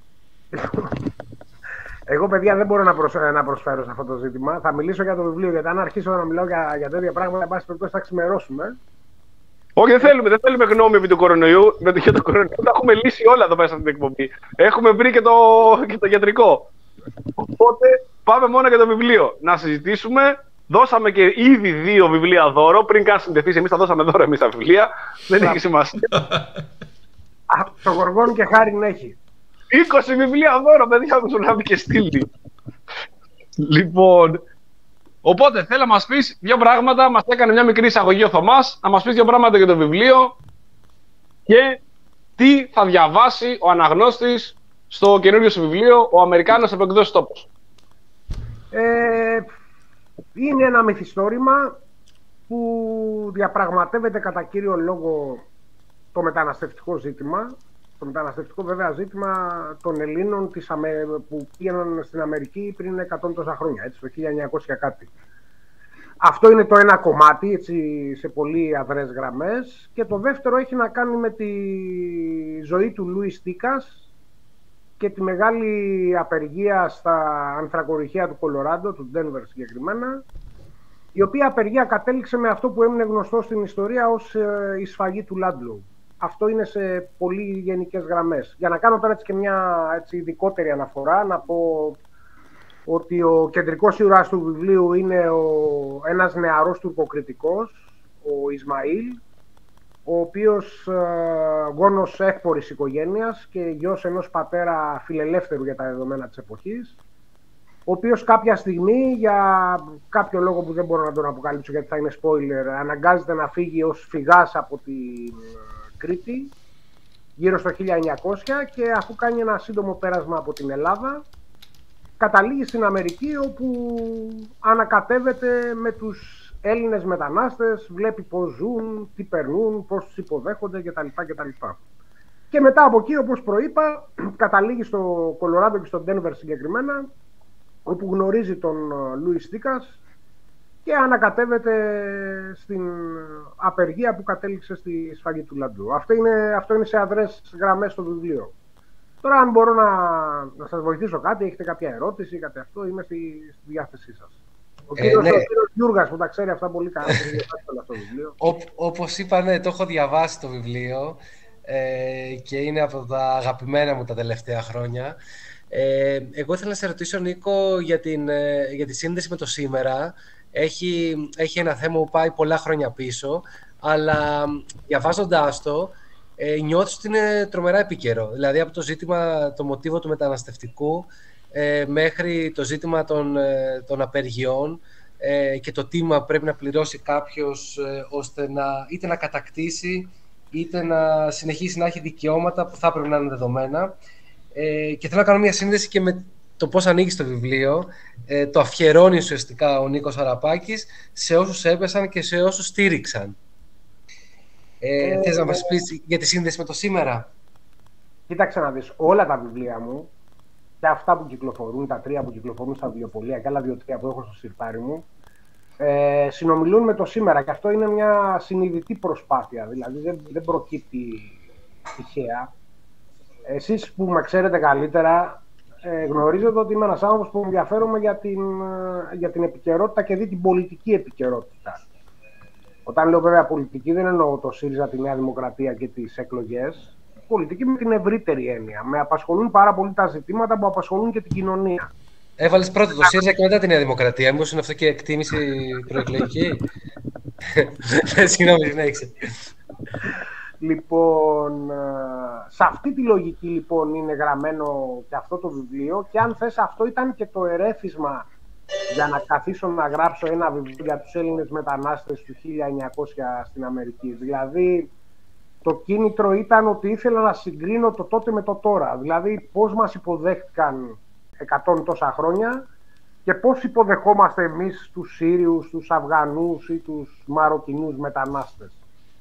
Εγώ, παιδιά, δεν μπορώ να, προσ... να προσφέρω σε αυτό το ζήτημα. Θα μιλήσω για το βιβλίο, γιατί αν αρχίσω να μιλάω για, για τέτοια πράγματα, εν πάση περιπτώσει θα ξημερώσουμε. Όχι, δεν θέλουμε, δεν θέλουμε γνώμη επί του κορονοϊού. Με το, για το κορονοϊό τα έχουμε λύσει όλα εδώ μέσα στην εκπομπή. Έχουμε βρει και το, και το γιατρικό. Οπότε πάμε μόνο για το βιβλίο. Να συζητήσουμε. Δώσαμε και ήδη δύο βιβλία δώρο. Πριν καν συνδεθείς, εμείς τα δώσαμε δώρο εμείς τα βιβλία. Δεν έχει σημασία. Το Γοργόν και Χάριν έχει. είκοσι βιβλία δώρο, παιδιά, μου τον λάβει και στείλει. Λοιπόν. Οπότε θέλω να μας πεις δύο πράγματα, μας έκανε μια μικρή εισαγωγή ο Θωμάς, να μας πεις δύο πράγματα για το βιβλίο και τι θα διαβάσει ο αναγνώστης στο καινούριο σου βιβλίο, ο Αμερικάνος από εκδόσεις Τόπος. Ε, είναι ένα μυθιστόρημα που διαπραγματεύεται κατά κύριο λόγο το μεταναστευτικό ζήτημα. Το μεταναστευτικό βέβαια ζήτημα των Ελλήνων της Αμε... που πήγαιναν στην Αμερική πριν εκατό τόσα χρόνια, έτσι, το χίλια εννιακόσια κάτι. Αυτό είναι το ένα κομμάτι, έτσι, σε πολύ αδρές γραμμές. Και το δεύτερο έχει να κάνει με τη ζωή του Λούις Τίκας και τη μεγάλη απεργία στα ανθρακοριχεία του Κολοράντο, του Ντένβερ συγκεκριμένα, η οποία απεργία κατέληξε με αυτό που έμεινε γνωστό στην ιστορία ως η σφαγή του Λάντλοου. Αυτό είναι σε πολύ γενικές γραμμές. Για να κάνω τώρα έτσι και μια έτσι, ειδικότερη αναφορά, να πω ότι ο κεντρικός ήρωας του βιβλίου είναι ο, ένας νεαρός τουρκοκριτικός, ο Ισμαήλ, ο οποίος ε, γόνος εύπορης οικογένειας και γιος ενός πατέρα φιλελεύθερου για τα δεδομένα της εποχής, ο οποίος κάποια στιγμή, για κάποιο λόγο που δεν μπορώ να τον αποκαλύψω γιατί θα είναι spoiler, αναγκάζεται να φύγει ως φυγάς από την Κρήτη, γύρω στο χίλια εννιακόσια, και αφού κάνει ένα σύντομο πέρασμα από την Ελλάδα, καταλήγει στην Αμερική, όπου ανακατεύεται με τους Έλληνες μετανάστες, βλέπει πώς ζουν, τι περνούν, πώς τους υποδέχονται κτλ. κτλ. Και μετά από εκεί, όπως προείπα, καταλήγει στο Κολοράντο και στο Ντένβερ συγκεκριμένα, όπου γνωρίζει τον Λούις Δίκας και ανακατεύεται στην απεργία που κατέληξε στη σφαγή του Λαντού. Αυτό είναι, αυτό είναι σε αδρές γραμμές στο βιβλίο. Τώρα, αν μπορώ να, να σας βοηθήσω κάτι, έχετε κάποια ερώτηση, κάτι αυτό, είμαι στη, στη διάθεσή σας. Ο κύριος, ε, ναι. ο κύριος Γιούργας που τα ξέρει αυτά πολύ καλά, στο βιβλίο. Ό, όπως είπα, ναι, το έχω διαβάσει το βιβλίο ε, και είναι από τα αγαπημένα μου τα τελευταία χρόνια. Ε, εγώ ήθελα να σε ρωτήσω, Νίκο, για, την, ε, για τη σύνδεση με το σήμερα. Έχει, έχει ένα θέμα που πάει πολλά χρόνια πίσω, αλλά διαβάζοντάς το, ε, νιώθεις ότι είναι τρομερά επίκαιρο. Δηλαδή, από το ζήτημα, το μοτίβο του μεταναστευτικού, ε, μέχρι το ζήτημα των, ε, των απεργιών ε, και το τίμημα πρέπει να πληρώσει κάποιος ε, ώστε να, είτε να κατακτήσει, είτε να συνεχίσει να έχει δικαιώματα που θα έπρεπε να είναι δεδομένα. Ε, και θέλω να κάνω μια σύνδεση και με το πώς ανοίγει το βιβλίο. Ε, το αφιερώνει ουσιαστικά ο Νίκος Αραπάκης σε όσους έπεσαν και σε όσους στήριξαν. Ε, ε, θες να μας πεις για τη σύνδεση με το σήμερα? Κοίταξε να δεις, όλα τα βιβλία μου και αυτά που κυκλοφορούν, τα τρία που κυκλοφορούν στα βιβλιοπωλεία και άλλα δύο-τρία που έχω στο σιρτάρι μου, ε, συνομιλούν με το σήμερα, και αυτό είναι μια συνειδητή προσπάθεια, δηλαδή δεν, δεν προκύπτει τυχαία. Εσείς που με ξέρετε καλύτερα, ε, γνωρίζετε ότι είμαι ένας άνθρωπος που ενδιαφέρομαι για την, για την επικαιρότητα και δει την πολιτική επικαιρότητα. Όταν λέω βέβαια πολιτική, δεν εννοώ το ΣΥΡΙΖΑ, τη Νέα Δημοκρατία και τις εκλογές. Πολιτική με την ευρύτερη έννοια. Με απασχολούν πάρα πολύ τα ζητήματα που απασχολούν και την κοινωνία. Έβαλες πρώτα το ΣΥΡΙΖΑ και μετά τη Νέα Δημοκρατία. Μήπως είναι αυτό και εκτίμηση προεκλογική? Συγγνώμη, συνέχισε. Λοιπόν, σε αυτή τη λογική λοιπόν είναι γραμμένο και αυτό το βιβλίο, και αν θες αυτό ήταν και το ερέφισμα για να καθίσω να γράψω ένα βιβλίο για τους Έλληνες μετανάστες του χίλια εννιακόσια στην Αμερική. Δηλαδή, το κίνητρο ήταν ότι ήθελα να συγκρίνω το τότε με το τώρα. Δηλαδή, πώς μας υποδέχτηκαν εκατόν τόσα χρόνια και πώς υποδεχόμαστε εμείς τους Σύριους, τους Αφγανούς ή τους Μαροκινούς μετανάστες.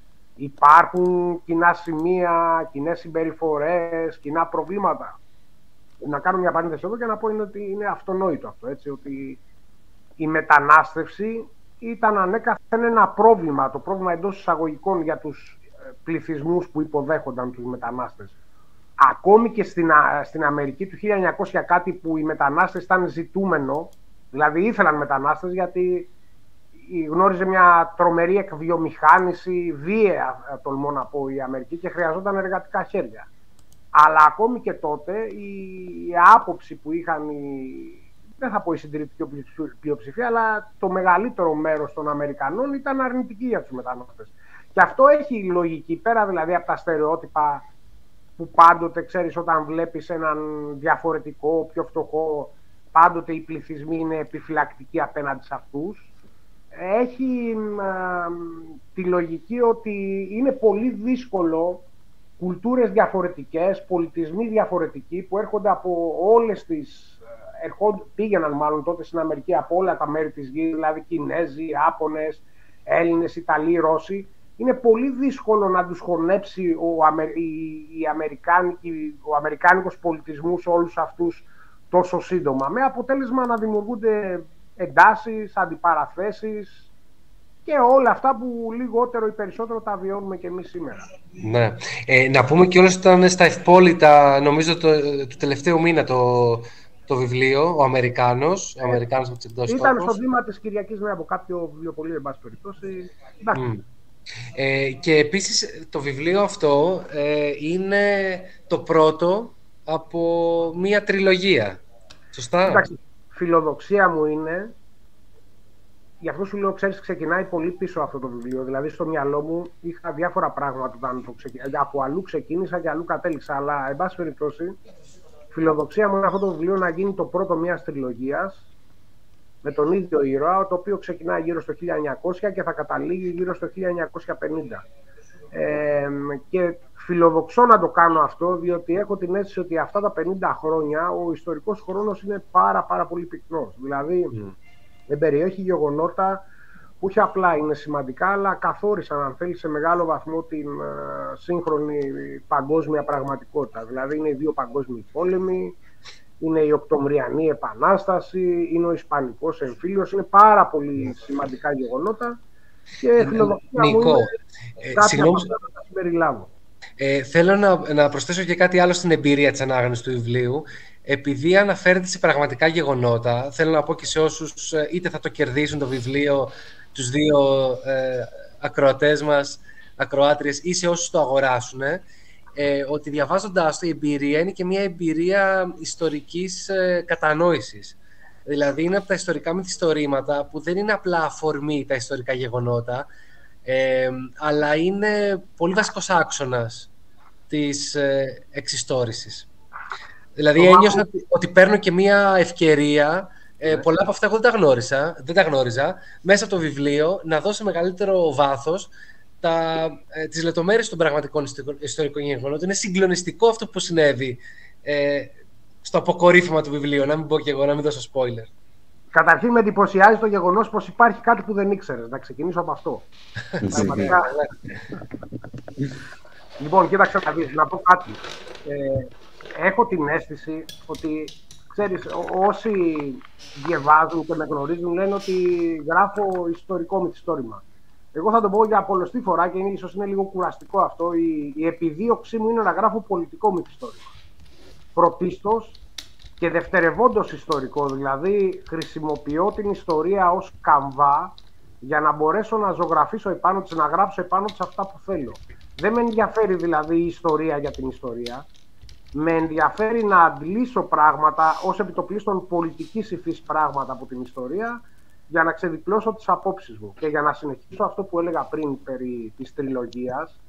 Υπάρχουν κοινά σημεία, κοινές συμπεριφορές, κοινά προβλήματα. Να κάνω μια παρένθεση εδώ και να πω είναι ότι είναι αυτονόητο αυτό, έτσι, ότι η μετανάστευση ήταν ανέκαθεν ένα πρόβλημα, το πρόβλημα εντός εισαγωγικών για τους πληθυσμούς που υποδέχονταν τους μετανάστες. Ακόμη και στην, στην Αμερική του χίλια εννιακόσια κάτι, που οι μετανάστες ήταν ζητούμενο, δηλαδή ήθελαν μετανάστες γιατί γνώριζε μια τρομερή εκβιομηχάνηση, βία τολμώ να πω, η Αμερική, και χρειαζόταν εργατικά χέρια. Αλλά ακόμη και τότε η, η άποψη που είχαν, η, δεν θα πω η συντηρητική πλειοψηφία, αλλά το μεγαλύτερο μέρος των Αμερικανών ήταν αρνητική για τους μετανάστες. Και αυτό έχει λογική, πέρα δηλαδή από τα στερεότυπα που πάντοτε, ξέρεις, όταν βλέπεις έναν διαφορετικό, πιο φτωχό, πάντοτε οι πληθυσμοί είναι επιφυλακτικοί απέναντι σε αυτούς. Έχει α, τη λογική ότι είναι πολύ δύσκολο κουλτούρες διαφορετικές, πολιτισμοί διαφορετικοί που έρχονται από όλες τις... Ερχόντ, πήγαιναν μάλλον τότε στην Αμερική από όλα τα μέρη της γης, δηλαδή Κινέζοι, Άπωνες, Έλληνες, Ιταλοί, Ρώσοι. Είναι πολύ δύσκολο να τους χωνέψει ο, Αμε, η, η Αμερικάνικη, ο αμερικάνικος πολιτισμός όλους αυτούς τόσο σύντομα, με αποτέλεσμα να δημιουργούνται εντάσεις, αντιπαραθέσεις και όλα αυτά που λιγότερο ή περισσότερο τα βιώνουμε και εμείς σήμερα. Ναι. Ε, να πούμε κιόλας ότι ήταν στα Ευπόλυτα, νομίζω, το, του τελευταίου μήνα το, το βιβλίο, ο Αμερικάνος, ο Αμερικάνος με τις εκδόσεις Ήταν τόπος. στο βήμα της Κυριακής, ναι, από κάποιο βιβλιοπωλείο, εν πάση περιπτώσει. Mm. Ε, και επίσης το βιβλίο αυτό ε, είναι το πρώτο από μία τριλογία. Σωστά? Εντάξει, φιλοδοξία μου είναι, γι' αυτό σου λέω, ξέρεις, ξεκινάει πολύ πίσω αυτό το βιβλίο. Δηλαδή στο μυαλό μου είχα διάφορα πράγματα όταν το ξεκι... από αλλού ξεκίνησα και αλλού κατέληξα. Αλλά, εν πάση περιπτώσει, φιλοδοξία μου είναι αυτό το βιβλίο να γίνει το πρώτο μιας τριλογίας με τον ίδιο ήρωα, το οποίο ξεκινάει γύρω στο χίλια εννιακόσια και θα καταλήγει γύρω στο χίλια εννιακόσια πενήντα. Ε, και φιλοδοξώ να το κάνω αυτό, διότι έχω την αίσθηση ότι αυτά τα πενήντα χρόνια ο ιστορικός χρόνος είναι πάρα πάρα πολύ πυκνός. Δηλαδή, mm. δεν περιέχει γεγονότα που όχι απλά είναι σημαντικά, αλλά καθόρισαν, αν θέλει, σε μεγάλο βαθμό την uh, σύγχρονη παγκόσμια πραγματικότητα. Δηλαδή, είναι οι δύο παγκόσμιοι πόλεμοι, είναι η Οκτωβριανή Επανάσταση, είναι ο Ισπανικός εμφύλιος, είναι πάρα πολύ σημαντικά γεγονότα και φιλοδοξία μου είναι ε, κάποια από αυτά να τα συμπεριλάβω. Ε, θέλω να, να προσθέσω και κάτι άλλο στην εμπειρία της ανάγνωσης του βιβλίου. Επειδή αναφέρεται σε πραγματικά γεγονότα, θέλω να πω και σε όσους είτε θα το κερδίσουν το βιβλίο, τους δύο ε, ακροατές μας, ακροάτριες, ή σε όσους το αγοράσουν, ε, ότι διαβάζοντάς το, η εμπειρία είναι και μια εμπειρία ιστορικής ε, κατανόησης. Δηλαδή είναι από τα ιστορικά μυθιστορήματα που δεν είναι απλά αφορμή τα ιστορικά γεγονότα, ε, αλλά είναι πολύ βασικός άξονας της ε, εξιστόρησης. Δηλαδή ένιωσα ότι, ότι παίρνω και μια ευκαιρία, ε, πολλά από αυτά εγώ δεν τα γνώρισα, δεν τα γνώριζα, μέσα από το βιβλίο να δώσω μεγαλύτερο βάθος τα, ε, τις λεπτομέρειες των πραγματικών ιστορικών γεγονότων. Είναι συγκλονιστικό αυτό που συνέβη ε, στο αποκορύφωμα του βιβλίου, να μην πω και εγώ, να μην δώσω spoiler. Καταρχήν με εντυπωσιάζει το γεγονός πως υπάρχει κάτι που δεν ήξερες. Να ξεκινήσω από αυτό. Πραγματικά, ναι. Λοιπόν, κοίταξε να δεις, να πω κάτι. Ε, έχω την αίσθηση ότι, ξέρεις, όσοι διαβάζουν και με γνωρίζουν λένε ότι γράφω ιστορικό μυθιστόρημα. Εγώ θα το πω για πολλοστή φορά και ίσως είναι λίγο κουραστικό αυτό. Η, η επιδίωξή μου είναι να γράφω πολιτικό μυθιστόρημα. Πρωτίστως και δευτερευόντως ιστορικό, δηλαδή χρησιμοποιώ την ιστορία ως καμβά για να μπορέσω να ζωγραφίσω επάνω της, να γράψω επάνω της αυτά που θέλω. Δεν με ενδιαφέρει δηλαδή η ιστορία για την ιστορία. Με ενδιαφέρει να αντλήσω πράγματα ως επιτοπλίστων πολιτικής υφής πράγματα από την ιστορία για να ξεδιπλώσω τις απόψεις μου. Και για να συνεχίσω αυτό που έλεγα πριν περί της τριλογίας,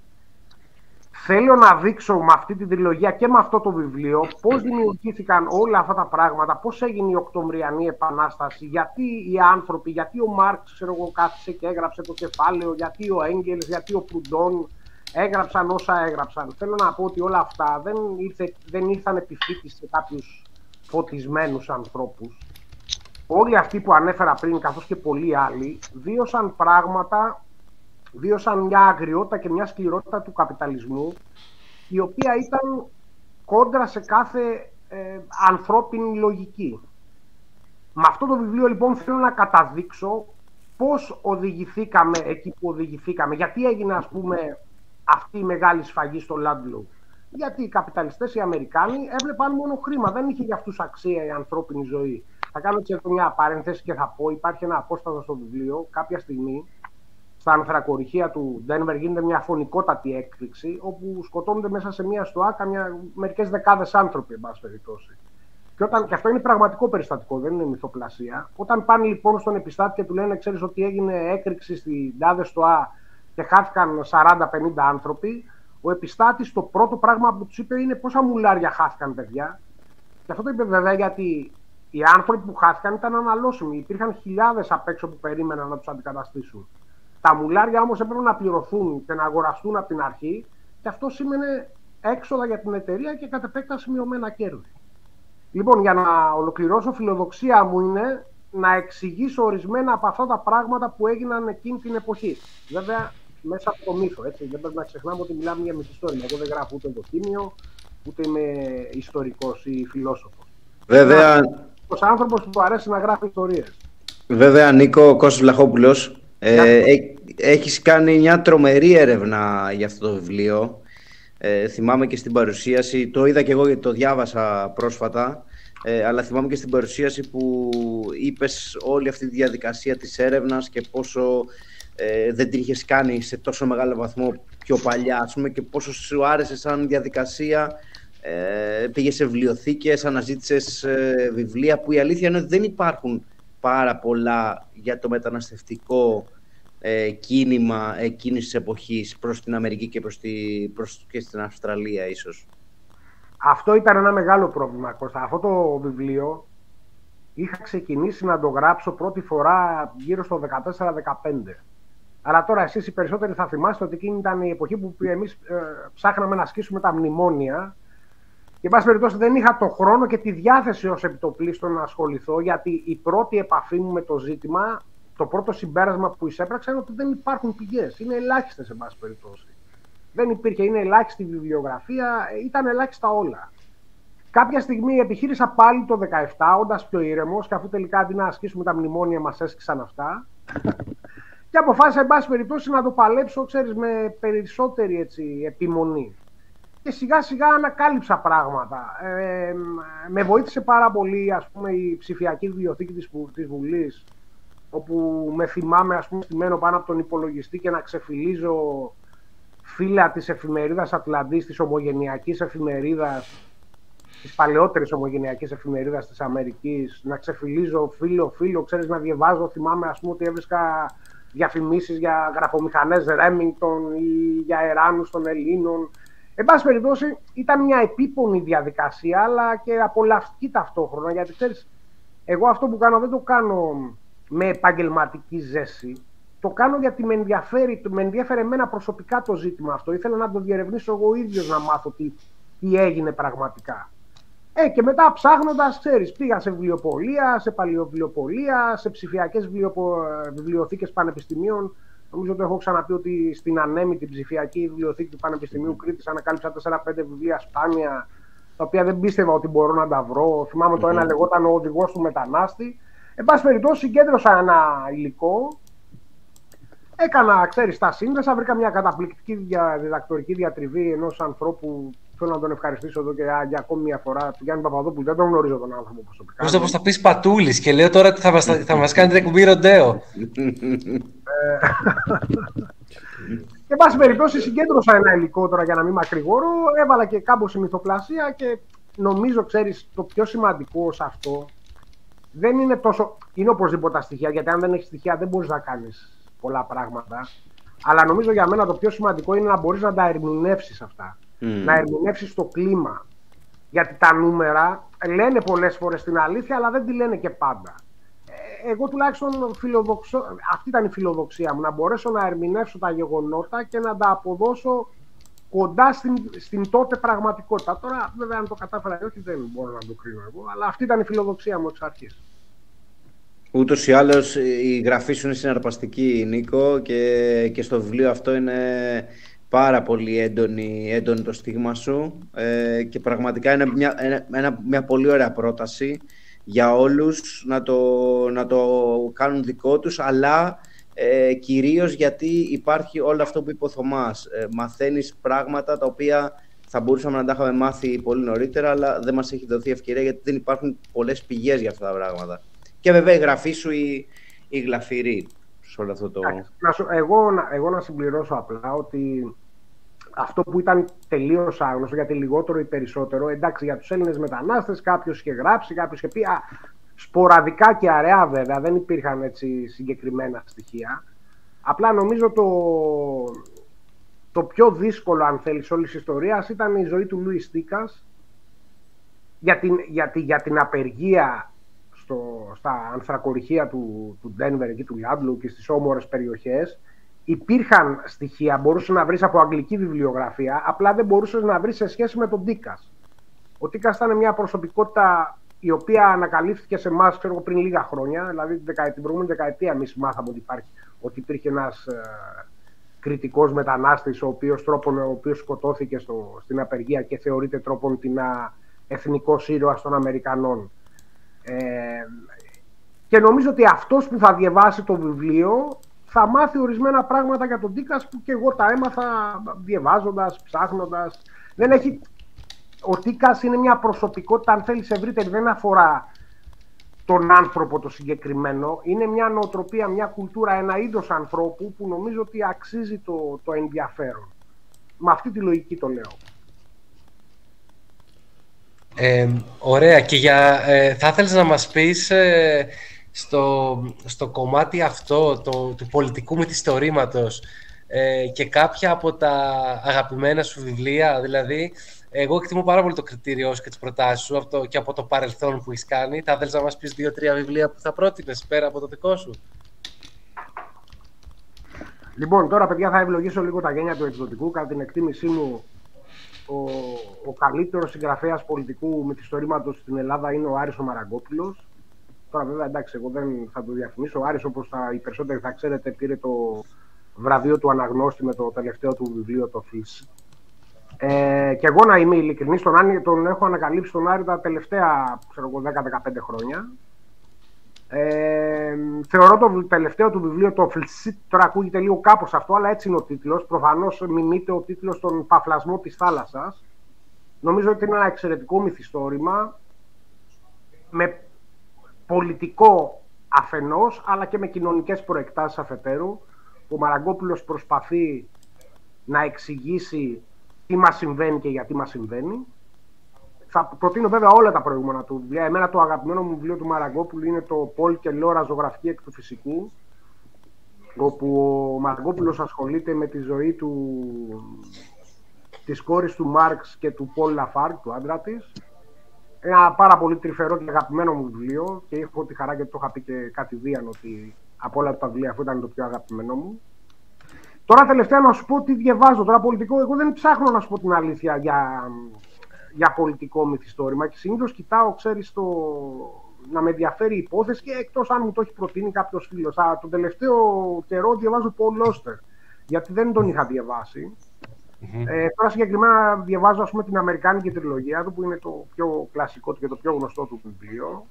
θέλω να δείξω με αυτή την τριλογία και με αυτό το βιβλίο πώς δημιουργήθηκαν όλα αυτά τα πράγματα, πώς έγινε η Οκτωβριανή Επανάσταση, γιατί οι άνθρωποι, γιατί ο Μάρξ, ξέρω εγώ, κάθισε και έγραψε το κεφάλαιο, γιατί ο Έγγελς, γιατί ο Προυντών έγραψαν όσα έγραψαν. Θέλω να πω ότι όλα αυτά δεν, ήρθε, δεν ήρθαν επιφύτης σε κάποιους φωτισμένους ανθρώπους. Όλοι αυτοί που ανέφερα πριν, καθώς και πολλοί άλλοι, βίωσαν πράγματα, βίωσαν μια αγριότητα και μια σκληρότητα του καπιταλισμού, η οποία ήταν κόντρα σε κάθε ε, ανθρώπινη λογική. Με αυτό το βιβλίο λοιπόν θέλω να καταδείξω πώς οδηγηθήκαμε εκεί που οδηγηθήκαμε, γιατί έγινε ας πούμε αυτή η μεγάλη σφαγή στο Λάντλου. Γιατί οι καπιταλιστές, οι Αμερικάνοι, έβλεπαν μόνο χρήμα, δεν είχε για αυτούς αξία η ανθρώπινη ζωή. Θα κάνω έτσι μια παρένθεση και θα πω, υπάρχει ένα απόστατο στο βιβλίο, κάποια στιγμή, στα ανθρακοριχεία του Ντένβερ γίνεται μια φωνικότατη έκρηξη, όπου σκοτώνονται μέσα σε μια στοά καμιά, μερικές δεκάδες άνθρωποι, εν πάση περιπτώσει. Και, όταν, και αυτό είναι πραγματικό περιστατικό, δεν είναι μυθοπλασία. Όταν πάνε λοιπόν στον επιστάτη και του λένε, ξέρεις ότι έγινε έκρηξη στην τάδε στοά και χάθηκαν σαράντα πενήντα άνθρωποι, ο επιστάτης το πρώτο πράγμα που τους είπε είναι πόσα μουλάρια χάθηκαν, παιδιά. Και αυτό το είπε βέβαια γιατί οι άνθρωποι που χάθηκαν ήταν αναλώσιμοι. Υπήρχαν χιλιάδες απ' έξω που περίμεναν να τους αντικαταστήσουν. Τα μουλάρια όμως έπρεπε να πληρωθούν και να αγοραστούν από την αρχή, και αυτό σήμαινε έξοδα για την εταιρεία και κατ' επέκταση μειωμένα κέρδη. Λοιπόν, για να ολοκληρώσω, φιλοδοξία μου είναι να εξηγήσω ορισμένα από αυτά τα πράγματα που έγιναν εκείνη την εποχή. Βέβαια, μέσα από το μύθο, έτσι. Δεν πρέπει να ξεχνάμε ότι μιλάμε για μυθιστόρημα. Εγώ δεν γράφω ούτε δοκίμιο, ούτε είμαι ιστορικός ή φιλόσοφος. Βέβαια. Ο άνθρωπος που του αρέσει να γράφει ιστορίες. Βέβαια, Νίκο, Κώστας Βλαχόπουλος, ε, έχεις κάνει μια τρομερή έρευνα για αυτό το βιβλίο. Ε, θυμάμαι και στην παρουσίαση, το είδα και εγώ γιατί το διάβασα πρόσφατα, ε, αλλά θυμάμαι και στην παρουσίαση που είπες όλη αυτή τη διαδικασία της έρευνας και πόσο ε, δεν την είχες κάνει σε τόσο μεγάλο βαθμό πιο παλιά, ας πούμε, και πόσο σου άρεσε σαν διαδικασία. Ε, πήγες σε βιβλιοθήκες, αναζήτησες ε, βιβλία που η αλήθεια είναι ότι δεν υπάρχουν πάρα πολλά για το μεταναστευτικό ε, κίνημα εκείνης της εποχής προς την Αμερική και προς, τη, προς και στην Αυστραλία ίσως. Αυτό ήταν ένα μεγάλο πρόβλημα, Κώστα. Αυτό το βιβλίο είχα ξεκινήσει να το γράψω πρώτη φορά γύρω στο δεκατέσσερα δεκαπέντε. Αλλά τώρα εσείς οι περισσότεροι θα θυμάστε ότι εκείνη ήταν η εποχή που εμείς ε, ψάχναμε να ασκήσουμε τα μνημόνια. Και, εν πάση περιπτώσει, δεν είχα το χρόνο και τη διάθεση ως επιτοπλίστων να ασχοληθώ, γιατί η πρώτη επαφή μου με το ζήτημα, το πρώτο συμπέρασμα που εισέπραξα είναι ότι δεν υπάρχουν πηγές. Είναι ελάχιστες, εν πάση περιπτώσει. Δεν υπήρχε, είναι ελάχιστη βιβλιογραφία, ήταν ελάχιστα όλα. Κάποια στιγμή επιχείρησα πάλι το δεκαεπτά, όντας πιο ήρεμος, και αφού τελικά αντί να ασκήσουμε τα μνημόνια μας έσκησαν αυτά. Και αποφάσισα, εν πάση περιπτώσει, να το παλέψω, ξέρεις, με περισσότερη έτσι, επιμονή. Και σιγά σιγά ανακάλυψα πράγματα. Ε, με βοήθησε πάρα πολύ, ας πούμε, η ψηφιακή βιβλιοθήκη της, της Βουλής, όπου με θυμάμαι, ας πούμε, στημένο πάνω από τον υπολογιστή και να ξεφυλίζω φύλλα της εφημερίδας Ατλαντής, της ομογενειακής εφημερίδας, της παλαιότερης ομογενειακής εφημερίδας της Αμερικής, να ξεφυλίζω φύλλο-φύλλο, ξέρεις, να διαβάζω. Θυμάμαι, ας πούμε, ότι έβρισκα διαφημίσεις για γραφομηχανές Remington ή για αεράνους των Ελλήνων. Εν πάση περιπτώσει, ήταν μια επίπονη διαδικασία, αλλά και απολαυστική ταυτόχρονα. Γιατί ξέρεις, εγώ αυτό που κάνω δεν το κάνω με επαγγελματική ζέση. Το κάνω γιατί με ενδιαφέρει, με ενδιαφέρει εμένα προσωπικά το ζήτημα αυτό. Ήθελα να το διερευνήσω εγώ ίδιος, να μάθω τι, τι έγινε πραγματικά. Ε, και μετά ψάχνοντας, ξέρεις, πήγα σε βιβλιοπωλεία, σε παλαιοβιβλιοπωλεία, σε ψηφιακές βιβλιοθήκες πανεπιστημίων. Νομίζω ότι έχω ξαναπεί ότι στην Ανέμη, την ψηφιακή βιβλιοθήκη του Πανεπιστημίου Κρήτης, ανακάλυψα τέσσερα πέντε βιβλία σπάνια, τα οποία δεν πίστευα ότι μπορώ να τα βρω. Θυμάμαι το ένα λεγόταν Ο Οδηγός του Μετανάστη. Εν πάση περιπτώσει, συγκέντρωσα ένα υλικό. Έκανα, ξέρεις, τα σύνδεσα, βρήκα μια καταπληκτική δια, διδακτορική διατριβή ενός ανθρώπου. Θέλω να τον ευχαριστήσω εδώ και για ακόμη μια φορά, του Γιάννη Παπαδόπουλου. Δεν τον γνωρίζω τον άνθρωπο προσωπικά. Νομίζω πως θα πεις Πατούλης και λέω τώρα ότι θα μας, θα μας κάνετε εκπομπή ροντέο. Και, εν πάση περιπτώσει, συγκέντρωσα ένα υλικό τώρα για να μην μακρηγόρω. Έβαλα και κάμποση μυθοπλασία και νομίζω, ξέρεις, το πιο σημαντικό σε αυτό δεν είναι τόσο. Είναι οπωσδήποτε τα στοιχεία, γιατί αν δεν έχεις στοιχεία δεν μπορείς να κάνεις πολλά πράγματα. Αλλά νομίζω για μένα το πιο σημαντικό είναι να μπορείς να τα ερμηνεύσεις αυτά. Mm. Να ερμηνεύσεις το κλίμα. Γιατί τα νούμερα λένε πολλές φορές την αλήθεια, αλλά δεν τη λένε και πάντα. Εγώ τουλάχιστον φιλοδοξώ, αυτή ήταν η φιλοδοξία μου, να μπορέσω να ερμηνεύσω τα γεγονότα και να τα αποδώσω κοντά στην, στην τότε πραγματικότητα. Τώρα, βέβαια, αν το κατάφερα ή όχι, δεν μπορώ να το κρίνω εγώ, αλλά αυτή ήταν η φιλοδοξία μου εξ αρχής. Ούτως ή άλλως η γραφή σου είναι συναρπαστική, Νίκο, και, και στο βιβλίο αυτό είναι πάρα πολύ έντονη, έντονη το στίγμα σου ε, και πραγματικά είναι μια, ένα, μια πολύ ωραία πρόταση για όλους να το, να το κάνουν δικό τους, αλλά ε, κυρίως γιατί υπάρχει όλο αυτό που είπε ο Θωμάς. Ε, μαθαίνεις πράγματα τα οποία θα μπορούσαμε να τα είχαμε μάθει πολύ νωρίτερα, αλλά δεν μας έχει δοθεί ευκαιρία γιατί δεν υπάρχουν πολλές πηγές για αυτά τα πράγματα. Και βέβαια η γραφή σου η, η γλαφυρή σε όλο αυτό το... Να σου, εγώ, εγώ να συμπληρώσω απλά ότι αυτό που ήταν τελείως άγνωστο, γιατί λιγότερο ή περισσότερο, εντάξει, για τους Έλληνες μετανάστες κάποιος είχε γράψει, κάποιος είχε πει, α, σποραδικά και αραιά βέβαια, δεν υπήρχαν έτσι συγκεκριμένα στοιχεία. Απλά νομίζω το, το πιο δύσκολο, αν θέλεις, όλης της ιστορίας ήταν η ζωή του Λούις Τίκας για την, για, τη, για την απεργία στο, στα ανθρακοριχεία του, του Ντένβερ εκεί του Λάντλου και στις όμορες περιοχές. Υπήρχαν στοιχεία, μπορούσες να βρεις από αγγλική βιβλιογραφία, απλά δεν μπορούσες να βρεις σε σχέση με τον Τίκας. Ο Τίκας ήταν μια προσωπικότητα η οποία ανακαλύφθηκε σε εμάς πριν λίγα χρόνια, δηλαδή την, δεκαετία, την προηγούμενη δεκαετία εμείς μάθαμε ότι, υπάρχει, ότι υπήρχε ένας ε, κριτικός μετανάστης ο οποίος, τρόπον, ο οποίος σκοτώθηκε στο, στην απεργία και θεωρείται τρόπον την α, εθνικός ήρωας των Αμερικανών. Ε, και νομίζω ότι αυτός που θα διαβάσει το βιβλίο θα μάθει ορισμένα πράγματα για τον Τίκας που και εγώ τα έμαθα διαβάζοντας, ψάχνοντας. Δεν έχει... Ο Τίκας είναι μια προσωπικότητα, αν θέλεις, ευρύτερη, δεν αφορά τον άνθρωπο το συγκεκριμένο. Είναι μια νοοτροπία, μια κουλτούρα, ένα είδος ανθρώπου που νομίζω ότι αξίζει το, το ενδιαφέρον. Με αυτή τη λογική το λέω. Ε, ωραία. Και για, ε, θα ήθελες να μας πεις ε, στο, στο κομμάτι αυτό το, του πολιτικού μυθιστορήματος ε, και κάποια από τα αγαπημένα σου βιβλία, δηλαδή εγώ εκτιμώ πάρα πολύ το κριτήριό σου και τις προτάσεις σου αυτό, και από το παρελθόν που έχεις κάνει. Θα ήθελες να μας πεις δύο-τρία βιβλία που θα πρότεινες πέρα από το δικό σου? Λοιπόν, τώρα παιδιά θα ευλογήσω λίγο τα γένια του εκδοτικού. Κατά την εκτίμησή μου, ο, ο καλύτερος συγγραφέας πολιτικού μυθιστορήματος στην Ελλάδα είναι ο Άρης ο Μαραγκόπουλος. Τώρα βέβαια εντάξει, εγώ δεν θα το διαφημίσω. Ο Άρης, όπως θα, οι περισσότεροι θα ξέρετε, πήρε το βραβείο του αναγνώστη με το τελευταίο του βιβλίο, το Φύση. Ε, και εγώ να είμαι ειλικρινής, τον, τον έχω ανακαλύψει τον Άρη τα τελευταία δέκα με δεκαπέντε χρόνια. Ε, θεωρώ το τελευταίο του βιβλίο, το Φλσίτ, τώρα ακούγεται λίγο κάπως αυτό, αλλά έτσι είναι ο τίτλος. Προφανώς μιμείται ο τίτλος στον Παφλασμό της θάλασσας. Νομίζω ότι είναι ένα εξαιρετικό μυθιστόρημα με πολιτικό αφενός, αλλά και με κοινωνικές προεκτάσεις αφετέρου. Ο Μαραγκόπουλος προσπαθεί να εξηγήσει τι μας συμβαίνει και γιατί μας συμβαίνει. Θα προτείνω βέβαια όλα τα προηγούμενα του βιβλία. Εμένα το αγαπημένο μου βιβλίο του Μαραγκόπουλου είναι το Πολ και Λόρα, ζωγραφική εκ του φυσικού, όπου ο Μαραγκόπουλος ασχολείται με τη ζωή του, της κόρης του Μάρξ και του Πολ Λαφάρ, του άντρα της. Ένα πάρα πολύ τρυφερό και αγαπημένο μου βιβλίο, και έχω τη χαρά, γιατί το είχα πει και κατηδίαν, ότι από όλα τα βιβλία αυτό ήταν το πιο αγαπημένο μου. Τώρα τελευταία να σου πω τι διαβάζω. Τώρα πολιτικό, εγώ δεν ψάχνω, να σου πω την αλήθεια, για, για πολιτικό μυθιστόρημα, και συνήθως κοιτάω, ξέρεις, το, να με ενδιαφέρει η υπόθεση, και εκτός αν μου το έχει προτείνει κάποιος φίλος. Α, τον τελευταίο καιρό διαβάζω Paul Auster, γιατί δεν τον είχα διαβάσει. Mm-hmm. Ε, τώρα συγκεκριμένα διαβάζω, ας πούμε, την αμερικάνικη τριλογία του, που είναι το πιο κλασικό του και το πιο γνωστό του βιβλίο.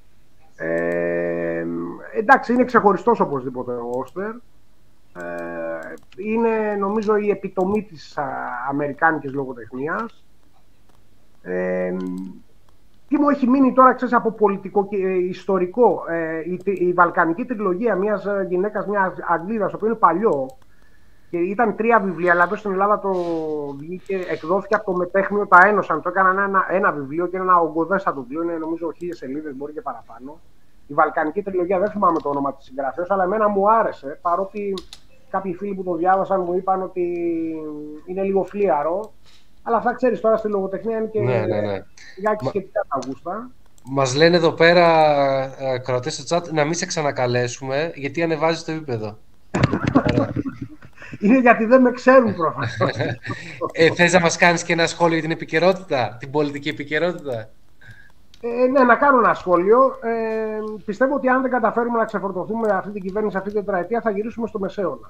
Ε, εντάξει, είναι ξεχωριστός οπωσδήποτε ο Auster. Ε, είναι, νομίζω, η επιτομή της α, αμερικάνικης λογοτεχνίας. Ε, τι μου έχει μείνει τώρα, ξέρεις, από πολιτικό και ε, ιστορικό, ε, η, η βαλκανική τριλογία μιας γυναίκας, μιας Αγγλίδας, το οποίο είναι παλιό, και ήταν τρία βιβλία, αλλά εδώ στην Ελλάδα το βγήκε, εκδόθηκε από το Μετέχνιο, τα ένωσαν, το έκαναν ένα, ένα βιβλίο, και είναι ένα ογκοδέστατο βιβλίο, είναι νομίζω χίλιες σελίδες, μπορεί και παραπάνω. Η βαλκανική τριλογία, δεν θυμάμαι το όνομα της συγγραφέας, αλλά εμένα μου άρεσε, παρότι κάποιοι φίλοι που το διάβασαν μου είπαν ότι είναι λίγο φλίαρο. Αλλά αυτά, ξέρεις, τώρα στη λογοτεχνία είναι και ναι, ναι, ναι. λιγάκι σχετικά τα γούστα. Μας λένε εδώ πέρα κρατές στο chat να μην σε ξανακαλέσουμε, γιατί ανεβάζεις το επίπεδο. Είναι γιατί δεν με ξέρουν προφανώς. ε, θες να μας κάνεις και ένα σχόλιο για την επικαιρότητα, την πολιτική επικαιρότητα? Ε, ναι, να κάνω ένα σχόλιο. Ε, πιστεύω ότι αν δεν καταφέρουμε να ξεφορτωθούμε αυτή την κυβέρνηση αυτή την τετραετία, θα γυρίσουμε στο μεσαίωνα.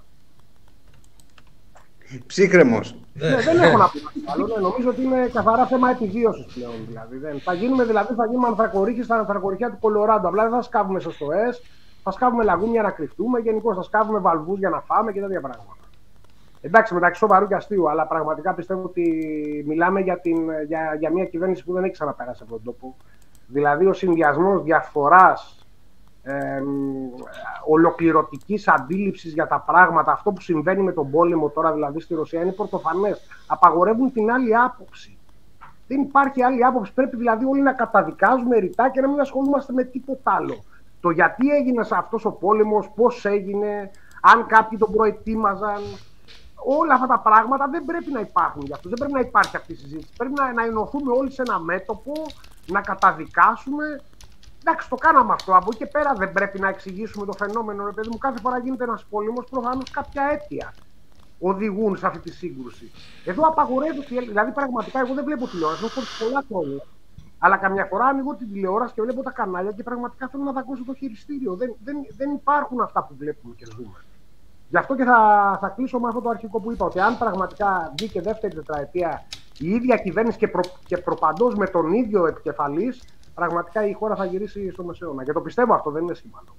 Ψύχρεμος. Ναι, δεν έχω να πω άλλο. Ναι, νομίζω ότι είναι καθαρά θέμα επιβίωσης πλέον. Δηλαδή. Δεν. Θα γίνουμε, δηλαδή, θα γίνουμε ανθρακορίχοι στα ανθρακοριχεία του Κολοράντο. Απλά δεν θα σκάβουμε σωστοές, θα σκάβουμε λαγούμια να κρυφτούμε, γενικώς θα σκάβουμε βαλβούς για να φάμε και τέτοια πράγματα. Εντάξει, μεταξύ σοβαρού και αστείου, αλλά πραγματικά πιστεύω ότι μιλάμε για, την, για, για μια κυβέρνηση που δεν έχει ξαναπεράσει από τον τόπο. Δηλαδή, ο συνδυασμός διαφθοράς, ε, ολοκληρωτικής αντίληψης για τα πράγματα, αυτό που συμβαίνει με τον πόλεμο τώρα, δηλαδή στη Ρωσία, είναι πρωτοφανές. Απαγορεύουν την άλλη άποψη. Δεν υπάρχει άλλη άποψη. Πρέπει δηλαδή όλοι να καταδικάζουμε ρητά και να μην ασχολούμαστε με τίποτα άλλο. Το γιατί έγινε σε αυτός ο πόλεμος, πώς έγινε, αν κάποιοι τον προετοίμαζαν. Όλα αυτά τα πράγματα δεν πρέπει να υπάρχουν για αυτούς. Δεν πρέπει να υπάρχει αυτή η συζήτηση. Πρέπει να, να ενωθούμε όλοι σε ένα μέτωπο, να καταδικάσουμε. Εντάξει, το κάναμε αυτό. Από εκεί και πέρα δεν πρέπει να εξηγήσουμε το φαινόμενο. Ρε παιδί μου, κάθε φορά γίνεται ένας πόλεμος, προφανώς κάποια αίτια οδηγούν σε αυτή τη σύγκρουση. Εδώ απαγορεύεται, δηλαδή πραγματικά εγώ δεν βλέπω τηλεόραση, έχω χωρίσει πολλά χρόνια. Αλλά καμιά φορά ανοίγω την τηλεόραση και βλέπω τα κανάλια και πραγματικά θέλω να δακώσω το χειριστήριο. Δεν, δεν, δεν υπάρχουν αυτά που βλέπουμε και ζούμε. Γι' αυτό και θα, θα κλείσω με αυτό το αρχικό που είπα, ότι αν πραγματικά βγήκε δεύτερη τετραετία η ίδια κυβέρνηση και, προ, και προπαντός με τον ίδιο επικεφαλής, πραγματικά η χώρα θα γυρίσει στο μεσαίωνα. Και το πιστεύω αυτό, δεν είναι σχήμανο.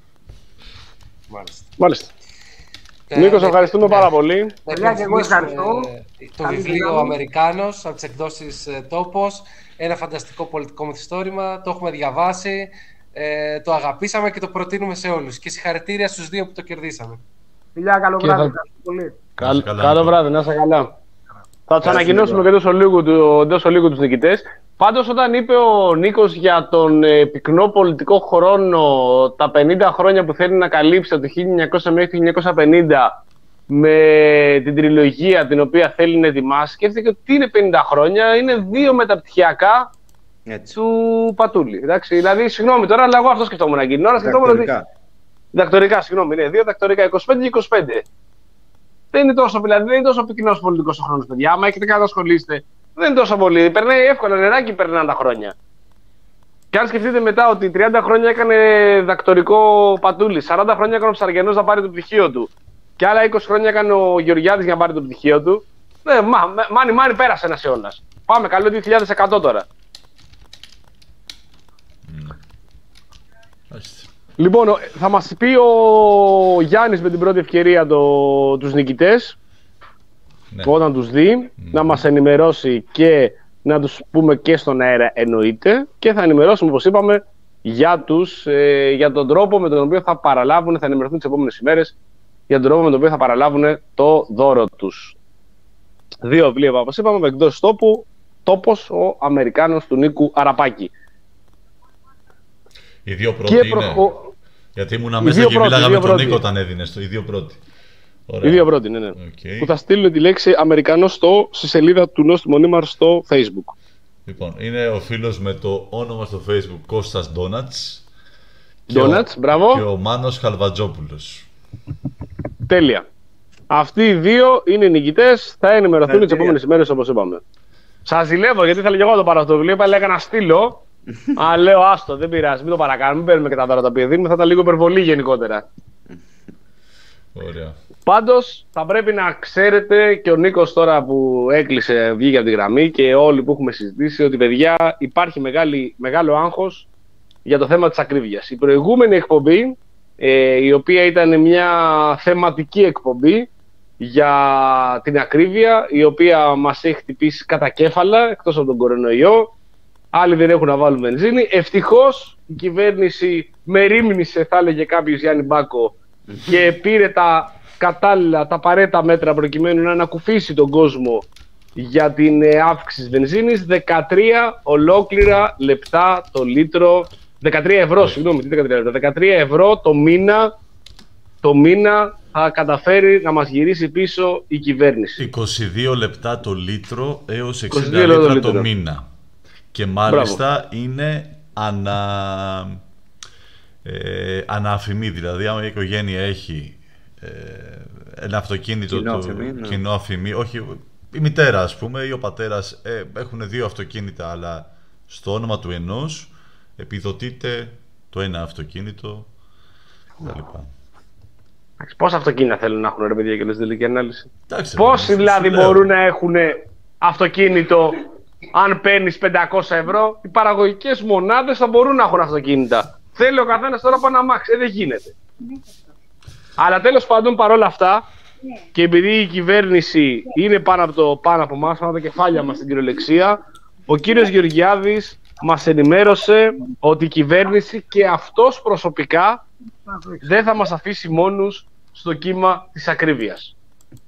Μάλιστα. Μάλιστα. Ε, Νίκο, σε ευχαριστούμε ε, πάρα πολύ. Παιδιά, και εγώ ευχαριστώ. Ε, το βιβλίο «Ο Αμερικάνος» από τις εκδόσεις ε, Τόπος. Ένα φανταστικό πολιτικό μυθιστόρημα. Το έχουμε διαβάσει, ε, το αγαπήσαμε και το προτείνουμε σε όλους. Και συγχαρητήρια στους δύο που το κερδίσαμε. Φιλιά, καλό βράδυ. Θα... Ευχαριστώ πολύ. Καλ... Καλό βράδυ, να είστε καλά. Θα τους ανακοινώσουμε και τόσο λίγο, του, τόσο λίγο τους νικητές. Πάντως, όταν είπε ο Νίκος για τον ε, πυκνό πολιτικό χρόνο, τα πενήντα χρόνια που θέλει να καλύψει από το χίλια εννιακόσια μέχρι το χίλια εννιακόσια πενήντα, με την τριλογία την οποία θέλει να ετοιμάσει, σκέφτηκε ότι είναι πενήντα χρόνια, είναι δύο μεταπτυχιακά έτσι του Πατούλη. Εντάξει, δηλαδή, συγγνώμη τώρα, αλλά εγώ αυτό σκεφτόμουν να γίνει. Ώρα σκεφτόμουν ότι. Δακτορικά, συγγνώμη, ναι, δύο δακτορικά, είκοσι πέντε και είκοσι πέντε. Δεν είναι τόσο, δηλαδή, δεν είναι τόσο πυκνός πολιτικός ο χρόνος, παιδιά. Άμα έχετε κάτι να ασχολείστε, δεν είναι τόσο πολύ. Περνάει εύκολα, νεράκι περνάνε τα χρόνια. Και αν σκεφτείτε μετά ότι τριάντα χρόνια έκανε δακτορικό Πατούλη, σαράντα χρόνια έκανε ο Ψαργενός να πάρει το πτυχίο του, και άλλα είκοσι χρόνια έκανε ο Γεωργιάδης για να πάρει το πτυχίο του. Ναι, μα, μάνι, μάνι, πέρασε ένας αιώνας. Πάμε, καλό δύο χιλιάδες εκατό τώρα. Mm. Λοιπόν, θα μας πει ο Γιάννης με την πρώτη ευκαιρία το, τους νικητές, ναι. Όταν τους δει, mm. να μας ενημερώσει και να τους πούμε και στον αέρα εννοείται, και θα ενημερώσουμε, όπως είπαμε, για, τους, ε, για τον τρόπο με τον οποίο θα παραλάβουν, θα ενημερωθούν τις επόμενες ημέρες, για τον τρόπο με τον οποίο θα παραλάβουν το δώρο τους. Δύο βιβλία, όπως είπαμε, με εκδόσεις τόπου, τόπος ο Αμερικάνος του Νίκου Αραπάκη. Οι δύο πρώτοι είναι. Προχω... Γιατί ήμουν μέσα και μίλαγα με τον Νίκο όταν έδινε το. Οι δύο πρώτοι. Ωραία. Οι δύο πρώτοι, ναι, ναι. Okay. Που θα στείλουν τη λέξη Αμερικανός στο, στη σελίδα του Νόστιμου Μονίμαρ στο Facebook. Λοιπόν, είναι ο φίλος με το όνομα στο Facebook Κώστας Ντόνατς. Ντόνατς, μπράβο. Και ο Μάνος Χαλβατζόπουλος. Τέλεια. Αυτοί οι δύο είναι οι νικητές, θα ενημερωθούν τις επόμενες ημέρες, όπως είπαμε. Σας ζηλεύω, γιατί ήθελα και εγώ να το πάρω αυτό το βιβλίο, έλεγα να στείλω. Α, λέω άστο, δεν πειράζει, μην το παρακάνουμε, μην παίρνουμε και τα δώρα τα οποία δίνουμε, θα ήταν λίγο υπερβολή γενικότερα. Ωραία. Πάντως, θα πρέπει να ξέρετε και ο Νίκος τώρα που έκλεισε, βγήκε από τη γραμμή, και όλοι που έχουμε συζητήσει, ότι παιδιά υπάρχει μεγάλη, μεγάλο άγχος για το θέμα της ακρίβειας. Η προηγούμενη εκπομπή, ε, η οποία ήταν μια θεματική εκπομπή για την ακρίβεια, η οποία μας έχει χτυπήσει κατά κέφαλα, εκτός από τον κορονοϊό. Άλλοι δεν έχουν να βάλουν βενζίνη. Ευτυχώς η κυβέρνηση μερίμνησε, θα έλεγε κάποιος, Γιάννη Μπάκο, και πήρε τα κατάλληλα, τα απαραίτητα μέτρα προκειμένου να ανακουφίσει τον κόσμο για την αύξηση της βενζίνης. δεκατρία ολόκληρα λεπτά το λίτρο, δεκατρία ευρώ, συγγνώμη, τι δεκατρία λεπτά, δεκατρία ευρώ το μήνα, το μήνα θα καταφέρει να μας γυρίσει πίσω η κυβέρνηση. είκοσι δύο λεπτά το λίτρο έως εξήντα λίτρα το μήνα. Και μάλιστα Μπράβο. είναι ανα, ε, αναφημή, δηλαδή άμα η οικογένεια έχει ε, ένα αυτοκίνητο κοινό, του, αφημή, ναι. κοινό αφημή, όχι η μητέρα ας πούμε ή ο πατέρας ε, έχουν δύο αυτοκίνητα, αλλά στο όνομα του ενός επιδοτείται το ένα αυτοκίνητο κτλ. Πόσα αυτοκίνητα θέλουν να έχουν, ρε παιδιά, και λες τελική ανάλυση? Πόσοι δηλαδή μπορούν να έχουν αυτοκίνητο? Αν παίρνεις πεντακόσια ευρώ, οι παραγωγικές μονάδες θα μπορούν να έχουν αυτοκίνητα. Θέλει ο καθένας τώρα πάνω αμάξι, ε, δεν γίνεται. Αλλά τέλος πάντων, παρόλα αυτά, και επειδή η κυβέρνηση είναι πάνω από, το, πάνω από εμάς, πάνω από τα κεφάλια μας στην κυριολεξία, ο κύριος Γεωργιάδης μας ενημέρωσε ότι η κυβέρνηση και αυτός προσωπικά δεν θα μας αφήσει μόνους στο κύμα της ακρίβειας.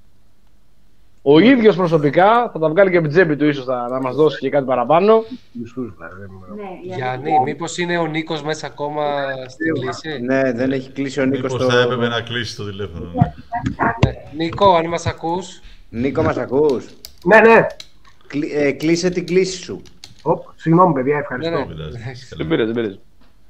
Ο ίδιος προσωπικά θα τα βγάλει και από την τσέπη του, ίσως θα, να μας δώσει και κάτι παραπάνω. Ναι, Γιάννη, μήπως είναι ο Νίκος μέσα ακόμα στην κλίση? Ναι, δεν έχει κλείσει ο Νίκος. Μήπως θα έπρεπε να κλείσει το τηλέφωνο. Ναι. Νίκο, αν μας ακούς. Νίκο, μας ακούς? Ναι, ναι. Κλει, ε, κλείσε την κλίση σου. Οπ, συγγνώμη παιδιά, ευχαριστώ. Ναι, ναι. Δεν πήρε, δεν πήρε.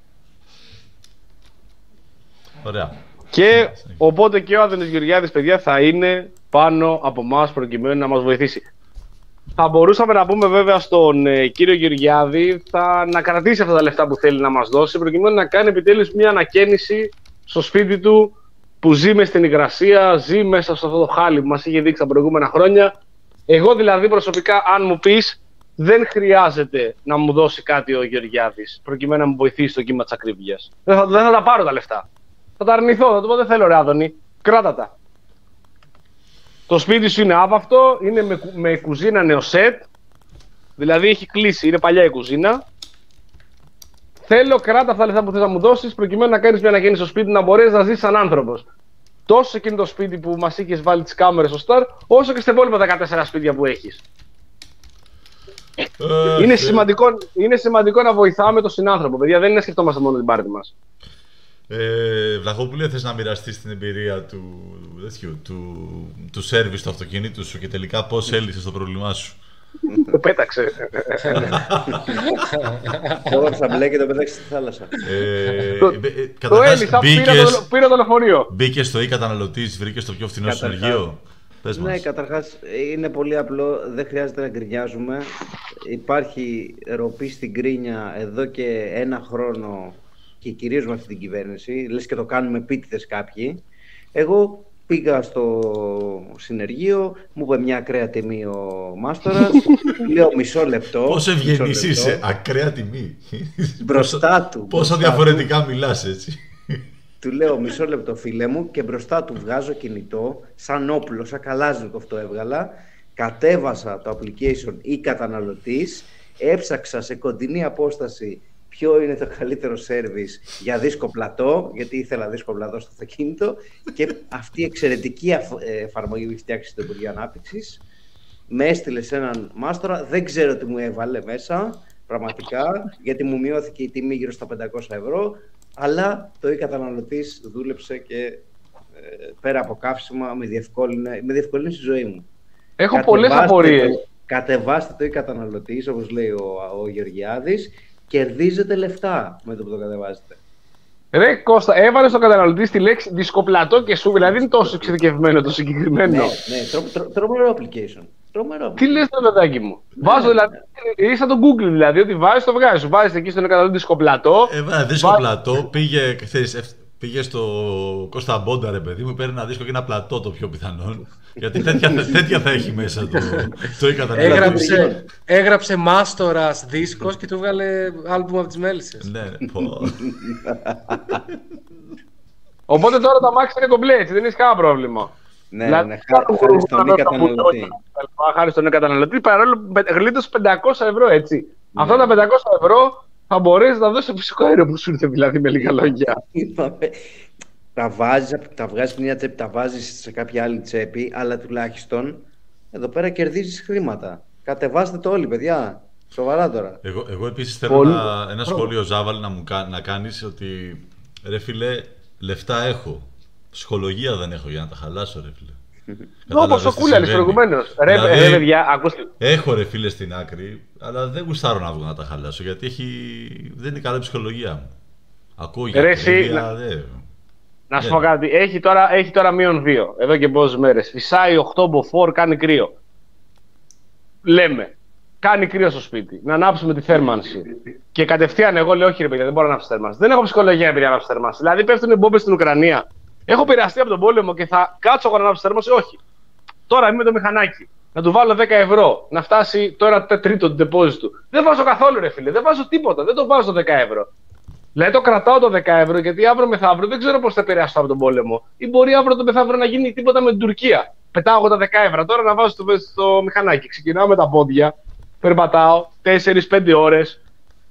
Ωραία. Και οπότε και ο Άδωνης Γεωργιάδης, παιδιά, θα είναι πάνω από εμάς προκειμένου να μας βοηθήσει. Θα μπορούσαμε να πούμε βέβαια στον ε, κύριο Γεωργιάδη θα, να κρατήσει αυτά τα λεφτά που θέλει να μας δώσει, προκειμένου να κάνει επιτέλους μια ανακαίνιση στο σπίτι του που ζει μες στην υγρασία, ζει μέσα σε αυτό το χάλι που μας είχε δείξει τα προηγούμενα χρόνια. Εγώ δηλαδή προσωπικά, αν μου πεις, δεν χρειάζεται να μου δώσει κάτι ο Γεωργιάδης προκειμένου να μου βοηθήσει στο κύμα της ακρίβειας. Δεν θα, δεν θα τα πάρω τα λεφτά. Θα τα αρνηθώ, θα του πω δεν θέλω ρε Άδωνη, κράτα τα. Το σπίτι σου είναι άβαυτο, είναι με, με κουζίνα νεοσέτ, δηλαδή έχει κλείσει, είναι παλιά η κουζίνα. Θέλω κράτα αυτά τα λεφτά που θες να μου δώσεις προκειμένου να κάνεις μια ανακαίνιση στο σπίτι, να μπορέσεις να ζήσεις σαν άνθρωπος. Τόσο σε εκείνο το σπίτι που μας είχες βάλει τις κάμερες στο Star, όσο και στα υπόλοιπα δεκατέσσερα σπίτια που έχεις. Uh, είναι, σημαντικό, είναι σημαντικό να βοηθάμε τον συνάνθρωπο, παιδιά, δεν είναι να σκεφτόμαστε μόνο την πάρτι μας. Ε, Βλαχόπουλε, θες να μοιραστείς την εμπειρία του, του, του, του σέρβις του αυτοκίνητου σου και τελικά πώς έλυσες το πρόβλημά σου? Το πέταξε. Τώρα θα μπλε και το πέταξε στη θάλασσα. Το έλυσα, πήρα το λεωφορείο. Μπήκες στο e-καταναλωτής, βρήκες το πιο φθηνό συνεργείο. Πες Ναι, μας. καταρχάς είναι πολύ απλό, δεν χρειάζεται να γκρινιάζουμε. Υπάρχει ροπή στην γκρίνια εδώ και ένα χρόνο και κυρίως με αυτή την κυβέρνηση, λες και το κάνουμε επίτηδες κάποιοι. Εγώ πήγα στο συνεργείο, μου είπε μια ακραία τιμή ο Μάστορας, λέω μισό λεπτό. Πόσο μισό ευγενής λεπτό. είσαι, ακραία τιμή. Μπροστά του. Πόσο μπροστά διαφορετικά μιλάς έτσι. Του λέω μισό λεπτό φίλε μου και μπροστά του βγάζω κινητό, σαν όπλο, σαν καλάζνικο αυτό έβγαλα, κατέβασα το application ή καταναλωτής, έψαξα σε κοντινή απόσταση ποιο είναι το καλύτερο service για δίσκο πλατό, γιατί ήθελα δίσκο πλατό στο αυτοκίνητο και αυτή η εξαιρετική εφαρμογή που έχει φτιάξει το Υπουργείο Ανάπτυξης με έστειλε σε έναν Μάστορα, δεν ξέρω τι μου έβαλε μέσα, πραγματικά, γιατί μου μειώθηκε η τιμή γύρω στα πεντακόσια ευρώ, αλλά το e-καταναλωτής δούλεψε και ε, πέρα από καύσιμα με διευκόλυνε, με διευκόλυνε στη ζωή μου. Έχω πολλές απορίες. Κατεβάστε το e-καταναλωτής, όπως λέει ο, ο Γεωργιάδης, κερδίζετε λεφτά με το που το κατεβάζετε. Ρε Κώστα, έβαλε στο καταναλωτή στη λέξη δισκοπλατό και σου, δηλαδή είναι τόσο εξειδικευμένο το συγκεκριμένο. Ναι, ναι, τρο, τρο, τρομερό application. Τρομερό. Τι λες το παιδάκι μου. Ναι, βάζω δηλαδή, είσαι σαν το Google δηλαδή, ότι βάζεις το βγάζεις. Σου βάζεις εκεί στον καταναλωτή δισκοπλατό. Έβαλε δίσκο πλατό, πήγε, ξέρεις, πήγε στο Κώστα Μπόντα ρε παιδί μου, παίρνει ένα δίσκο και ένα πλατό το πιο πιθανόν. Γιατί τέτοια, τέτοια θα έχει μέσα το, το e-καταναλωτή. Έγραψε, έγραψε Μάστορας δίσκος και του έβγαλε άλμπουμ από τις Μέλισσες. Ναι, πω. Οπότε τώρα τα μάξι είναι κομπλέ, έτσι, δεν έχει κανένα πρόβλημα. Ναι, δηλαδή, ναι, χάρη στον e-καταναλωτή. Χάρη στον e-καταναλωτή, παρόλο που γλίτωσε πεντακόσια ευρώ, έτσι. Ναι. Αυτά τα πεντακόσια ευρώ θα μπορείς να τα δώσεις σε φυσικό αέριο που σου ήρθε, δηλαδή, με λίγα λόγια. Τα βάζεις, τα βγάζεις μια τσέπη, τα βάζεις σε κάποια άλλη τσέπη, αλλά τουλάχιστον εδώ πέρα κερδίζεις χρήματα. Κατεβάστε το όλοι, παιδιά. Σοβαρά τώρα. Εγώ, εγώ επίσης θέλω Πολύ... ένα, ένα σχόλιο, Ζάβαλ, να μου να κάνεις ότι ρε φίλε, λεφτά έχω. Ψυχολογία δεν έχω για να τα χαλάσω, ρε φίλε. Όπως ο Κούλαλης προηγουμένως. Ρε, δηλαδή, ρε παιδιά, ακούστε. Έχω ρε φίλε στην άκρη, αλλά δεν γουστάρω να βγω να τα χαλάσω, γιατί έχει... δεν είναι καλή ψυχολογία μου. Ακούω για παιδιά, δε... Να σου πω κάτι, έχει τώρα, έχει τώρα μείον δύο, εδώ και πόσες μέρες. Φυσάει οκτώ μποφόρ, κάνει κρύο. Λέμε, κάνει κρύο στο σπίτι, να ανάψουμε τη θέρμανση. Και κατευθείαν εγώ λέω, όχι ρε παιδιά, δεν μπορώ να ανάψω θέρμανση. Δεν έχω ψυχολογία επειδή ανάψω θέρμανση. Δηλαδή πέφτουν οι μπόμπες στην Ουκρανία. Έχω επηρεαστεί από τον πόλεμο και θα κάτσω εγώ να ανάψω θέρμανση. Όχι. Τώρα είμαι με το μηχανάκι. Να του βάλω δέκα ευρώ, να φτάσει το ένα τρίτο του deposit του. Δεν βάζω καθόλου ρε φίλε, δεν βάζω τίποτα, δεν το βάζω δέκα ευρώ. Δηλαδή το κρατάω το δέκα ευρώ γιατί αύριο μεθαύριο δεν ξέρω πώς θα επηρεαστώ από τον πόλεμο. Ή μπορεί αύριο το μεθαύριο να γίνει τίποτα με την Τουρκία. Πετάω εγώ τα δέκα ευρώ τώρα να βάζω στο, στο μηχανάκι. Ξεκινάω με τα πόδια, περπατάω τέσσερις πέντε ώρες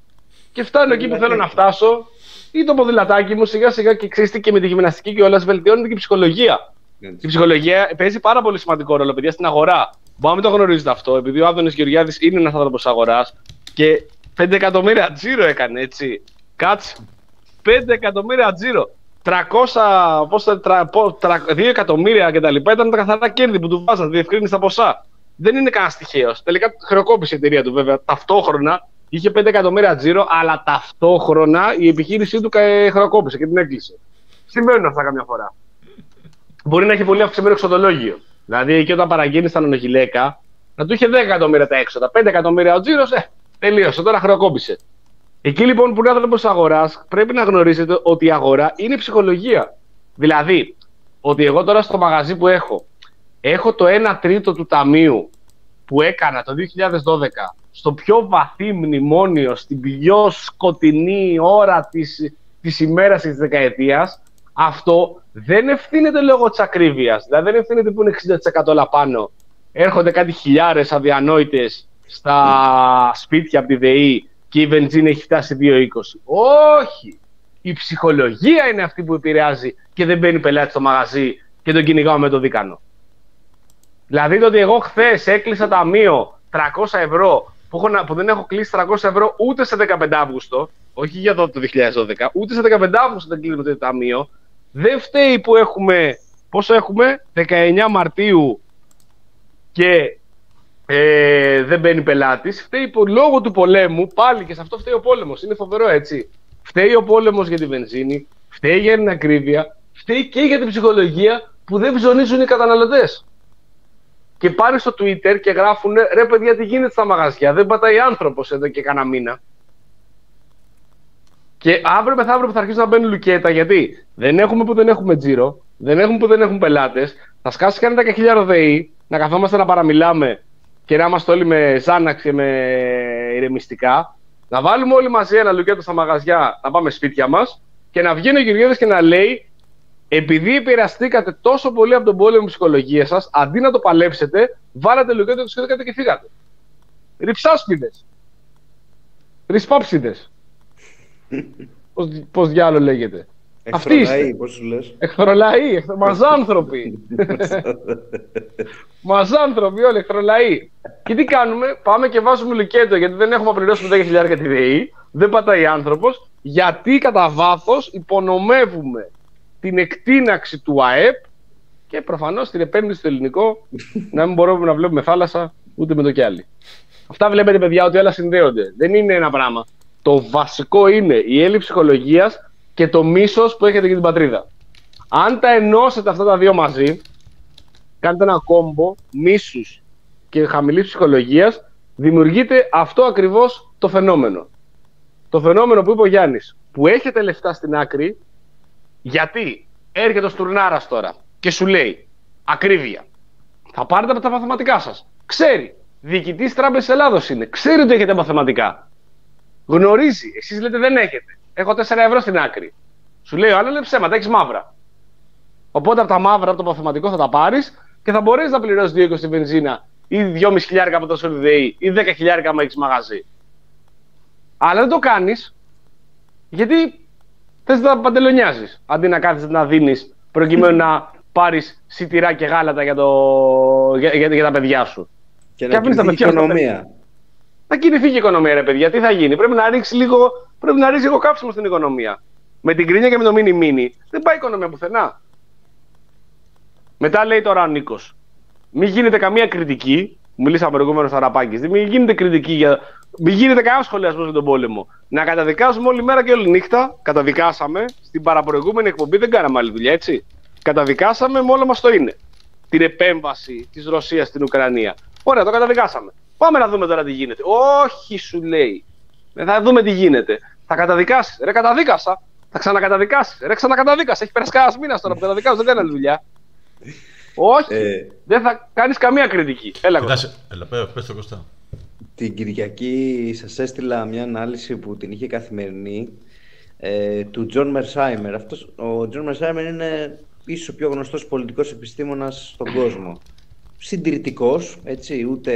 και φτάνω εκεί που θέλω να φτάσω. Ή το ποδηλατάκι μου σιγά σιγά και ξέρετε και με τη γυμναστική και όλα βελτιώνεται και η ψυχολογία. Η ψυχολογία παίζει πάρα πολύ σημαντικό ρόλο, παιδιά, στην αγορά. Μπορεί να μην το γνωρίζετε αυτό, επειδή ο Άδωνης Γεωργιάδης είναι ένας άνθρωπος αγοράς και πέντε εκατομμύρια τζίρο έκανε, έτσι. Κάτσε. πέντε εκατομμύρια τζίρο. τριακόσια, πώς, τρα, τρα, δύο εκατομμύρια κτλ. Ήταν τα καθαρά κέρδη που του βάζαν, διευκρίνησε τα ποσά. Δεν είναι κανένα τυχαίο. Τελικά χρεοκόπησε η εταιρεία του, βέβαια. Ταυτόχρονα είχε πέντε εκατομμύρια τζίρο, αλλά ταυτόχρονα η επιχείρησή του χρεοκόπησε και την έκλεισε. Συμβαίνουν αυτά καμιά φορά. Μπορεί να έχει πολύ αυξημένο εξοδολόγιο. Δηλαδή, εκεί όταν παραγγείλει τα νονογυλαίκα, να του είχε δέκα εκατομμύρια τα έξοδα. πέντε εκατομμύρια ο τζίρος, ε, τελείωσε. Τώρα χρεοκόπησε. Εκεί λοιπόν που είναι άνθρωπος αγοράς, πρέπει να γνωρίζετε ότι η αγορά είναι ψυχολογία. Δηλαδή, ότι εγώ τώρα στο μαγαζί που έχω, έχω το ένα τρίτο του ταμείου που έκανα το δύο χιλιάδες δώδεκα στο πιο βαθύ μνημόνιο, στην πιο σκοτεινή ώρα της, της ημέρας της δεκαετίας, αυτό δεν ευθύνεται λόγω της ακρίβειας. Δηλαδή δεν ευθύνεται που είναι εξήντα τοις εκατό όλα πάνω. Έρχονται κάτι χιλιάρες αδιανόητες στα σπίτια από τη ΔΕΗ και η βενζίνη έχει φτάσει δύο είκοσι. Όχι! Η ψυχολογία είναι αυτή που επηρεάζει και δεν μπαίνει πελάτη στο μαγαζί και τον κυνηγάω με το δίκανο. Δηλαδή το ότι εγώ χθες έκλεισα ταμείο τριακόσια ευρώ που, έχω, που δεν έχω κλείσει τριακόσια ευρώ ούτε σε δεκαπέντε Αυγούστου, όχι για το δύο χιλιάδες δώδεκα, ούτε σε δεκαπέντε Αυγούστου δεν κλείνουμε το ταμείο, δεν φταίει που έχουμε, πόσο έχουμε, δεκαεννιά Μαρτίου και ε, δεν μπαίνει πελάτης. Φταίει που λόγω του πολέμου, πάλι και σε αυτό φταίει ο πόλεμος, είναι φοβερό έτσι. Φταίει ο πόλεμος για τη βενζίνη, φταίει για την ακρίβεια, φταίει και για την ψυχολογία που δεν ψωνίζουν οι καταναλωτές. και πάνε στο Twitter και γράφουν ρε παιδιά, τι γίνεται στα μαγαζιά, δεν πατάει άνθρωπος εδώ και κανένα μήνα. Και αύριο μεθαύριο που θα αρχίσουν να μπαίνουν λουκέτα, γιατί δεν έχουμε που δεν έχουμε τζίρο, δεν έχουμε που δεν έχουν πελάτες, θα σκάσει κανένα δέκα χιλιάδες ΔΕΗ, να καθόμαστε να παραμιλάμε και να είμαστε όλοι με Ζάναξ και με ηρεμιστικά, να βάλουμε όλοι μαζί ένα λουκέτο στα μαγαζιά, να πάμε σπίτια μας και να βγαίνει ο Γεωργιάδης και να λέει, επειδή επηρεαστήκατε τόσο πολύ από τον πόλεμο ψυχολογίας σας, αντί να το παλέψετε, βάλατε λουκέτο, το σκέφτηκατε και φύγατε. Ριψάσπιδες. Ρισπάψιδες. Πώς, πώς διάλο λέγεται. Εχθρολαοί, πώς σου λες. Εχθρολαοί, εχθρο... μαζάνθρωποι. Μαζάνθρωποι όλοι, εχθρολαοί. Και τι κάνουμε, πάμε και βάζουμε λουκέτο, γιατί δεν έχουμε πληρώσει δέκα χιλιάδες τη ΔΕΗ, δεν πατάει άνθρωπος, γιατί κατά βάθος υπονομεύουμε την εκτείναξη του ΑΕΠ και προφανώς την επένδυση στο ελληνικό, να μην μπορούμε να βλέπουμε θάλασσα ούτε με το κι άλλοι. Αυτά βλέπετε, παιδιά, ότι όλα συνδέονται. Δεν είναι ένα πράγμα. Το βασικό είναι η έλλειψη ψυχολογίας και το μίσος που έχετε για την πατρίδα. Αν τα ενώσετε αυτά τα δύο μαζί, κάνετε ένα κόμπο μίσους και χαμηλής ψυχολογίας, δημιουργείται αυτό ακριβώς το φαινόμενο. Το φαινόμενο που είπε ο Γιάννης, που έχετε λεφτά στην άκρη, γιατί έρχεται ο Στουρνάρας τώρα και σου λέει ακρίβεια. Θα πάρετε από τα μαθηματικά σας. Ξέρει. Διοικητής Τράπεζας Ελλάδος είναι. Ξέρει ότι έχετε μαθηματικά. Γνωρίζει. Εσείς λέτε δεν έχετε. Έχω τέσσερα ευρώ στην άκρη. Σου λέει ο άλλος, λέει ψέματα, έχεις μαύρα. Οπότε από τα μαύρα, από το μαθηματικό θα τα πάρεις και θα μπορείς να πληρώσεις δύο είκοσι στη βενζίνα ή δυόμισι χιλιάρικα από το ΣΟΛΔΕΗ ή δέκα χιλιάρικα άμα έχεις μαγαζί. Αλλά δεν το κάνεις γιατί θες να τα παντελονιάζεις. Αντί να κάθεσαι να δίνεις προκειμένου να πάρεις σιτηρά και γάλατα για, το... για, για, για τα παιδιά σου. Και, και να κινηθεί η οικονομία. Να κινηθεί η οικονομία, ρε παιδιά, τι θα γίνει. Πρέπει να ρίξει λίγο, πρέπει να ρίξει λίγο κάψιμο στην οικονομία. Με την κρίνια και με το μίνι μίνι δεν πάει η οικονομία πουθενά. Μετά λέει τώρα ο Νίκος, μην γίνεται καμία κριτική. Μιλήσαμε προηγούμενο στο Ραπάκης. Μην γίνεται κριτική για. Μην γίνεται κανένα σχολιασμό για τον πόλεμο. Να καταδικάζουμε όλη μέρα και όλη νύχτα. Καταδικάσαμε στην παραπροηγούμενη εκπομπή, δεν κάναμε άλλη δουλειά, έτσι. Καταδικάσαμε με όλο μας το είναι. Την επέμβαση της Ρωσίας στην Ουκρανία. Ωραία, το καταδικάσαμε. Πάμε να δούμε τώρα τι γίνεται. Όχι, σου λέει. Θα δούμε τι γίνεται. Θα καταδικάσεις. Ρε, καταδίκασα. Θα ξανακαταδικάσεις. Ρε, ξανακαταδίκασα. Έχει περάσει κανένα μήνα τώρα που καταδικάζω, δεν κάνει άλλη δουλειά. Όχι, ε... δεν θα κάνεις καμία κριτική. Έλα, Κώστα. Έλα, πες το, Κώστα. Την Κυριακή σας έστειλα μια ανάλυση που την είχε Καθημερινή ε, του Τζον Μερσάιμερ. Αυτός, ο Τζον Μερσάιμερ είναι ίσως ο πιο γνωστός πολιτικός επιστήμονας στον κόσμο. Συντηρητικός, έτσι, ούτε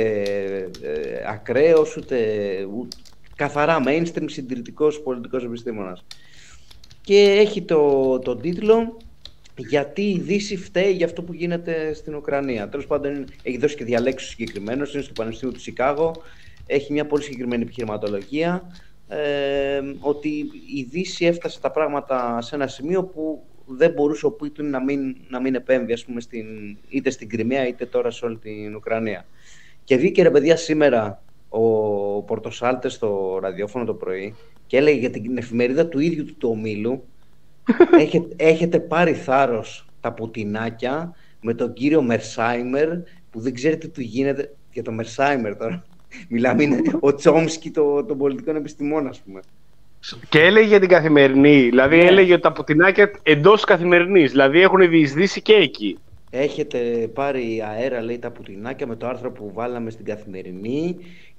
ε, ακραίος, ούτε, ούτε καθαρά mainstream συντηρητικός πολιτικός επιστήμονας. Και έχει το, το τίτλο «Γιατί η Δύση φταίει για αυτό που γίνεται στην Ουκρανία». Τέλος πάντων, έχει δώσει και διαλέξεις συγκεκριμένους, είναι στο Πανεπιστήμιο του Σικάγο, έχει μια πολύ συγκεκριμένη επιχειρηματολογία, ε, ότι η Δύση έφτασε τα πράγματα σε ένα σημείο που δεν μπορούσε ο Πούτιν να μην, να μην επέμβει, ας πούμε, στην, είτε στην Κριμαία είτε τώρα σε όλη την Ουκρανία. Και βγήκε, ρε παιδιά, σήμερα ο Πορτοσάλτες στο ραδιόφωνο το πρωί και έλεγε για την εφημερίδα του ίδιου του, του ομίλου έχετε, έχετε πάρει θάρρος τα πουτινάκια με τον κύριο Μερσάιμερ που δεν ξέρετε τι του γίνεται. Για τον Μερσάιμερ τώρα μιλάμε, είναι ο Τσόμσκι των το πολιτικών επιστημών, ας πούμε. Και έλεγε για την Καθημερινή, δηλαδή yeah. έλεγε ότι τα πουτινάκια εντός Καθημερινής, δηλαδή έχουν διεισδύσει και εκεί. Έχετε πάρει αέρα, λέει, τα πουτινάκια με το άρθρο που βάλαμε στην Καθημερινή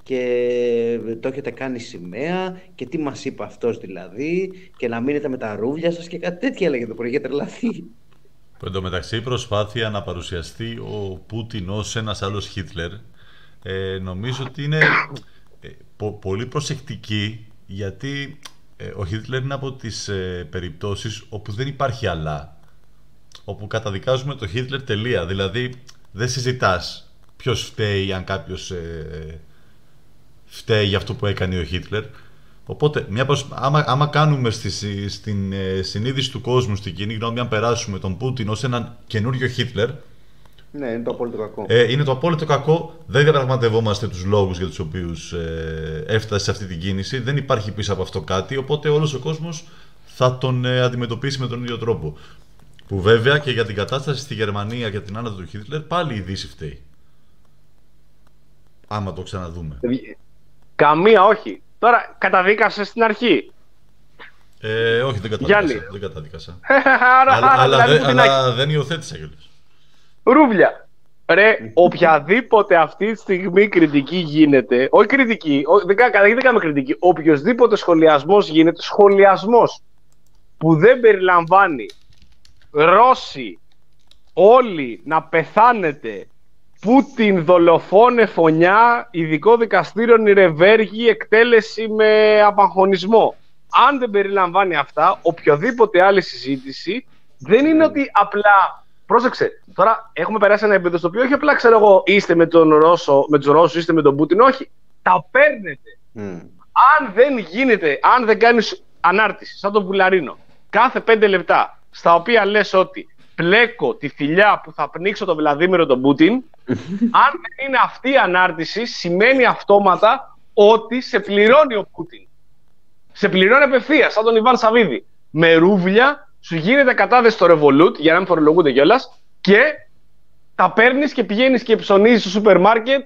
και το έχετε κάνει σημαία και τι μας είπε αυτός δηλαδή και να μείνετε με τα ρούβλια σας και κάτι τέτοια έλεγε το πρωί, είχε τρελαθεί. Εν τω μεταξύ η προσπάθεια να παρουσιαστεί ο Πούτιν ως ένας άλλος Χίτλερ ε, νομίζω ότι είναι ε, πο, πολύ προσεκτική, γιατί ε, ο Χίτλερ είναι από τις ε, περιπτώσεις όπου δεν υπάρχει αλλά, όπου καταδικάζουμε το Χίτλερ τελεία, δηλαδή δεν συζητάς ποιος φταίει, αν κάποιος ε, φταίει για αυτό που έκανε ο Χίτλερ. Οπότε, μια προσ... άμα, άμα κάνουμε στη, στην ε, συνείδηση του κόσμου, στην κοινή γνώμη, αν περάσουμε τον Πούτιν ως έναν καινούριο Χίτλερ, ναι, είναι το απόλυτο κακό. Ε, είναι το απόλυτο κακό. Δεν διαπραγματευόμαστε τους λόγους για τους οποίους ε, έφτασε σε αυτή την κίνηση. Δεν υπάρχει πίσω από αυτό κάτι. Οπότε όλος ο κόσμος θα τον ε, αντιμετωπίσει με τον ίδιο τρόπο. Που βέβαια και για την κατάσταση στη Γερμανία και την άνοδο του Χίτλερ πάλι η Δύση φταίει. άμα το ξαναδούμε. Καμία όχι. Τώρα καταδίκασε στην αρχή. Ε, όχι, δεν καταδίκασα. Δεν καταδίκασα. άρα, αλλά, άρα, αλλά, δηλαδή, δε, αλλά δεν υιοθέτησα κιόλας. Ρούβλια. Ρε, οποιαδήποτε αυτή τη στιγμή κριτική γίνεται, όχι κριτική, ό, δεν, δεν κάνουμε κριτική, οποιοδήποτε σχολιασμός γίνεται, σχολιασμός που δεν περιλαμβάνει Ρώσοι όλοι να πεθάνετε, Πούτιν, δολοφόνε, φωνιά, ειδικό δικαστήριο Νιρεμβέργη, εκτέλεση με απαγχωνισμό. Αν δεν περιλαμβάνει αυτά, οποιοδήποτε άλλη συζήτηση δεν είναι ότι απλά. Πρόσεξε, τώρα έχουμε περάσει ένα επίπεδο στο οποίο όχι απλά ξέρω εγώ είστε με τον Ρώσο, με τους Ρώσους, είστε με τον Πούτιν, όχι. Τα παίρνετε. Mm. Αν δεν γίνεται, αν δεν κάνεις ανάρτηση, σαν τον Βουλαρίνο, κάθε πέντε λεπτά, στα οποία λες ότι πλέκω τη θηλιά που θα πνίξω τον Βλαδίμηρο τον Πούτιν, αν δεν είναι αυτή η ανάρτηση, σημαίνει αυτόματα ότι σε πληρώνει ο Πούτιν. Σε πληρώνει απευθείας, σαν τον Ιβάν Σαββίδη. Με ρούβλια. Σου γίνεται κατάδεση στο Revolut, για να μην φορολογούνται κιόλας, και τα παίρνεις και πηγαίνεις και ψωνίζεις στο σούπερ μάρκετ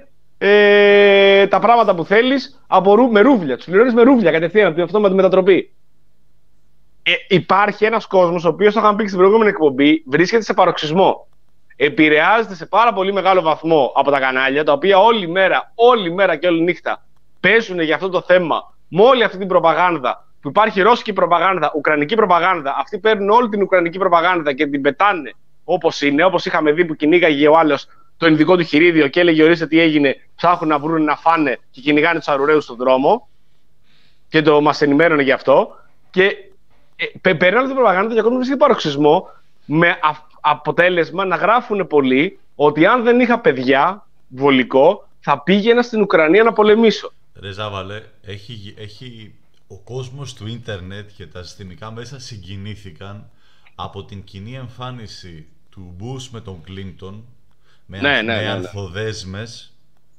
ε, τα πράγματα που θέλεις από ρου, με ρούβλια. Τους πληρώνεις με ρούβλια κατευθείαν, αυτό με τη μετατροπή. Ε, υπάρχει ένας κόσμος, ο οποίος, το είχαμε πει και στην προηγούμενη εκπομπή, βρίσκεται σε παροξισμό. Επηρεάζεται σε πάρα πολύ μεγάλο βαθμό από τα κανάλια, τα οποία όλη μέρα, όλη μέρα και όλη νύχτα παίζουν για αυτό το θέμα, με όλη αυτή την προπαγάνδα. Που υπάρχει ρώσικη προπαγάνδα, ουκρανική προπαγάνδα. Αυτοί παίρνουν όλη την ουκρανική προπαγάνδα και την πετάνε όπως είναι. Όπως είχαμε δει που κυνήγαγε ο άλλος το ειδικό του χειρίδιο και έλεγε: ορίστε τι έγινε, ψάχνουν να βρουν να φάνε και κυνηγάνε τους αρουραίους στον δρόμο. Και το μας ενημέρωνε γι' αυτό. Και ε, παίρνουν την προπαγάνδα και ακόμα βρίσκεται παροξισμό, με α, αποτέλεσμα να γράφουν πολλοί ότι αν δεν είχα παιδιά βολικό, θα πήγαινα στην Ουκρανία να πολεμήσω. Ρε Ζάβαλε, έχει. έχει... Ο κόσμος του ίντερνετ και τα συστημικά μέσα συγκινήθηκαν από την κοινή εμφάνιση του Μπούς με τον Κλίντον με, ναι, ανθ, ναι, με ναι, ναι. ανθοδέσμες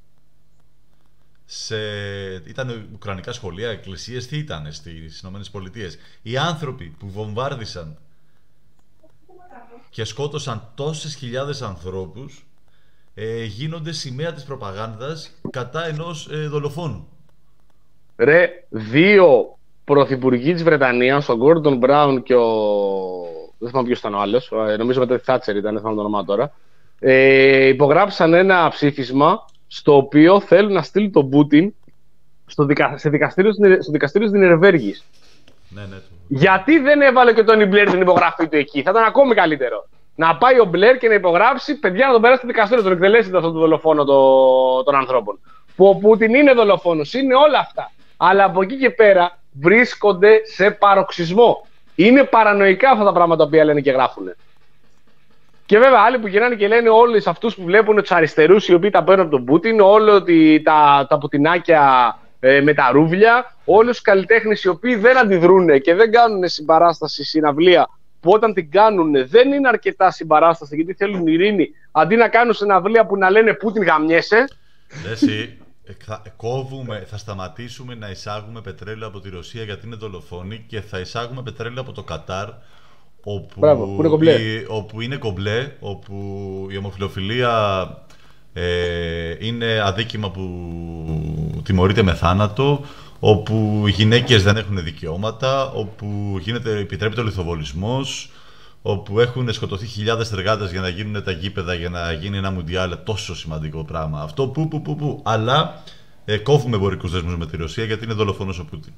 σε... ήταν ουκρανικά σχολεία, εκκλησίες, τι ήταν στις ΗΠΑ. Οι άνθρωποι που βομβάρδισαν και σκότωσαν τόσες χιλιάδες ανθρώπους ε, γίνονται σημαία της προπαγάνδας κατά ενός ε, δολοφόνου. Ρε, δύο πρωθυπουργοί της Βρετανίας, ο Γκόρντον Μπράουν και ο... δεν θυμάμαι ποιος ήταν ο άλλος, νομίζω μετά τη Θάτσερ ήταν, δεν θυμάμαι το όνομά τώρα, ε, υπογράψαν ένα ψήφισμα στο οποίο θέλουν να στείλουν τον Πούτιν στο, δικα... σε δικαστήριο, στο δικαστήριο της Νιρεμβέργης. Ναι, ναι. Γιατί δεν έβαλε και ο Τόνι Μπλερ την υπογραφή του εκεί, θα ήταν ακόμη καλύτερο. Να πάει ο Μπλερ και να υπογράψει, παιδιά, να τον περάσει στο δικαστήριο, τον εκτελέσετε αυτόν τον δολοφόνο το... των ανθρώπων. Που ο Πούτιν είναι δολοφόνος, είναι όλα αυτά. Αλλά από εκεί και πέρα βρίσκονται σε παροξισμό. Είναι παρανοϊκά αυτά τα πράγματα που λένε και γράφουν. Και βέβαια άλλοι που γυρνάνε και λένε όλους αυτούς που βλέπουν τους αριστερούς οι οποίοι τα παίρνουν από τον Πούτιν, όλο τη, τα, τα πουτινάκια ε, με τα ρούβλια, όλους τους καλλιτέχνες οι οποίοι δεν αντιδρούν και δεν κάνουν συμπαράσταση, συναυλία, που όταν την κάνουν δεν είναι αρκετά συμπαράσταση γιατί θέλουν ειρήνη, αντί να κάνουν συναυλία που να λένε Πούτιν γαμιέσαι. Εσύ, θα, κόβουμε, θα σταματήσουμε να εισάγουμε πετρέλαιο από τη Ρωσία γιατί είναι δολοφόνοι και θα εισάγουμε πετρέλαιο από το Κατάρ όπου, Μπράβο, που είναι κομπλέ. η, όπου είναι κομπλέ, όπου η ομοφιλοφιλία ε, είναι αδίκημα που τιμωρείται με θάνατο, όπου οι γυναίκες δεν έχουν δικαιώματα, όπου γίνεται, επιτρέπεται ο λιθοβολισμός, όπου έχουν σκοτωθεί χιλιάδες εργάτες για να γίνουν τα γήπεδα, για να γίνει ένα μουντιάλ, τόσο σημαντικό πράγμα. Αυτό που, που, που, που. Αλλά ε, κόβουμε εμπορικούς δεσμούς με τη Ρωσία γιατί είναι δολοφόνος ο Πούτιν.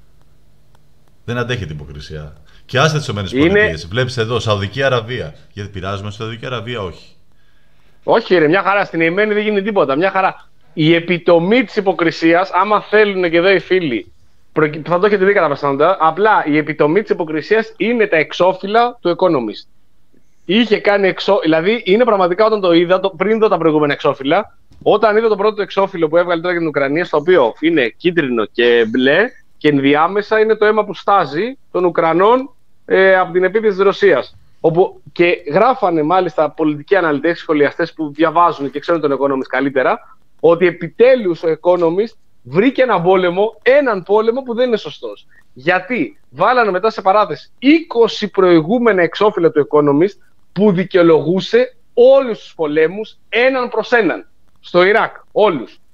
Δεν αντέχει την υποκρισία. Και άσε τις ΗΠΑ. Είναι... Βλέπεις εδώ, Σαουδική Αραβία. Γιατί πειράζουμε στη Σαουδική Αραβία, όχι. Όχι, ρε, μια χαρά. Στην Ιεμένη δεν γίνεται τίποτα. Μια χαρά. Η επιτομή της υποκρισίας, άμα θέλουν και εδώ οι φίλοι, θα το έχετε δει κατά πασάντα, απλά η επιτομή της υποκρισίας είναι τα εξώφυλλα του Economist. Είχε κάνει εξώ... Δηλαδή, είναι πραγματικά όταν το είδα, το... πριν δω τα προηγούμενα εξώφυλλα, όταν είδα το πρώτο εξώφυλλο που έβγαλε τώρα για την Ουκρανία, στο οποίο είναι κίτρινο και μπλε, και ενδιάμεσα είναι το αίμα που στάζει των Ουκρανών ε, από την επίθεση της Ρωσίας. Όπου και γράφανε μάλιστα πολιτικοί αναλυτές, σχολιαστές που διαβάζουν και ξέρουν τον Economist καλύτερα, ότι επιτέλους ο Economist βρήκε έναν πόλεμο, έναν πόλεμο που δεν είναι σωστός. Γιατί βάλανε μετά σε παράθεση είκοσι προηγούμενα εξώφυλλα του Economist που δικαιολογούσε όλους τους πολέμους έναν προς έναν. Στο Ιράκ, όλους.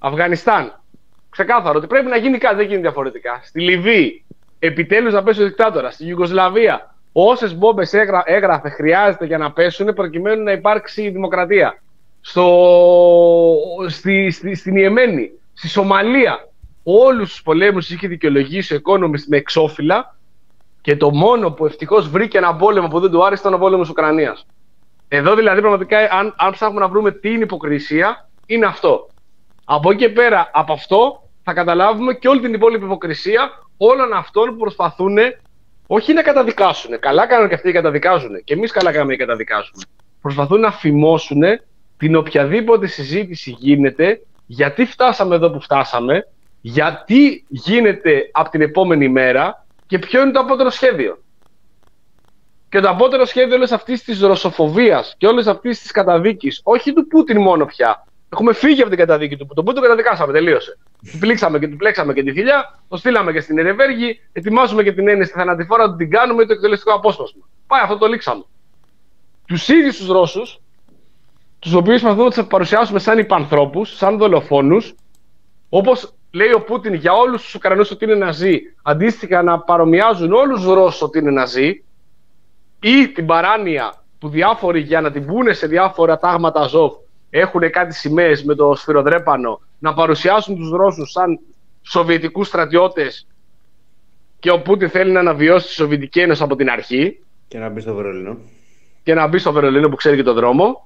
Αφγανιστάν. Ξεκάθαρο ότι πρέπει να γίνει κάτι, δεν γίνει διαφορετικά. Στη Λιβύη, επιτέλους να πέσει ο δικτάτορας. Στη Ιουγκοσλαβία, όσες μπόμπες έγρα, έγραφε χρειάζεται για να πέσουν προκειμένου να υπάρξει δημοκρατία. Στο, στη, στη, στην Ιεμένη, στη Σομαλία, όλους τους πολέμους είχε δικαιολογήσει ο Economist με εξώφυλλα και το μόνο που ευτυχώς βρήκε ένα πόλεμο που δεν του άρεσε ήταν ο πόλεμος της Ουκρανίας. Εδώ δηλαδή πραγματικά, αν, αν ψάχνουμε να βρούμε τι είναι υποκρισία, είναι αυτό. Από εκεί και πέρα, από αυτό θα καταλάβουμε και όλη την υπόλοιπη υποκρισία όλων αυτών που προσπαθούν όχι να καταδικάσουν. Καλά κάνουν και αυτοί και καταδικάζουν. Και εμείς καλά κάνουμε και καταδικάζουμε. Προσπαθούν να φημώσουν την οποιαδήποτε συζήτηση γίνεται, γιατί φτάσαμε εδώ που φτάσαμε, γιατί γίνεται από την επόμενη μέρα και ποιο είναι το απότερο σχέδιο. Και το απότερο σχέδιο όλης αυτής της ρωσοφοβίας και όλης αυτής της καταδίκης, όχι του Πούτιν μόνο πια. Έχουμε φύγει από την καταδίκη του. Τον Πούτιν καταδικάσαμε, τελείωσε. Του πλήξαμε και του πλέξαμε και τη θηλιά, το στείλαμε και στην Ερεβέργη, ετοιμάζουμε και την έννοια στη θανατηφόρα του την κάνουμε το εκτελεστικό απόσπασμα. Πάει, αυτό το λήξαμε. Τους ίδιους τους Ρώσους, τους οποίους προσπαθούμε να τους παρουσιάσουμε σαν υπανθρώπους, σαν δολοφόνους, όπως λέει ο Πούτιν για όλους τους Ουκρανούς ότι είναι Ναζί, αντίστοιχα να παρομοιάζουν όλους τους Ρώσους ότι είναι Ναζί, ή την παράνοια που διάφοροι για να την πούνε σε διάφορα τάγματα Αζόφ έχουν κάτι σημαίες με το σφυροδρέπανο, να παρουσιάσουν τους Ρώσους σαν Σοβιετικούς στρατιώτες και ο Πούτιν θέλει να αναβιώσει τη Σοβιετική Ένωση από την αρχή. Και να μπει στο Βερολίνο. Και να μπει στο Βερολίνο που ξέρει και τον δρόμο.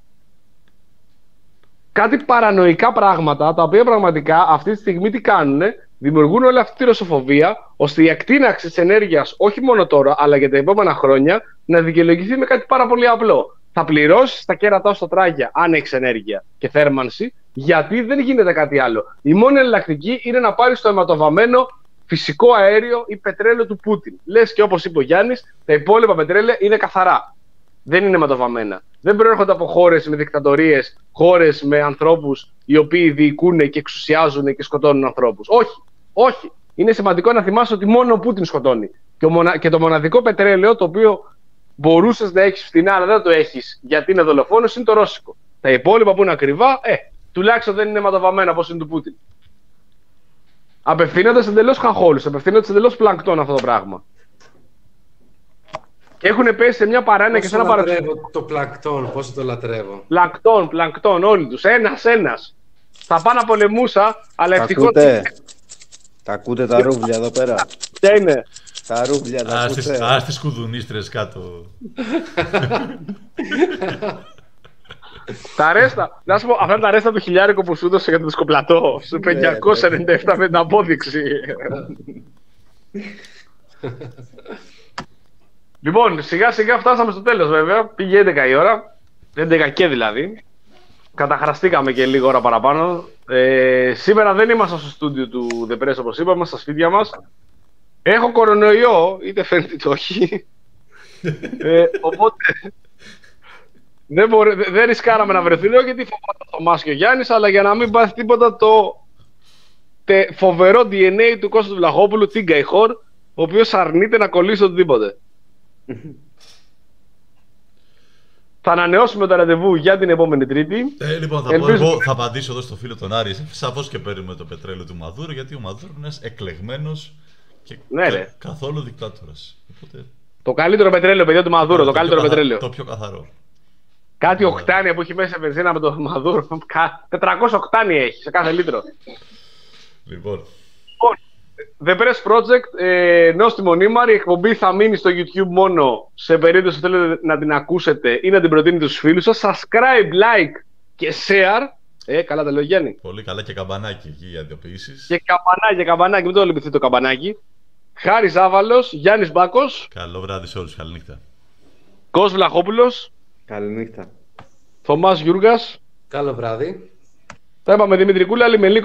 Κάτι παρανοϊκά πράγματα, τα οποία πραγματικά αυτή τη στιγμή τι κάνουνε, δημιουργούν όλη αυτή τη ρωσοφοβία, ώστε η εκτείναξη της ενέργειας, όχι μόνο τώρα, αλλά και τα επόμενα χρόνια, να δικαιολογηθεί με κάτι πάρα πολύ απλό. Θα πληρώσεις τα κέρατά σου στα τράγια, αν έχεις ενέργεια και θέρμανση, γιατί δεν γίνεται κάτι άλλο. Η μόνη εναλλακτική είναι να πάρεις το αιματοβαμμένο φυσικό αέριο ή πετρέλαιο του Πούτιν. Λες και όπως είπε ο Γιάννης, τα υπόλοιπα πετρέλαια είναι καθαρά. Δεν είναι αιματοβαμμένα. Δεν προέρχονται από χώρες με δικτατορίες, χώρες με ανθρώπους οι οποίοι διοικούν και εξουσιάζουν και σκοτώνουν ανθρώπους. Όχι, όχι. Είναι σημαντικό να θυμάσαι ότι μόνο ο Πούτιν σκοτώνει. Και, ο μονα... και το μοναδικό πετρέλαιο το οποίο μπορούσες να έχεις φθηνά, αλλά δεν το έχεις γιατί είναι δολοφόνος, είναι το ρώσικο. Τα υπόλοιπα που είναι ακριβά, ε, τουλάχιστον δεν είναι αιματοβαμμένα όπως είναι του Πούτιν. Απευθύνονται σε εντελώς χαχόλους, απευθύνονται σε εντελώς πλανκτόν αυτό το πράγμα. Και έχουν πέσει σε μια παράνοια και σε ένα παράδειγμα. Το πλανκτόν, πόσο το λατρεύω. Πλανκτόν, πλανκτόν, όλοι τους. Ένας, ένας. Θα πάω να πολεμούσα, αλλά ευτυχώς. Τα ακούτε τα ρούβλια εδώ πέρα. Ποια είναι? Τα ρούβλια, τα ακούτε. Ας τις κουδουνίστρες κάτω. Τα ρέστα, να σου πω, αυτά τα ρέστα του χιλιάρικο που σου έδωσε για το δισκοπλατό. Σου πεντακόσια ενενήντα επτά με την απόδειξη. Λοιπόν, σιγά σιγά φτάσαμε στο τέλος βέβαια. Πήγε έντεκα η ώρα. έντεκα και δηλαδή. Καταχραστήκαμε και λίγο ώρα παραπάνω. Ε, σήμερα δεν είμαστε στο στούντιο του The Press όπως είπαμε, στα σπίτια μας. Έχω κορονοϊό, είτε φαίνεται είτε όχι. ε, οπότε δεν, μπορεί, δεν ρισκάραμε να βρεθεί λέω γιατί φοβάται το Μάσκο Γιάννης, αλλά για να μην πάθει τίποτα το τε, φοβερό ντι εν έι του Κώστα του Βλαχόπουλου, την Γκαϊχόρ, ο οποίος αρνείται να κολλήσει οτιδήποτε. Θα ανανεώσουμε το ραντεβού για την επόμενη Τρίτη. Ε, λοιπόν, θα, Ελπίζω... πω, εγώ, θα απαντήσω εδώ στο φίλο τον Άρη. Σαφώς και παίρνουμε το πετρέλαιο του Μαδούρο, γιατί ο Μαδούρο είναι ένας εκλεγμένος και ναι, κα, καθόλου δικτάτορας. Οπότε... Το καλύτερο πετρέλαιο, παιδιά, του Μαδούρο. Το, το καλύτερο καθα... πετρέλαιο. Το πιο καθαρό. Κάτι οκτάνια που έχει μέσα σε βενζίνα με το Μαδούρο. τετρακόσια οκτάνια έχει σε κάθε λίτρο. Λοιπόν. The Press Project, ε, νόστιμο νήμαρη, η εκπομπή θα μείνει στο YouTube μόνο σε περίπτωση που θέλετε να την ακούσετε ή να την προτείνετε στους φίλους σας. Subscribe, like και share. Ε, καλά τα λέω Γιάννη. Πολύ καλά και καμπανάκι εκεί για ειδοποιήσεις. Και καμπανάκι, και καμπανάκι, μην το λυπηθεί το καμπανάκι. Χάρης Ζάβαλος, Γιάννης Μπάκος. Καλό βράδυ σε όλους, καληνύχτα. Κώστα Βλαχόπουλος. Καληνύχτα. Θωμάς Γιούργας. Καλό βράδυ. Θα είπαμε Δημήτρη Κούλαλη με λίγο.